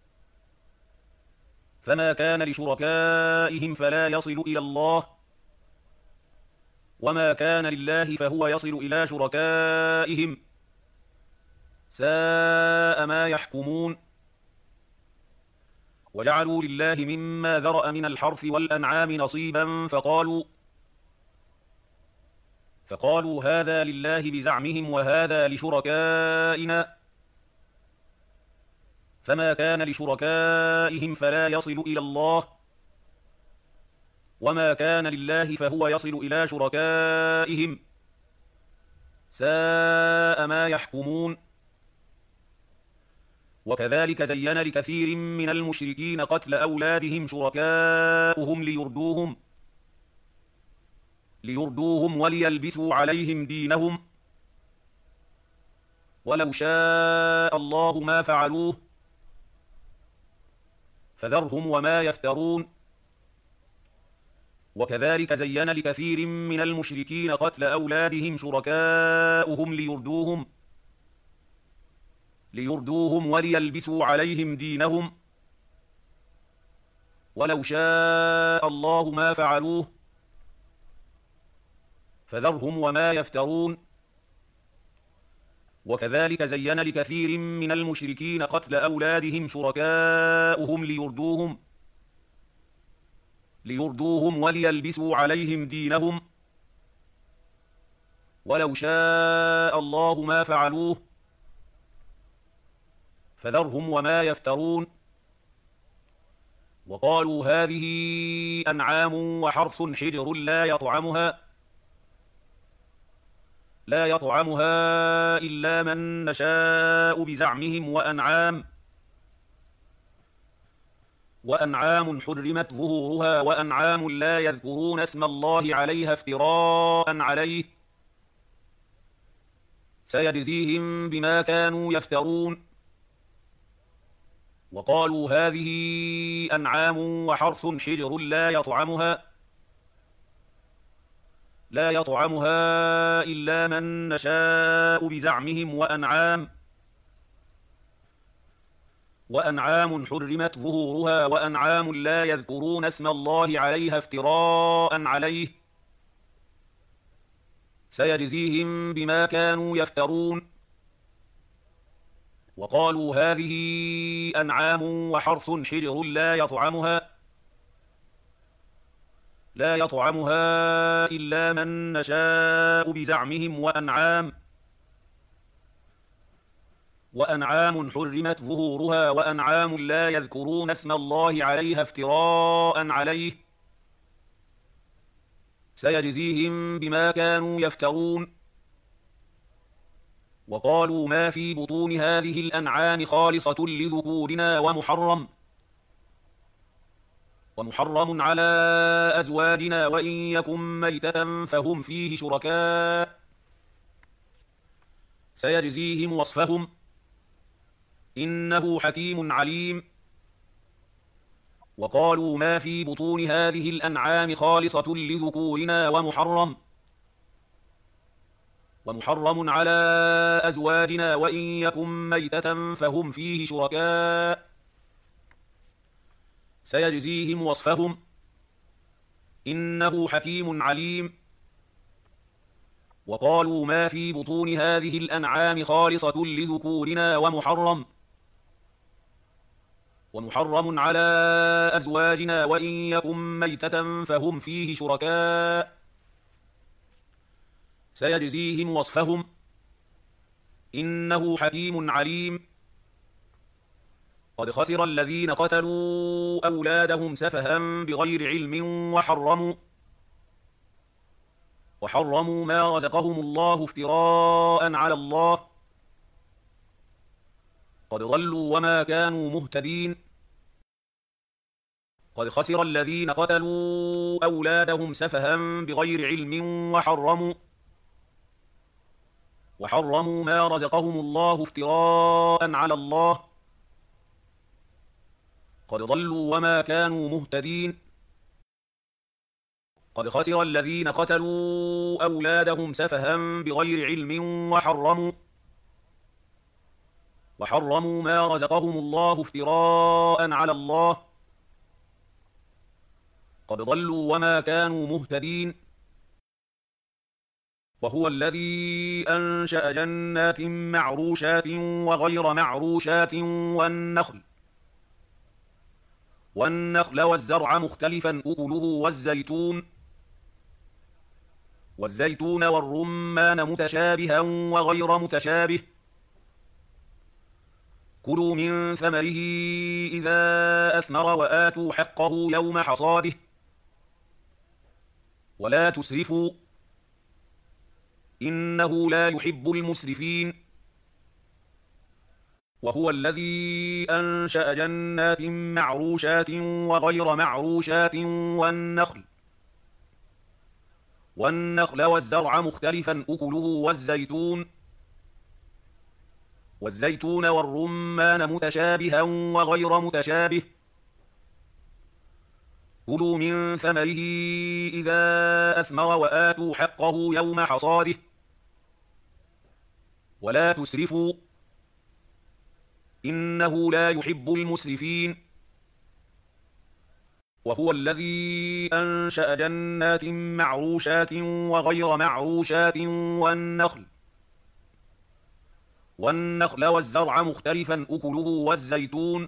فما كان لشركائهم فلا يصل إلى الله، وما كان لله فهو يصل إلى شركائهم، ساء ما يحكمون. وجعلوا لله مما ذرأ من الحرث والأنعام نصيبا فقالوا فقالوا هذا لله بزعمهم وهذا لشركائنا، فما كان لشركائهم فلا يصل إلى الله، وما كان لله فهو يصل إلى شركائهم، ساء ما يحكمون. وكذلك زين لكثير من المشركين قتل أولادهم شركاؤهم ليردوهم ليردوهم وليلبسوا عليهم دينهم، ولو شاء الله ما فعلوه، فذرهم وما يفترون. وكذلك زين لكثير من المشركين قتل أولادهم شركاؤهم ليردوهم ليردوهم وليلبسوا عليهم دينهم، ولو شاء الله ما فعلوه، فذرهم وما يفترون. وكذلك زين لكثير من المشركين قتل أولادهم شركاؤهم ليردوهم ليردوهم وليلبسوا عليهم دينهم، ولو شاء الله ما فعلوه، فذرهم وما يفترون. وقالوا هذه أنعام وحرث حجر لا يطعمها لا يطعمها إلا من نشاء بزعمهم، وأنعام وأنعام حرمت ظهورها وأنعام لا يذكرون اسم الله عليها افتراء عليه، سيجزيهم بما كانوا يفترون. وقالوا هذه أنعام وحرث حجر لا يطعمها لا يطعمها إلا من نشاء بزعمهم، وأنعام وأنعام حرمت ظهورها وأنعام لا يذكرون اسم الله عليها افتراء عليه، سيجزيهم بما كانوا يفترون. وقالوا هذه أنعام وحرث حجر لا يطعمها لا يطعمها إلا من نشاء بزعمهم، وأنعام وأنعام حرمت ظهورها وأنعام لا يذكرون اسم الله عليها افتراء عليه، سيجزيهم بما كانوا يفترون. وقالوا ما في بطون هذه الأنعام خالصة لذكورنا ومحرم ومحرم على أزواجنا وإن يكن ميتة فهم فيه شركاء، سيجزيهم وصفهم إنه حكيم عليم. وقالوا ما في بطون هذه الأنعام خالصة لذكورنا ومحرم ومحرم على أزواجنا وإن يكن ميتة فهم فيه شركاء، سيجزيهم وصفهم إنه حكيم عليم. وقالوا ما في بطون هذه الأنعام خالصة لذكورنا ومحرم ومحرم على أزواجنا وإن يكن ميتة فهم فيه شركاء، سيجزيهم وصفهم إنه حكيم عليم. قد خسر الذين قتلوا أولادهم سفها بغير علم وحرموا وحرموا ما رزقهم الله افتراء على الله، قد ضلوا وما كانوا مهتدين. قد خسر الذين قتلوا أولادهم سفها بغير علم وحرموا وحرموا ما رزقهم الله افتراء على الله، قد ضلوا وما كانوا مهتدين. قد خسر الذين قتلوا أولادهم سفها بغير علم وحرموا وحرموا ما رزقهم الله افتراء على الله قد ضلوا وما كانوا مهتدين. وهو الذي أنشأ جنات معروشات وغير معروشات والنخل والنخل والزرع مختلفا أكله والزيتون والزيتون والرمان متشابها وغير متشابه كلوا من ثمره إذا أثمر وآتوا حقه يوم حصاده ولا تسرفوا إنه لا يحب المسرفين. وهو الذي أنشأ جنات معروشات وغير معروشات والنخل والنخل والزرع مختلفا أكله والزيتون والزيتون والرمان متشابها وغير متشابه كلوا من ثمره إذا أثمر وآتوا حقه يوم حصاده ولا تسرفوا إنه لا يحب المسرفين. وهو الذي أنشأ جنات معروشات وغير معروشات والنخل والنخل والزرع مختلفا أكله والزيتون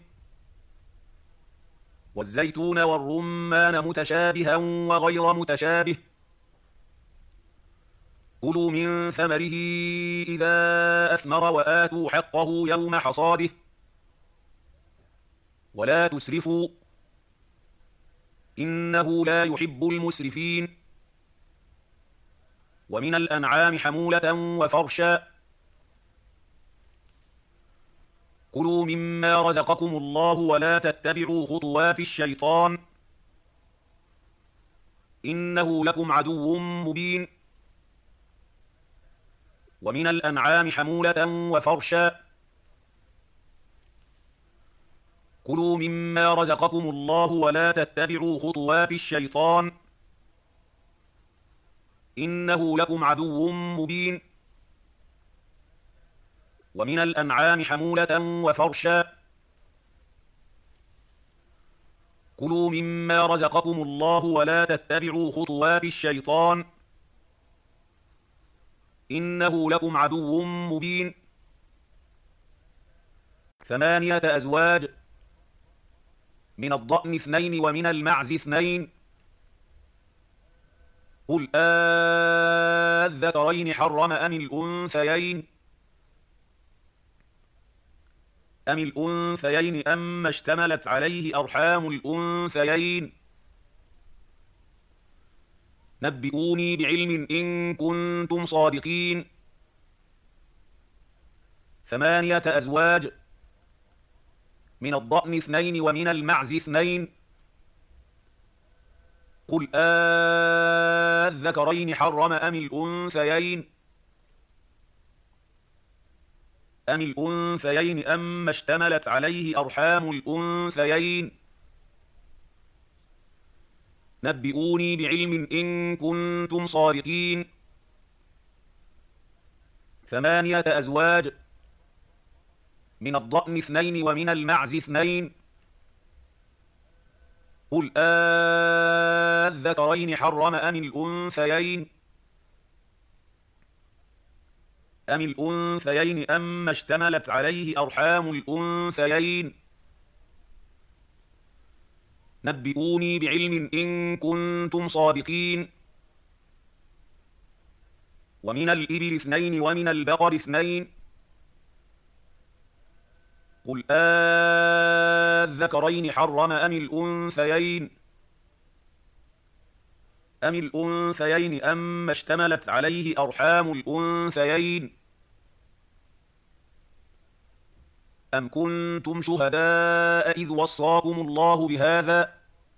والزيتون والرمان متشابها وغير متشابه كلوا من ثمره إذا أثمر وآتوا حقه يوم حصاده ولا تسرفوا إنه لا يحب المسرفين. ومن الأنعام حمولة وفرشا كلوا مما رزقكم الله ولا تتبعوا خطوات الشيطان إنه لكم عدو مبين. ومن الأنعام حمولة وفرشا كلوا مما رزقكم الله ولا تتبعوا خطوات الشيطان إنه لكم عدو مبين. ومن الأنعام حمولة وفرشا كلوا مما رزقكم الله ولا تتبعوا خطوات الشيطان إنه لكم عدو مبين. ثمانية أزواج من الضأن اثنين ومن المعز اثنين قل آذكرين حرم أم الأنثيين أم الأنثيين أم اشتملت عليه أرحام الأنثيين نبئوني بعلم إن كنتم صادقين. ثمانية أزواج من الضأن اثنين ومن المعز اثنين قل آذكرين حرم أم الأنثيين أم الأنثيين أم اشتملت عليه أرحام الأنثيين نبئوني بعلم إن كنتم صادقين. ثمانية أزواج من الضأن اثنين ومن المعز اثنين قل آذكرين حرم أم الأنثيين أم الأنثيين أم اشتملت عليه أرحام الأنثيين نبئوني بعلم إن كنتم صادقين. ومن الإبل اثنين ومن البقر اثنين قل آذكرين حرم أم الأنثيين أم الأنثيين أم اشتملت عليه أرحام الأنثيين أم كنتم شهداء إذ وصاكم الله بهذا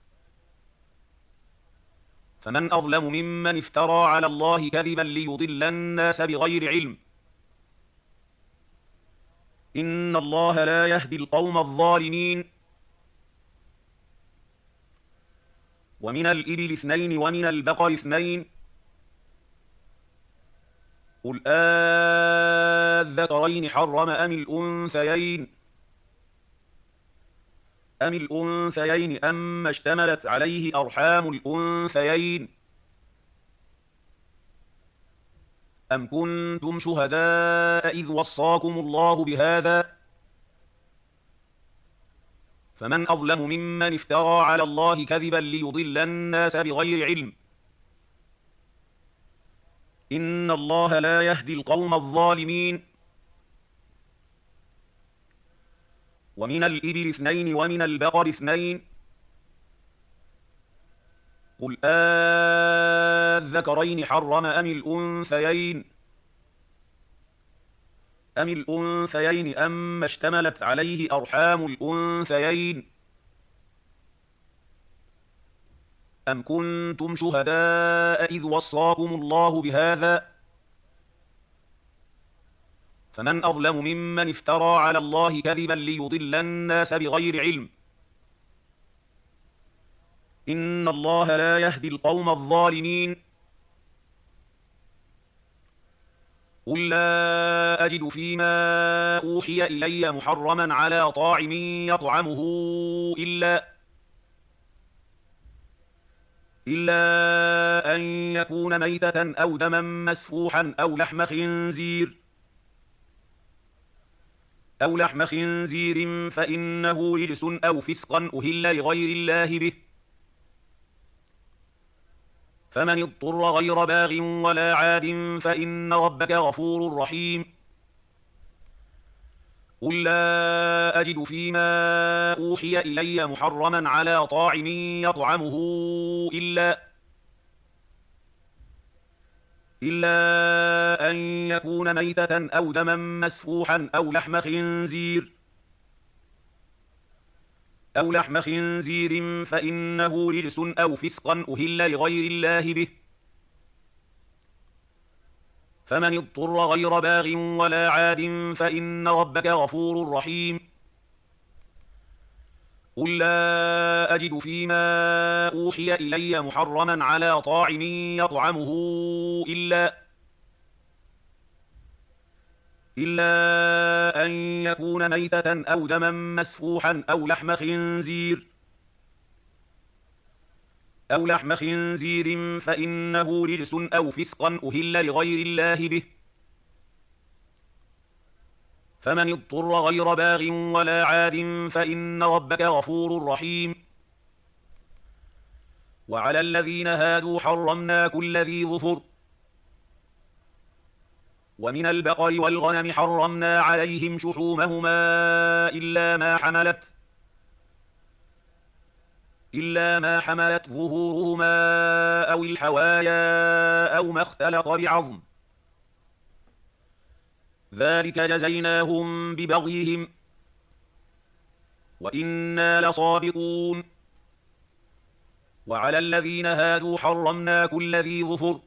فمن أظلم ممن افترى على الله كذبا ليضل الناس بغير علم إن الله لا يهدي القوم الظالمين. ومن الإبل اثنين ومن البقر اثنين قل آذكرين حرم أم الأنثيين أم الأنثيين أم اشتملت عليه أرحام الأنثيين أم كنتم شهداء إذ وصاكم الله بهذا فمن أظلم ممن افترى على الله كذبا ليضل الناس بغير علم إن الله لا يهدي القوم الظالمين ومن الإبل اثنين ومن البقر اثنين قل آذكرين حرم أم الأنثيين أم الأنثيين أم اشتملت عليه أرحام الأنثيين أم كنتم شهداء إذ وصاكم الله بهذا فمن أظلم ممن افترى على الله كذبا ليضل الناس بغير علم إن الله لا يهدي القوم الظالمين قل لا أجد فيما أوحي إلي محرما على طاعم يطعمه إلا إلا أن يكون ميتة أو دما مسفوحا أو لحم خنزير أو لحم خنزير فإنه رجس أو فسقا أهل لغير الله به فمن اضطر غير باغ ولا عاد فإن ربك غفور رحيم قل لا أجد فيما أوحي إلي محرما على طاعم يطعمه إلا إلا أن يكون ميتة أو دما مسفوحا أو لحم خنزير أو لحم خنزير فإنه رجس أو فسقا أهل لغير الله به فمن اضطر غير باغ ولا عاد فإن ربك غفور رحيم قل لا أجد فيما أوحي إلي محرما على طاعم يطعمه إلا إلا أن يكون ميتة أو دما مسفوحا أو لحم خنزير أو لحم خنزير فإنه رجس أو فسقا أهل لغير الله به فمن اضطر غير باغ ولا عاد فإن ربك غفور رحيم وعلى الذين هادوا حرمنا كل ذي ظفر ومن البقر والغنم حرمنا عليهم شحومهما إلا ما حملت إلا ما حملت ظهورهما أو الحوايا أو ما اختلط بعظم ذلك جزيناهم ببغيهم وإنا لصادقون وعلى الذين هادوا حرمنا كل ذي ظفر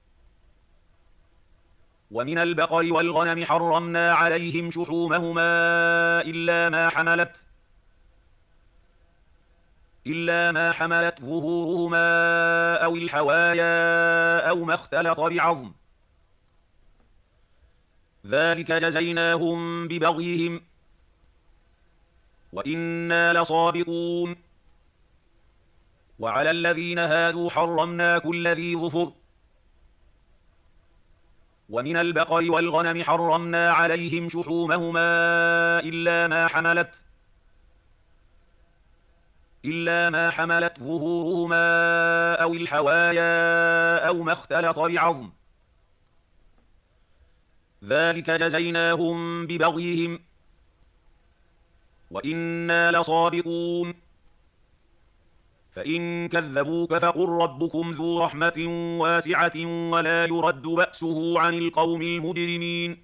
ومن البقر والغنم حرمنا عليهم شحومهما إلا ما حملت إلا ما حملت ظهورهما أو الحوايا أو ما اختلط بعظم ذلك جزيناهم ببغيهم وإنا لصادقون وعلى الذين هادوا حرمنا كل ذي ظفر ومن البقر والغنم حرمنا عليهم شحومهما إلا ما حملت إلا ما حملت ظهورهما أو الحوايا أو ما اختلط بعظم ذلك جزيناهم ببغيهم وإنا لصادقون فإن كذبوك فقل ربكم ذو رحمة واسعة ولا يرد بأسه عن القوم المجرمين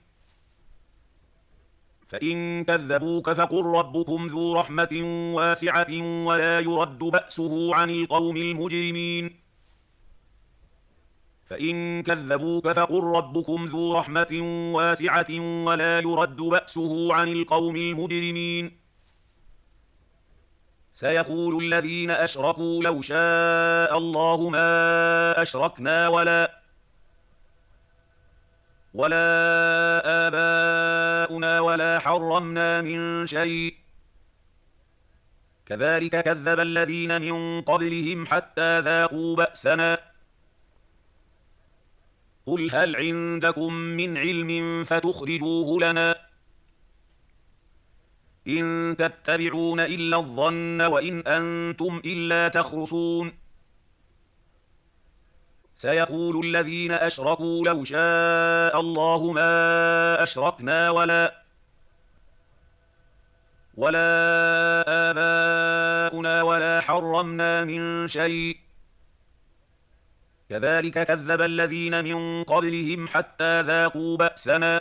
فإن كذبوك فقل ربكم ذو رحمة واسعة ولا يرد بأسه عن القوم المجرمين فإن كذبوك فقل ربكم ذو رحمة واسعة ولا يرد بأسه عن القوم المجرمين سيقول الذين أشركوا لو شاء الله ما أشركنا ولا ولا آباؤنا ولا حرمنا من شيء كذلك كذب الذين من قبلهم حتى ذاقوا بأسنا قل هل عندكم من علم فتخرجوه لنا إن تتبعون إلا الظن وإن أنتم إلا تخرصون سيقول الذين أشركوا لو شاء الله ما أشركنا ولا ولا آباؤنا ولا حرمنا من شيء كذلك كذب الذين من قبلهم حتى ذاقوا بأسنا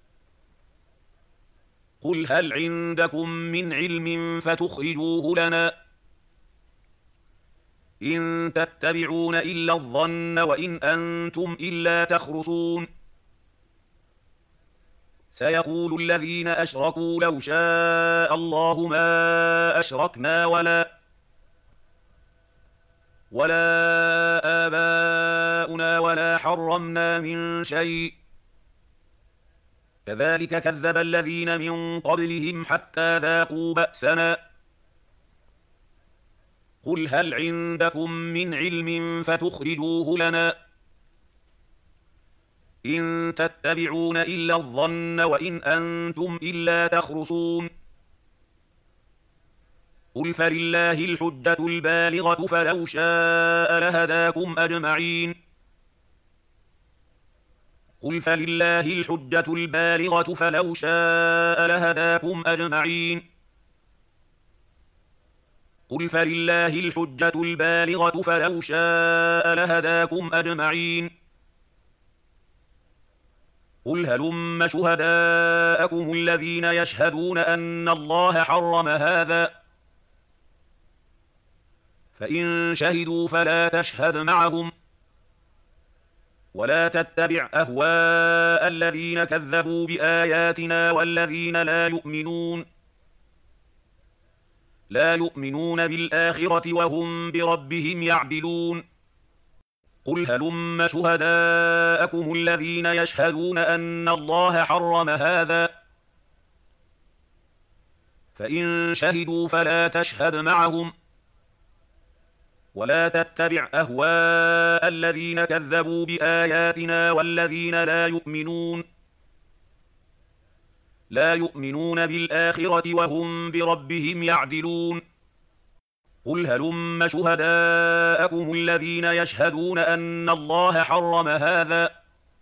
قل هل عندكم من علم فتخرجوه لنا إن تتبعون إلا الظن وإن أنتم إلا تخرصون سيقول الذين أشركوا لو شاء الله ما أشركنا ولا ولا آباؤنا ولا حرمنا من شيء كذلك كذب الذين من قبلهم حتى ذاقوا بأسنا قل هل عندكم من علم فتخرجوه لنا إن تتبعون إلا الظن وإن أنتم إلا تخرصون قل فلله الحجة البالغة فلو شاء لهداكم أجمعين قل فلله الحجة البالغة فلو شاء لهداكم أجمعين قل فلله الحجة البالغة فلو شاء لهداكم أجمعين قل هلم شهداءكم الذين يشهدون أن الله حرم هذا فإن شهدوا فلا تشهد معهم ولا تتبع أهواء الذين كذبوا بآياتنا والذين لا يؤمنون لا يؤمنون بالآخرة وهم بربهم يعدلون قل هلم شهداءكم الذين يشهدون أن الله حرم هذا فإن شهدوا فلا تشهد معهم ولا تتبع أهواء الذين كذبوا بآياتنا والذين لا يؤمنون لا يؤمنون بالآخرة وهم بربهم يعدلون قل هلم شهداءكم الذين يشهدون أن الله حرم هذا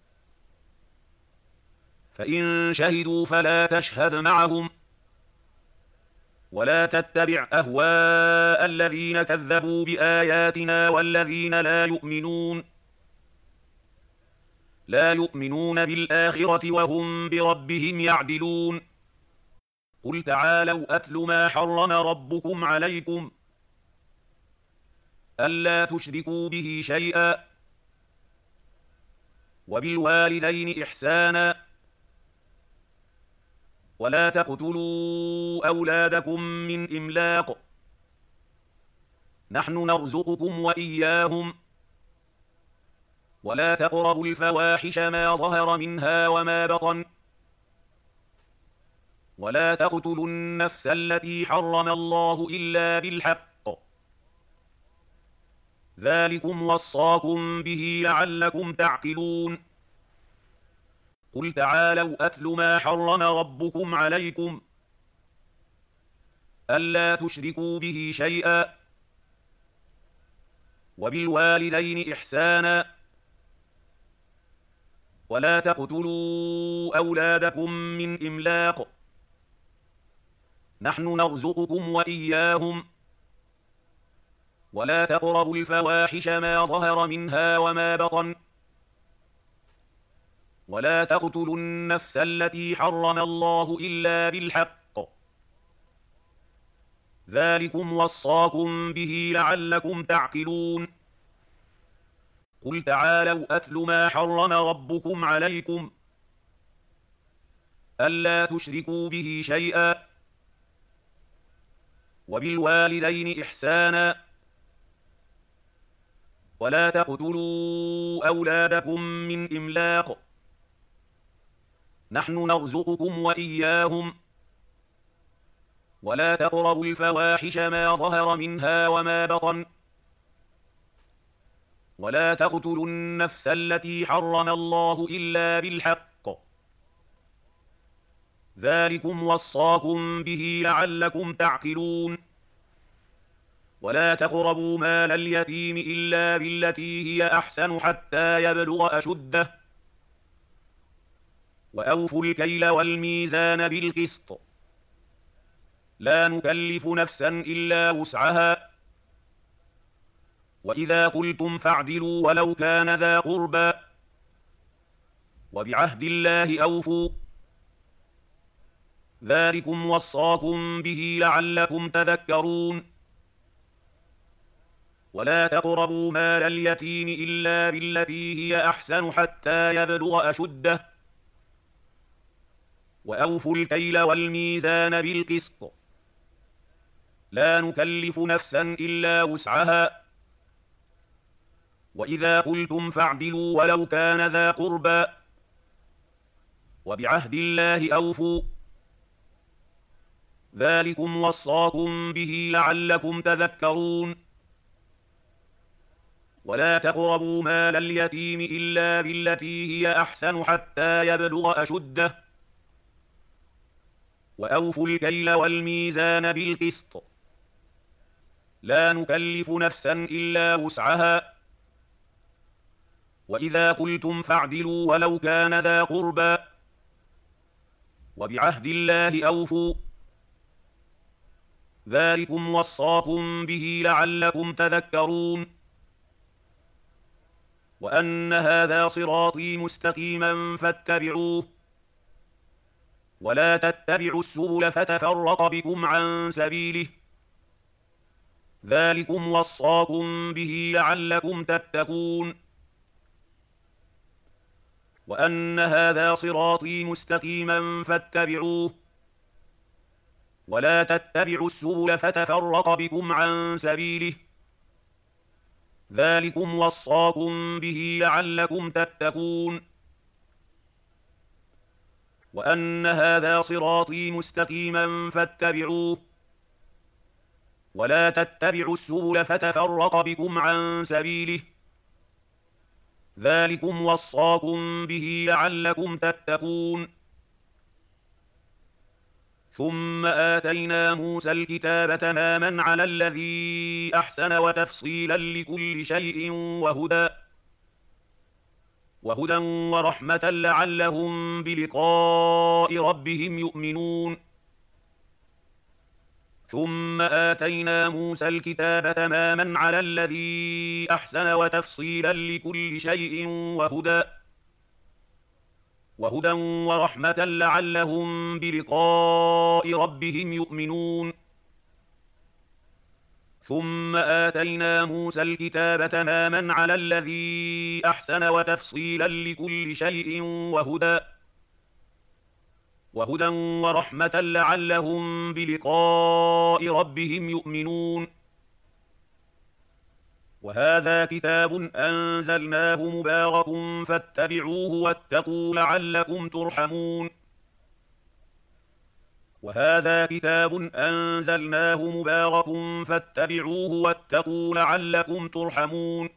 فإن شهدوا فلا تشهد معهم ولا تتبع أهواء الذين كذبوا بآياتنا والذين لا يؤمنون لا يؤمنون بالآخرة وهم بربهم يعدلون قل تعالوا أتل ما حرم ربكم عليكم ألا تشركوا به شيئا وبالوالدين إحسانا ولا تقتلوا أولادكم من إملاق نحن نرزقكم وإياهم ولا تقربوا الفواحش ما ظهر منها وما بطن ولا تقتلوا النفس التي حرم الله إلا بالحق ذلكم وصاكم به لعلكم تعقلون قل تعالوا أتل ما حرم ربكم عليكم ألا تشركوا به شيئا وبالوالدين إحسانا ولا تقتلوا أولادكم من إملاق نحن نرزقكم وإياهم ولا تقربوا الفواحش ما ظهر منها وما بطن ولا تقتلوا النفس التي حرم الله إلا بالحق ذلكم وصاكم به لعلكم تعقلون قل تعالوا أتل ما حرم ربكم عليكم ألا تشركوا به شيئا وبالوالدين إحسانا ولا تقتلوا أولادكم من إملاق نحن نرزقكم وإياهم ولا تقربوا الفواحش ما ظهر منها وما بطن ولا تقتلوا النفس التي حرم الله إلا بالحق ذلكم وصاكم به لعلكم تعقلون ولا تقربوا مال اليتيم إلا بالتي هي أحسن حتى يبلغ أشده وأوفوا الكيل والميزان بالقسط لا نكلف نفسا إلا وسعها وإذا قلتم فاعدلوا ولو كان ذا قربى وبعهد الله أوفوا ذلكم وصاكم به لعلكم تذكرون ولا تقربوا مال اليتيم إلا بالتي هي أحسن حتى يبلغ أشده وأوفوا الكيل والميزان بالقسط لا نكلف نفسا إلا وسعها وإذا قلتم فاعدلوا ولو كان ذا قربى وبعهد الله أوفوا ذلكم وصاكم به لعلكم تذكرون ولا تقربوا مال اليتيم إلا بالتي هي أحسن حتى يبلغ أشده وأوفوا الكيل والميزان بالقسط لا نكلف نفسا إلا وسعها وإذا قلتم فاعدلوا ولو كان ذا قربى وبعهد الله أوفوا ذلكم وصاكم به لعلكم تذكرون وأن هذا صراطي مستقيما فاتبعوه ولا تتبعوا السبل فتفرق بكم عن سبيله ذلكم وصاكم به لعلكم تتقون وأن هذا صراطي مستقيما فاتبعوه ولا تتبعوا السبل فتفرق بكم عن سبيله ذلكم وصاكم به لعلكم تتقون وأن هذا صراطي مستقيما فاتبعوه ولا تتبعوا السبل فتفرق بكم عن سبيله ذلكم وصاكم به لعلكم تتقون ثم آتينا موسى الكتاب تماما على الذي أحسن وتفصيلا لكل شيء وهدى وهدى ورحمة لعلهم بلقاء ربهم يؤمنون ثم آتينا موسى الكتاب تماما على الذي أحسن وتفصيلا لكل شيء وهدى وهدى ورحمة لعلهم بلقاء ربهم يؤمنون ثم آتينا موسى الكتاب تماما على الذي أحسن وتفصيلا لكل شيء وهدى وهدى ورحمة لعلهم بلقاء ربهم يؤمنون وهذا كتاب أنزلناه مبارك فاتبعوه واتقوا لعلكم ترحمون وهذا كتاب أنزلناه مبارك فاتبعوه واتقوا لعلكم ترحمون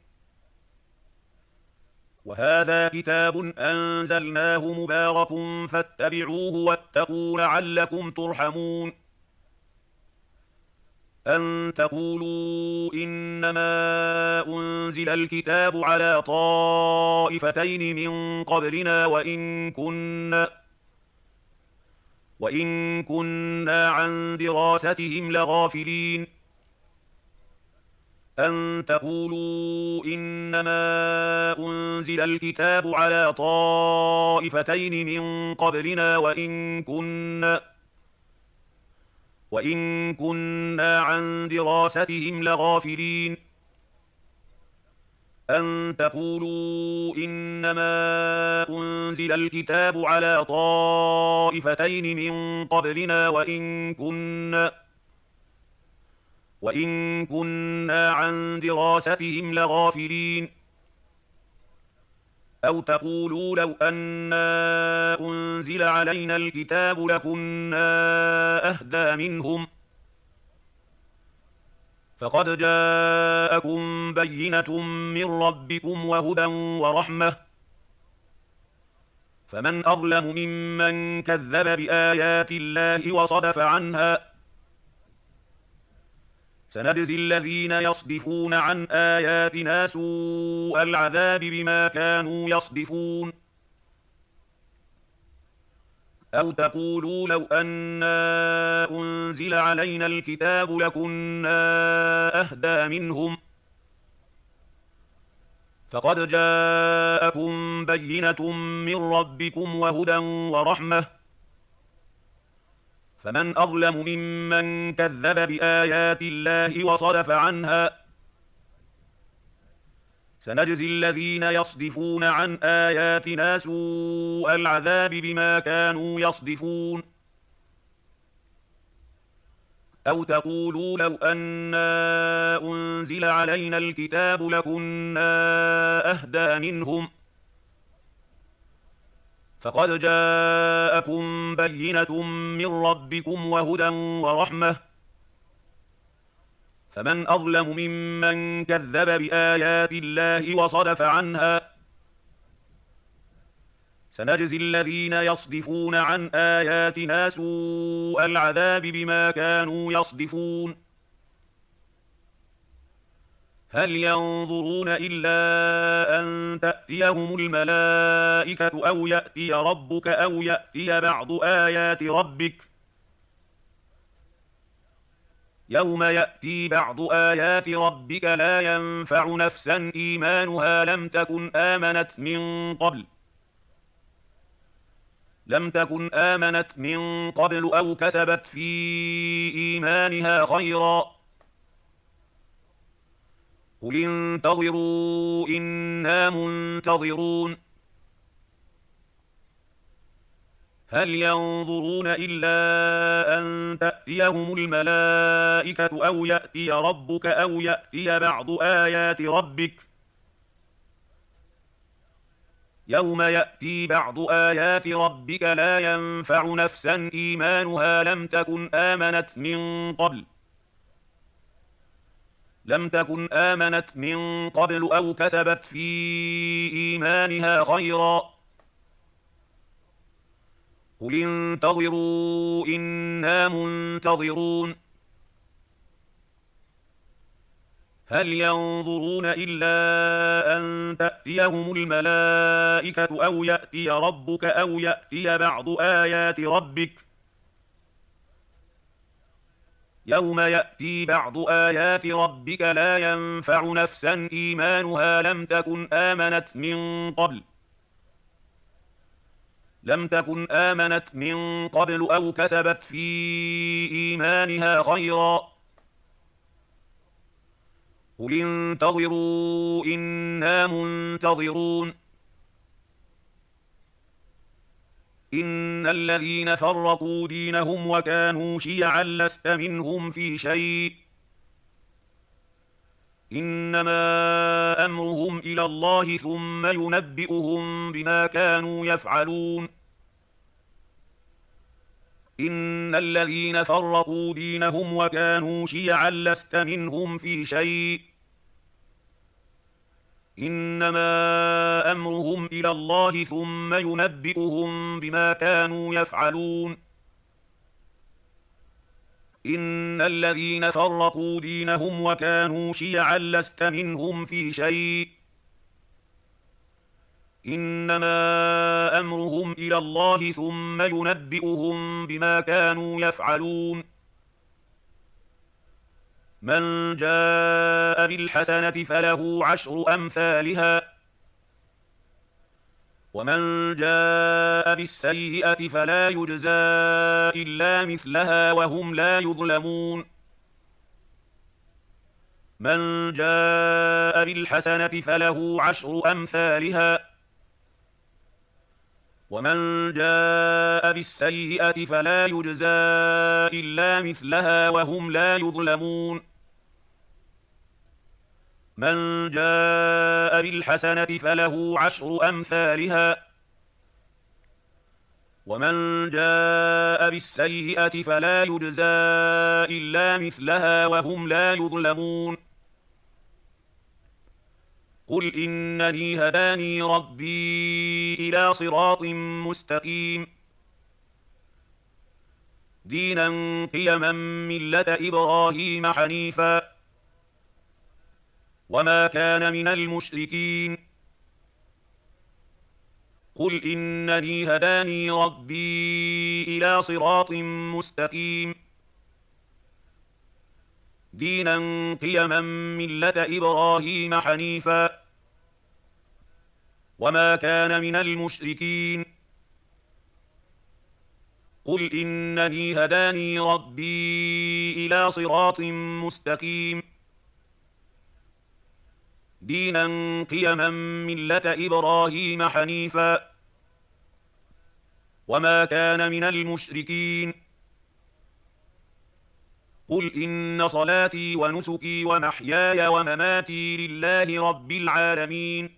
وهذا كتاب أنزلناه مبارك فاتبعوه واتقوا لعلكم ترحمون أن تقولوا إنما أنزل الكتاب على طائفتين من قبلنا وإن كنا وإن كنا عن دراستهم لغافلين أن تقولوا إنما أنزل الكتاب على طائفتين من قبلنا وإن كنا وإن كنا عن دراستهم لغافلين أن تقولوا إنما أنزل الكتاب على طائفتين من قبلنا وإن كنا وإن كنا عن دراستهم لغافلين أو تقولوا لو أنا أنزل علينا الكتاب لكنا أهدى منهم فقد جاءكم بينة من ربكم وهدى ورحمة فمن أظلم ممن كذب بآيات الله وصدف عنها سنجزي الذين يصدفون عن آياتنا سوء العذاب بما كانوا يصدفون أو تقولوا لو أنا أنزل علينا الكتاب لكنا أهدى منهم فقد جاءكم بينة من ربكم وهدى ورحمة فمن أظلم ممن كذب بآيات الله وصدف عنها سنجزي الذين يصدفون عن آياتنا سوء العذاب بما كانوا يصدفون أو تقولوا لو أنا أنزل علينا الكتاب لكنا أهدى منهم فقد جاءكم بينة من ربكم وهدى ورحمة فمن أظلم ممن كذب بآيات الله وصدف عنها سنجزي الذين يصدفون عن آياتنا سوء العذاب بما كانوا يصدفون هل ينظرون إلا أن تأتيهم الملائكة أو يأتي ربك أو يأتي بعض آيات ربك يوم يأتي بعض آيات ربك لا ينفع نفسا إيمانها لم تكن آمنت من قبل لم تكن آمنت من قبل أو كسبت في إيمانها خيرا قل انتظروا إنا منتظرون هل ينظرون إلا أن تأتيهم الملائكة أو يأتي ربك أو يأتي بعض آيات ربك يوم يأتي بعض آيات ربك لا ينفع نفسا إيمانها لم تكن آمنت من قبل لم تكن آمنت من قبل أو كسبت في إيمانها خيرا قل انتظروا إنا منتظرون هل ينظرون إلا أن تأتيهم الملائكة أو يأتي ربك أو يأتي بعض آيات ربك يوم يأتي بعض آيات ربك لا ينفع نفسا إيمانها لم تكن آمنت من قبل لم تكن آمنت من قبل أو كسبت في إيمانها خيرا قل انتظروا إنا منتظرون إن الذين فرقوا دينهم وكانوا شيعا لست منهم في شيء إنما أمرهم إلى الله ثم ينبئهم بما كانوا يفعلون إن الذين فرقوا دينهم وكانوا شيعا لست منهم في شيء إنما أمرهم إلى الله ثم ينبئهم بما كانوا يفعلون إن الذين فرقوا دينهم وكانوا شيعا لست منهم في شيء إنما أمرهم إلى الله ثم ينبئهم بما كانوا يفعلون من جاء بالحسنة فله عشر أمثالها ومن جاء بالسيئة فلا يجزى إلا مثلها وهم لا يظلمون من جاء بالحسنة فله عشر أمثالها ومن جاء بالسيئة فلا يجزى إلا مثلها وهم لا يظلمون من جاء بالحسنة فله عشر أمثالها ومن جاء بالسيئة فلا يجزى إلا مثلها وهم لا يظلمون قل إنني هداني ربي إلى صراط مستقيم دينا قيما ملة إبراهيم حنيفا وما كان من المشركين قل إنني هداني ربي إلى صراط مستقيم دينا قيما ملة إبراهيم حنيفا وما كان من المشركين قل إنني هداني ربي إلى صراط مستقيم دينا قيما ملة إبراهيم حنيفا وما كان من المشركين قل إن صلاتي ونسكي ومحياي ومماتي لله رب العالمين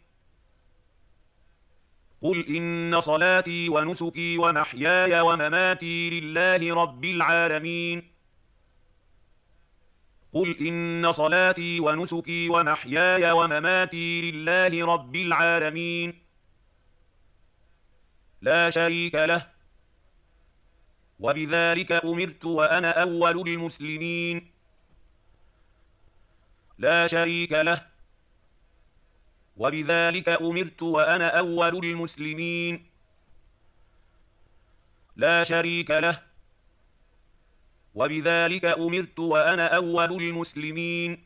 قل إن صلاتي ونسكي ومحياي ومماتي لله رب العالمين قل إن صلاتي ونسكي ومحياي ومماتي لله رب العالمين لا شريك له وبذلك أمرت وأنا أول المسلمين لا شريك له وبذلك أمرت وأنا أول المسلمين لا شريك له وبذلك أمرت وأنا أول المسلمين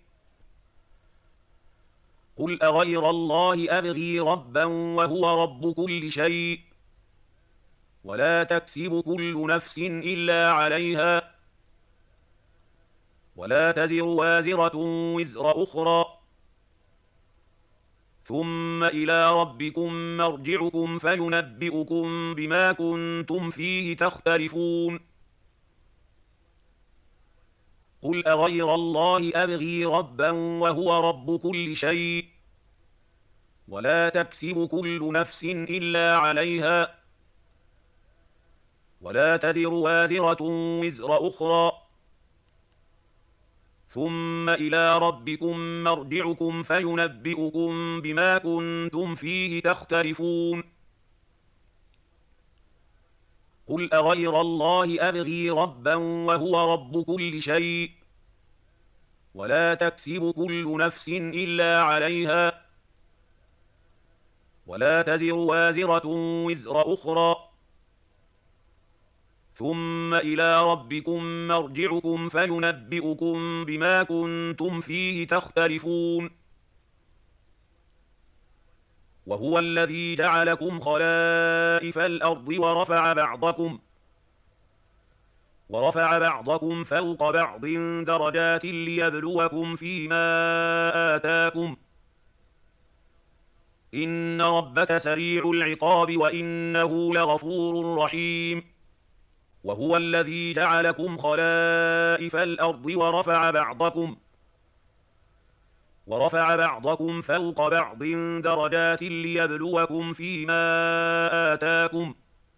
قل أغير الله أبغي ربا وهو رب كل شيء ولا تكسب كل نفس إلا عليها ولا تزر وازرة وزر أخرى ثم إلى ربكم مرجعكم فينبئكم بما كنتم فيه تختلفون قل أغير الله أبغي ربا وهو رب كل شيء ولا تكسب كل نفس إلا عليها ولا تزر وازرة وزر أخرى ثم إلى ربكم مرجعكم فينبئكم بما كنتم فيه تختلفون قل أغير الله أبغي ربا وهو رب كل شيء ولا تكسب كل نفس إلا عليها ولا تزر وازرة وزر أخرى ثم إلى ربكم مرجعكم فينبئكم بما كنتم فيه تختلفون وهو الذي جعلكم خلائف الأرض ورفع بعضكم ورفع بعضكم فوق بعض درجات ليبلوكم فيما آتاكم إن ربك سريع العقاب وإنه لغفور رحيم وهو الذي جعلكم خلائف الأرض ورفع بعضكم ورفع بعضكم فوق بعض درجات ليبلوكم فيما آتاكم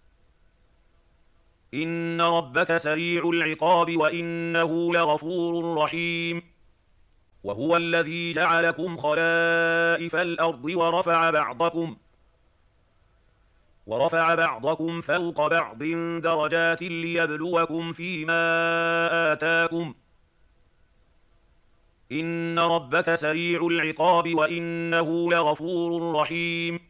إن ربك سريع العقاب وإنه لغفور رحيم وهو الذي جعلكم خلائف الأرض ورفع بعضكم ورفع بعضكم فوق بعض درجات ليبلوكم فيما آتاكم إن ربك سريع العقاب وإنه لغفور رحيم